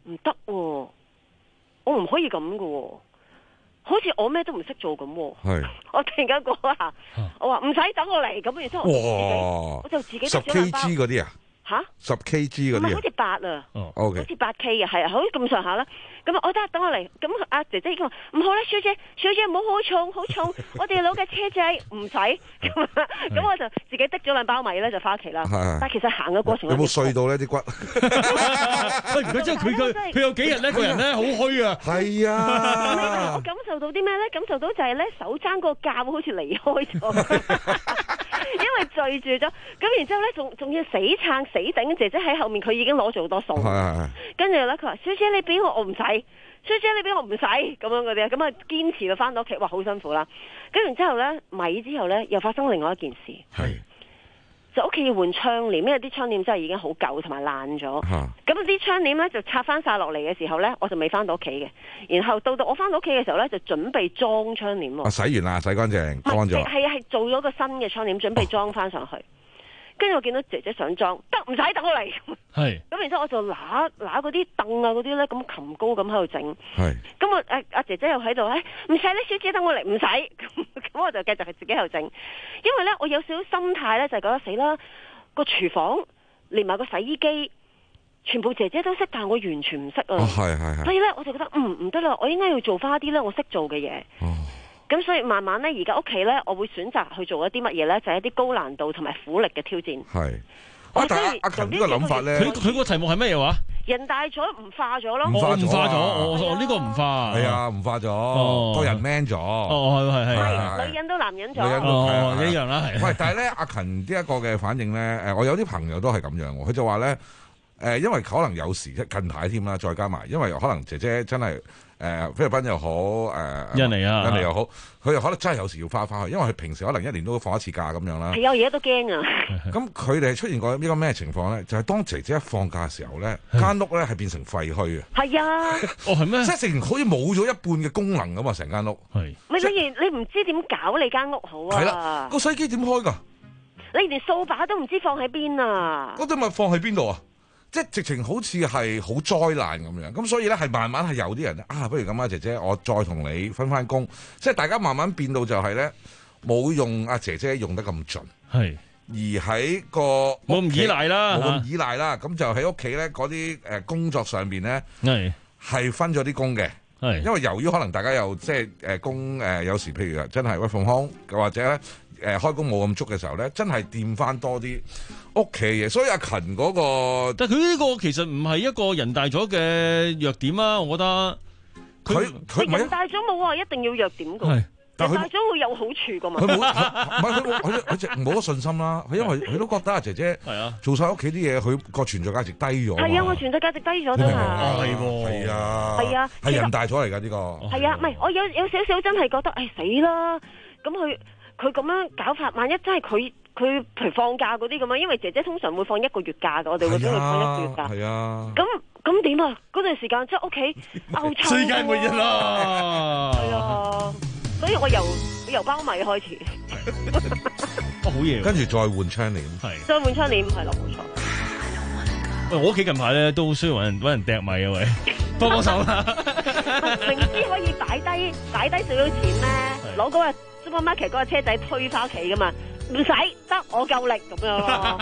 唔得喎，我唔可以咁嘅喎，好似我咩都唔識做咁喎。
係，
我突然間嗰下，我話唔使等我嚟，咁然之後我就自己，我就自己
十 kg 嗰啲啊？
吓？
十 kg 嗰啲啊？
唔係好似八啊，
哦 ，OK，
好似八 K 嘅，係啊，好似咁上下啦。咁啊，我得等我嚟。咁阿姐姐已經話唔好啦，小姐，小姐唔好好重好重，我哋攞架車仔唔使。咁咁我就自己滴咗兩包米咧，就翻屋企啦。但係其實行嘅過程
有冇碎到呢啲骨？
喂，佢真係佢佢佢有幾日呢個人咧好虛啊。
係啊。
我感受到啲咩咧？感受到就係咧手踭個架好似離開咗，因為墜住咗。咁然之後咧，仲仲要死撐死頂，姐姐喺後面，佢已經攞咗好多餸。跟住咧，佢話：小姐你俾我，我唔使。小姐你俾我唔使咁樣嗰啲，咁啊堅持到翻到屋企，哇好辛苦啦。跟住之後咧，米之後咧又發生另外一件事，
係
就屋企要換窗簾，因為啲窗簾真係已經好舊同埋爛咗。咁啲窗簾咧就拆翻晒落嚟嘅時候咧，我就未翻到屋企嘅。然後到到我翻到屋企嘅時候咧，就準備裝窗簾。
啊，洗完啦，洗乾淨，乾咗。
係啊，係做咗個新嘅窗簾，準備裝翻上去。跟住我見到姐姐想裝，得唔使等我嚟。
係。
咁然之後我就揦揦嗰啲凳啊嗰啲咧，咁擒高咁喺度整。
係。
咁我誒阿姐姐又喺度，誒唔使咧，小姐等我嚟，唔使。咁咁我就繼續係自己喺度整，因為咧我有少少心態咧就係覺得死啦，個廚房連埋個洗衣機，全部姐姐都識，但係我完全唔識啊。
係係係。
所以咧我就覺得嗯唔得啦，我應該要做翻一啲咧我識做嘅嘢。
哦。
咁所以慢慢咧，而家屋企咧，我會選擇去做一啲乜嘢咧，就係一啲高難度同埋苦力嘅挑戰。
係。啊，但係阿勤呢個諗法咧，
佢佢個題目係乜嘢話？
人大咗唔化咗咯。
唔化咗，
唔化咗，我我呢個唔化。
係啊，唔化咗，個人 man 咗。
哦，係係
係。女人都男人咗。
女人都
哦，一樣啦，係。
喂，但係咧，阿勤呢一個嘅反應咧，誒，我有啲朋友都係咁樣喎，佢就話咧，誒，因為可能有時近排添啦，再加埋，因為可能姐姐真係。誒菲律賓又好，誒
印尼啊，
印尼又好，佢又可能真係有時要翻返去，因為佢平時可能一年都放一次假咁樣啦。
係啊，而家都驚啊！
咁佢哋出現過呢個咩情況咧？就係當姐姐一放假嘅時候咧，間屋咧係變成廢墟啊！
係啊！
哦，係咩？
即係成好似冇咗一半嘅功能咁啊！成間屋
係
咪你你唔知點搞你間屋好啊？
係啦，個洗衣機點開㗎？
你連掃把都唔知放喺邊啊！
嗰啲咪放喺邊度啊？即係直情好似係好災難咁樣，咁所以咧係慢慢係有啲人啊，不如咁啊，姐姐，我再同你分翻工，即係大家慢慢變到就係咧冇用阿姐姐用得咁盡，
係
而喺個
冇咁依賴啦，
冇咁依賴啦，咁就喺屋企咧嗰啲誒工作上邊咧係係分咗啲工嘅，係因為由於可能大家又即係誒工誒有時譬如真係 work from home，或者咧。誒開工冇咁足嘅時候咧，真係掂翻多啲屋企嘅嘢，所以阿勤嗰個，
但係佢呢個其實唔係一個人大咗嘅弱點啊，我覺得
佢佢
人大咗冇話一定要弱點㗎，人大咗會有好處㗎嘛。
佢冇，唔係佢佢佢直冇咗信心啦，佢因為佢都覺得阿姐姐係啊做晒屋企啲嘢，佢個存在價值低咗。係
啊，我存在價值低咗真係。
係喎，係啊，係啊，係人大咗嚟㗎呢個。
係啊，唔係我有有少少真係覺得，誒死啦，咁佢。佢咁樣搞法，萬一真係佢佢譬如放假嗰啲咁樣，因為姐姐通常會放一個月假嘅，我哋會俾佢放一個月假。
係啊。
咁咁點啊？嗰段時間即係屋企漚臭。
世界末日啦！
係啊，所以我由由包米開始。
哦，好嘢！
跟住再換窗簾。
係。
再換窗簾，係咯，冇錯。
喂，我屋企近排咧都需要揾人揾人掟米啊，喂，幫幫手啦。
明知可以擺低擺低少少錢咧，攞嗰個。supermarket 嗰個車仔推翻屋企噶嘛，唔使得我夠力咁樣咯。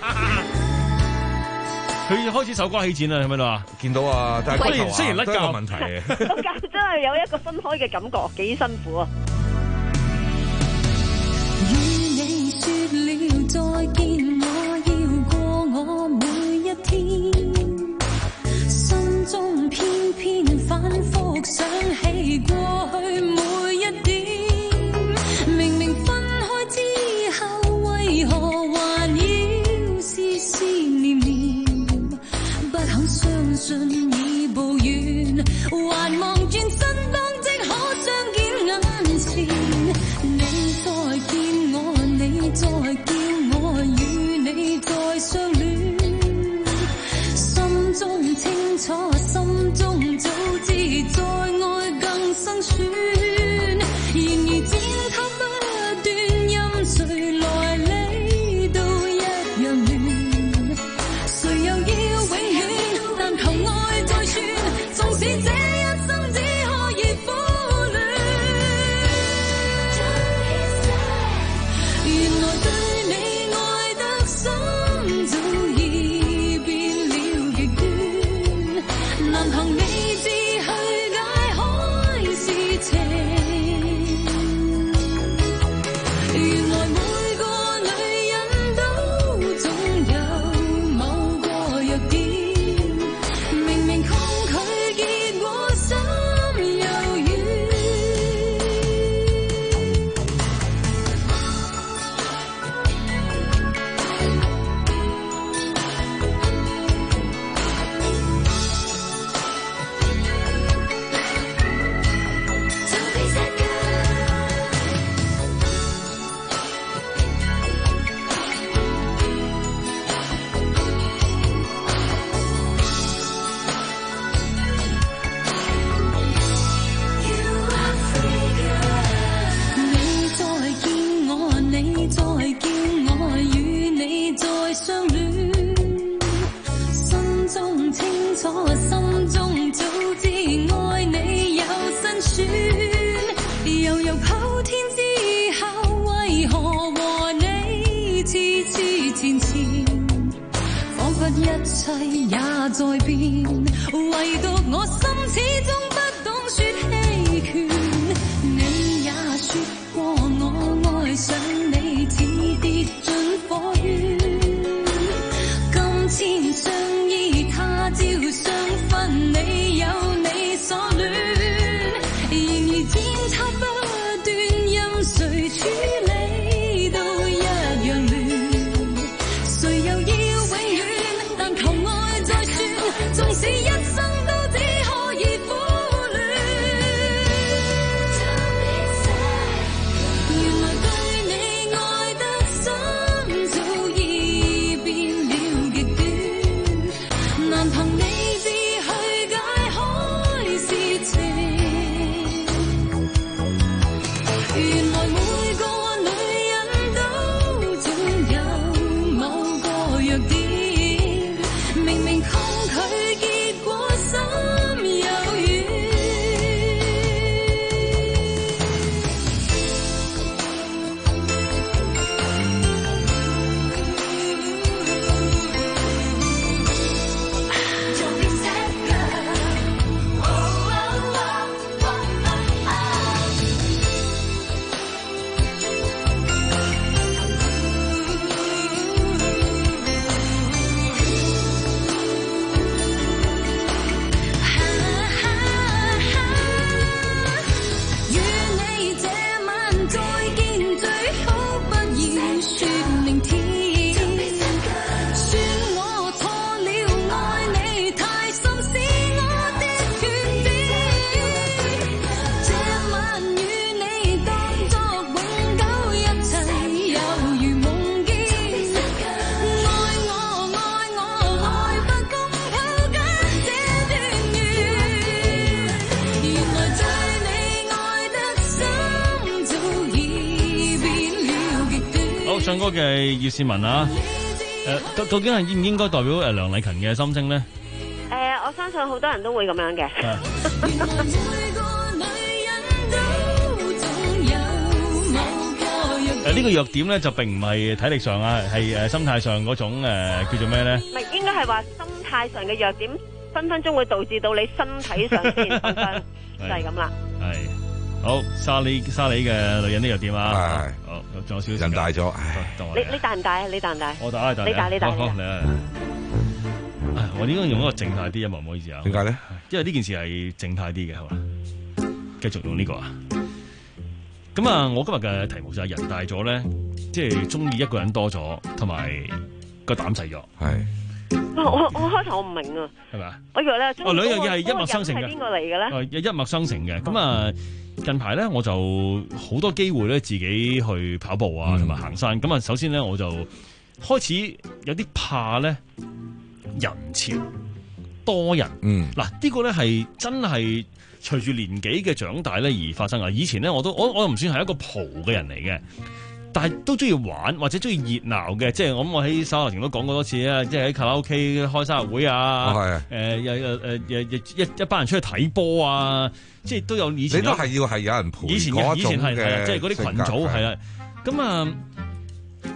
佢開始手瓜起剪啦，係咪啊？
見到啊，但係
雖然雖然甩臼
問題，
甩臼真係有一個分開嘅感覺，幾辛苦啊！
與你説了再見，我要過我每一天，心中偏偏反覆想起過去每一點。明明分開之後，為何還要思思念念？不肯相信已步遠，還望轉身當即可相見眼前。你再見我，你再叫我，與你再相戀。心中清楚，心中早知再愛更辛酸。 對你愛得深，早已變了極端，難憑理智去解開事情。原來每個女人都總有某個弱點，明明抗拒結果心又軟。你再見我，你再見我，與你再相戀，心中清楚，心中早知愛你有辛酸，悠悠跑天之後，為何和你痴痴纏纏，彷彿一切也在變，唯獨我心始終不懂説棄權。你也說過我愛上你似跌進火圈，今天相依他朝相分，你有你所戀，然而剪輯不斷，任誰處理都一樣亂，誰又要永遠？但求愛再算，縱使一生都只可以苦戀。原來對你愛得深，早已變了極端，難憑理智去解開事情。原來每個女人都總有某個弱點，明明抗拒結果心又軟。與你這晚再見，最好不要說明天，算我錯了，愛你太深是我的缺點，這晚與你當作永久，一切猶如夢見，愛我愛我愛不公靠緊這段緣，原來對你愛得深，早已變了極端。
好，唱歌嘅葉倩文啊，誒，究究竟係應唔應該代表誒梁麗勤嘅心聲咧？
誒，我相信好多人都會咁樣嘅。
誒呢個弱點咧就並唔係體力上啊，係誒心態上嗰種誒叫做咩咧？
唔係，應該係話心態上嘅弱點，分分鐘會導致到你身體上先受傷，就係咁啦。
係好沙梨沙梨嘅女人的弱點啊！好，仲有少少時間
人大咗，
你你大唔大啊？你大唔大？
我大，大，
你大你大。
好，嚟啊！我應該用一個靜態啲音樂，唔好意思啊。
點解咧？
因為呢件事係靜態啲嘅，係嘛？繼續用呢個啊！咁啊，我今日嘅題目就係人大咗咧，即係中意一個人多咗，同埋個膽細咗。
係。
我我我開頭我唔明啊，
係咪啊？
我以為咧，
哦，兩樣嘢係一脈相承嘅。
係邊個嚟嘅咧？
哦，一脈相承嘅。咁啊，近排咧我就好多機會咧自己去跑步啊，同埋行山。咁啊，首先咧我就開始有啲怕咧人潮多人。嗯，嗱呢個咧係真係隨住年紀嘅長大咧而發生啊！以前咧我都我我又唔算係一個蒲嘅人嚟嘅。但係都中意玩或者中意熱鬧嘅，即係我諗我喺手頭前都講過多次啊，即係喺卡拉 OK 開生日會啊，誒有有誒一一一班人出去睇波啊，即係都有以前
你都係要係有人陪
以前嘅以前係係即係嗰啲群組係啦，咁啊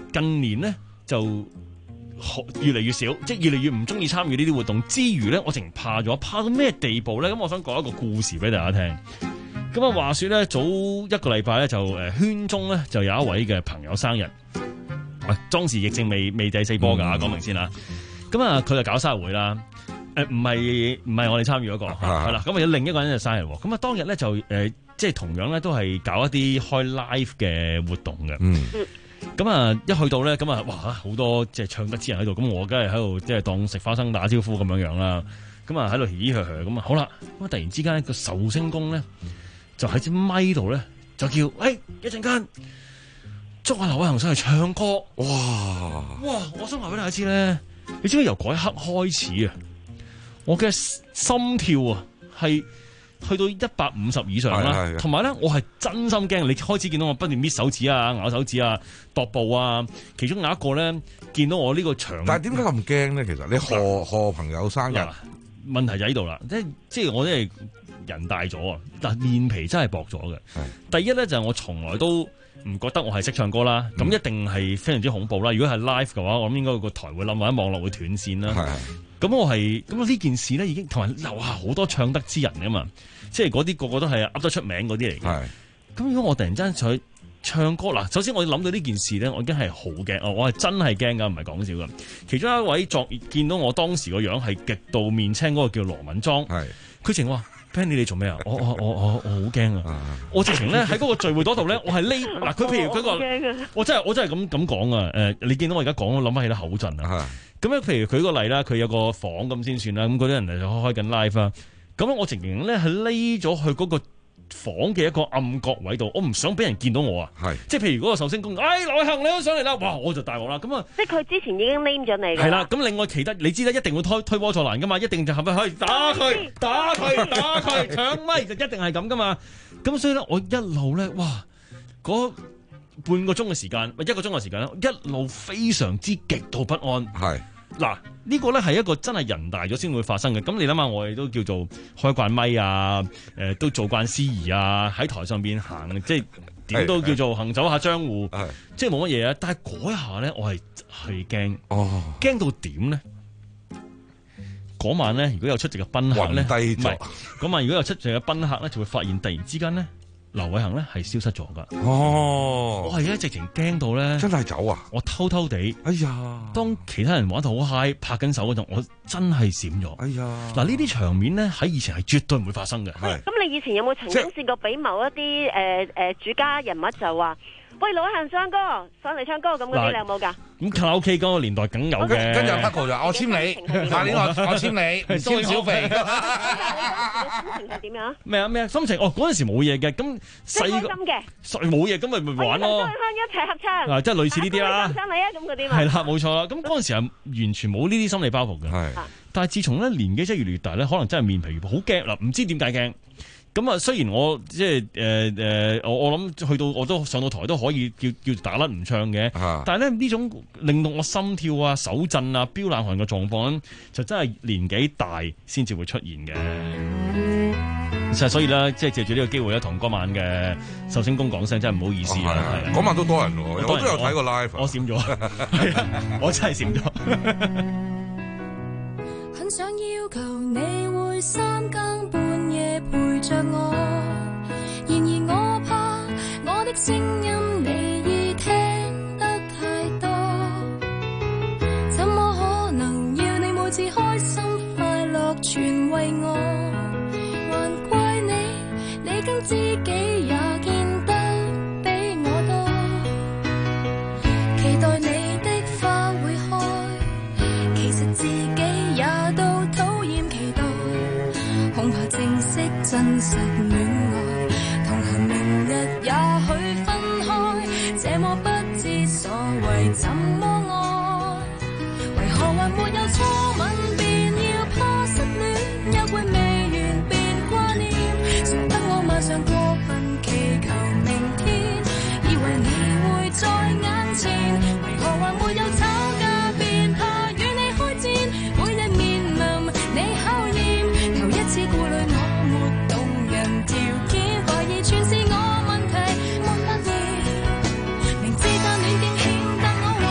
近年咧就越嚟越少，即係越嚟越唔中意參與呢啲活動之餘咧，我淨怕咗，怕到咩地步咧？咁我想講一個故事俾大家聽。咁啊，話說咧，早一個禮拜咧就誒圈中咧就有一位嘅朋友生日，喂，當時疫症未未第四波㗎，講、嗯、明先啦。咁啊，佢就搞生日會啦。誒唔係唔係我哋參與嗰、那個係啦。咁啊有另一個人就生日喎。咁啊當日咧就誒、呃、即係同樣咧都係搞一啲開 live 嘅活動嘅。嗯。咁啊，一去到咧，咁啊，哇，好多即係唱得之人喺度，咁我梗係喺度即係當食花生打招呼咁樣樣啦。咁啊喺度嘻嘻呵呵咁啊，好啦，咁啊突然之間個壽星公咧就喺支咪度咧就叫，誒、欸、一陣間捉阿劉偉恒上嚟唱歌。哇哇！我想話俾大家知咧，你知唔知由嗰一刻開始啊，我嘅心跳啊係去到一百五十以上啦，同埋咧，我係真心驚。你開始見到我不斷搣手指啊、咬手指啊、踱步啊，其中有一個咧，見到我呢個場，
但係點解咁驚咧？其實你賀賀朋友生日，
問題就喺度啦。即係即係我真係人大咗啊，但面皮真係薄咗嘅。第一咧就係、是、我從來都唔覺得我係識唱歌啦，咁、嗯、一定係非常之恐怖啦。如果係 live 嘅話，我諗應該個台會冧或者網絡會斷線啦。咁我係咁呢件事咧已經同埋留下好多唱得之人噶嘛，即係嗰啲個個都係噏得出名嗰啲嚟嘅。咁如果我突然間想唱歌嗱，首先我諗到呢件事咧，我已經係好驚哦，我係真係驚噶，唔係講笑噶。其中一位作見到我當時個樣係極度面青嗰個叫羅敏莊，佢直話 Penny 你做咩啊？我我我我我好驚啊！我直情咧喺嗰個聚會嗰度咧，我係匿嗱佢譬如佢個，我真係我真係咁咁講啊！誒，你見到我而家講，我諗翻起啲口震啊！咁樣，譬如舉個例啦，佢有個房咁先算啦。咁嗰啲人就開緊 live 啊。咁我直情咧係匿咗去嗰個房嘅一個暗角位度，我唔想俾人見到我啊。係，即係譬如嗰個壽星公，哎，劉偉恒你都上嚟啦，哇！我就大鑊啦。咁啊，
即係佢之前已經 name 咗你㗎。係
啦，咁另外其他你知啦，一定會推推波助瀾㗎嘛，一定就係咪可以打佢、打佢、打佢搶咪，就一定係咁㗎嘛。咁所以咧，我一路咧，哇，嗰半個鐘嘅時間，一個鐘嘅時間咧，一路非常之極度不安。係嗱，呢個咧係一個真係人大咗先會發生嘅。咁你諗下，我哋都叫做開慣咪啊，誒、呃、都做慣司儀啊，喺台上邊行，即係點都叫做行走下江湖，即係冇乜嘢啊。但係嗰一下咧，我係係驚，哦，驚到點咧？嗰晚咧，如果有出席嘅賓客咧，唔係嗰晚如果有出席嘅賓客咧，就會發現突然之間咧。劉偉恒咧係消失咗噶，哦！我係咧直情驚到咧，
真係走啊！
我偷偷地，哎呀！當其他人玩得好嗨，拍緊手嗰陣，我真係閃咗，哎呀！嗱，呢啲場面咧喺以前係絕對唔會發生嘅。
咁你以前有冇曾經試過俾某一啲誒誒主家人物就話？喂，劉偉恒唱歌，上嚟唱歌咁嗰啲，你有冇㗎？
咁卡拉 OK 嗰個年代梗有嘅。
跟住 Paco 就我簽你，下年我我簽你，簽小肥。
心情係點樣？
咩啊咩啊？心情哦，嗰陣時冇嘢嘅，咁細個嘅，冇嘢咁咪咪玩咯。
一齊合唱。
嗱，即係類似呢啲啦。
上嚟啊，咁嗰啲嘛。
係啦，冇錯啦。咁嗰陣時係完全冇呢啲心理包袱嘅。係。但係自從咧年紀真係越嚟越大咧，可能真係面皮越薄，好驚啦，唔知點解驚。咁啊，雖然我即係誒誒，我我諗去到我都上到台都可以叫叫打甩唔唱嘅，啊、但係咧呢種令到我心跳啊、手震啊、飆冷汗嘅狀況咧，就真係年紀大先至會出現嘅。其實所以咧，即係借住呢個機會咧，同嗰晚嘅壽星公講聲，真係唔好意思啊！
嗰、哦、晚都多人喎，我都有睇過 live，
我閃咗，我真係閃咗。
很想要求你會三更半夜陪着我，然而我怕我的聲音你已聽得太多，怎麼可能要你每次開心快樂全為我，還怪你，你跟知己也見得比我多，期待你的花會開，其實自己也都討厭期待，恐怕正式真實戀愛，同行明日也許分開，這麼不知所謂怎麼愛，為何還沒有初吻便要怕失戀，約會未完便掛念，誰得我馬上過分祈求明天，以為你會在眼前，為何還沒有吵架便怕與你開戰，每日面臨你考驗，頭一次顧慮我沒動人條件，懷疑全是我問題，沒發現，明知單戀驚險，但我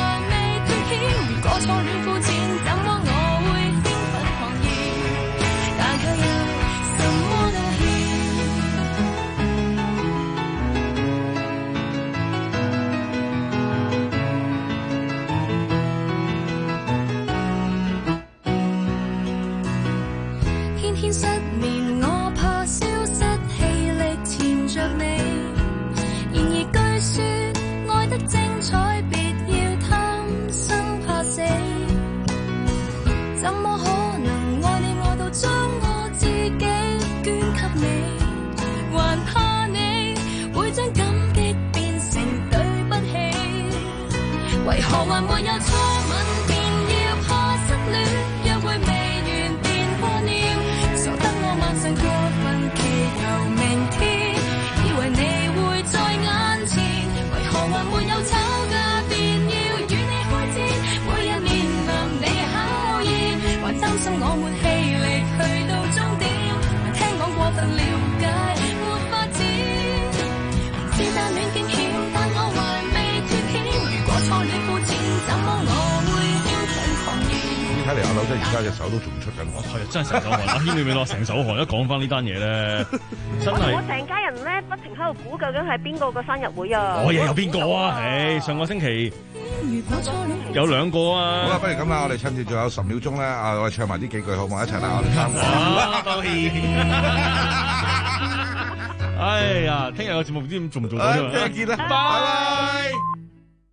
天失眠，我怕消失氣力纏着你。然而據說愛得精彩，別要貪生怕死。怎麼可能愛你愛到將我自己捐給你？還怕你會將感激變成對不起？為何還沒有初吻便要怕失戀？約會未完便破念，傻得我晚上過分祈求明天，以為你會在眼前。為何還沒有吵架便要與你開戰？每日面臨你考驗，還擔心我沒氣力去到終點，還聽講過分了解沒發展。是但戀驚險，但我還未脫險。如果錯戀膚淺，怎麼我會囂張狂言？
睇嚟阿柳真而家隻手都仲出緊汗。
係啊，真係成手汗。阿軒你咪落成手汗，一講翻呢單嘢咧，真係
我成家人咧不停喺度估究竟係邊個個生日會啊！
我又有邊個啊？唉，上個星期有兩個啊。
好啦，不如咁啦，我哋趁住仲有十秒鐘咧，啊，我哋唱埋呢幾句好唔好？一齊啦，我哋三個。
當然。哎呀，聽日個節目唔知做唔做到啫嘛。
聽日見啦，拜拜。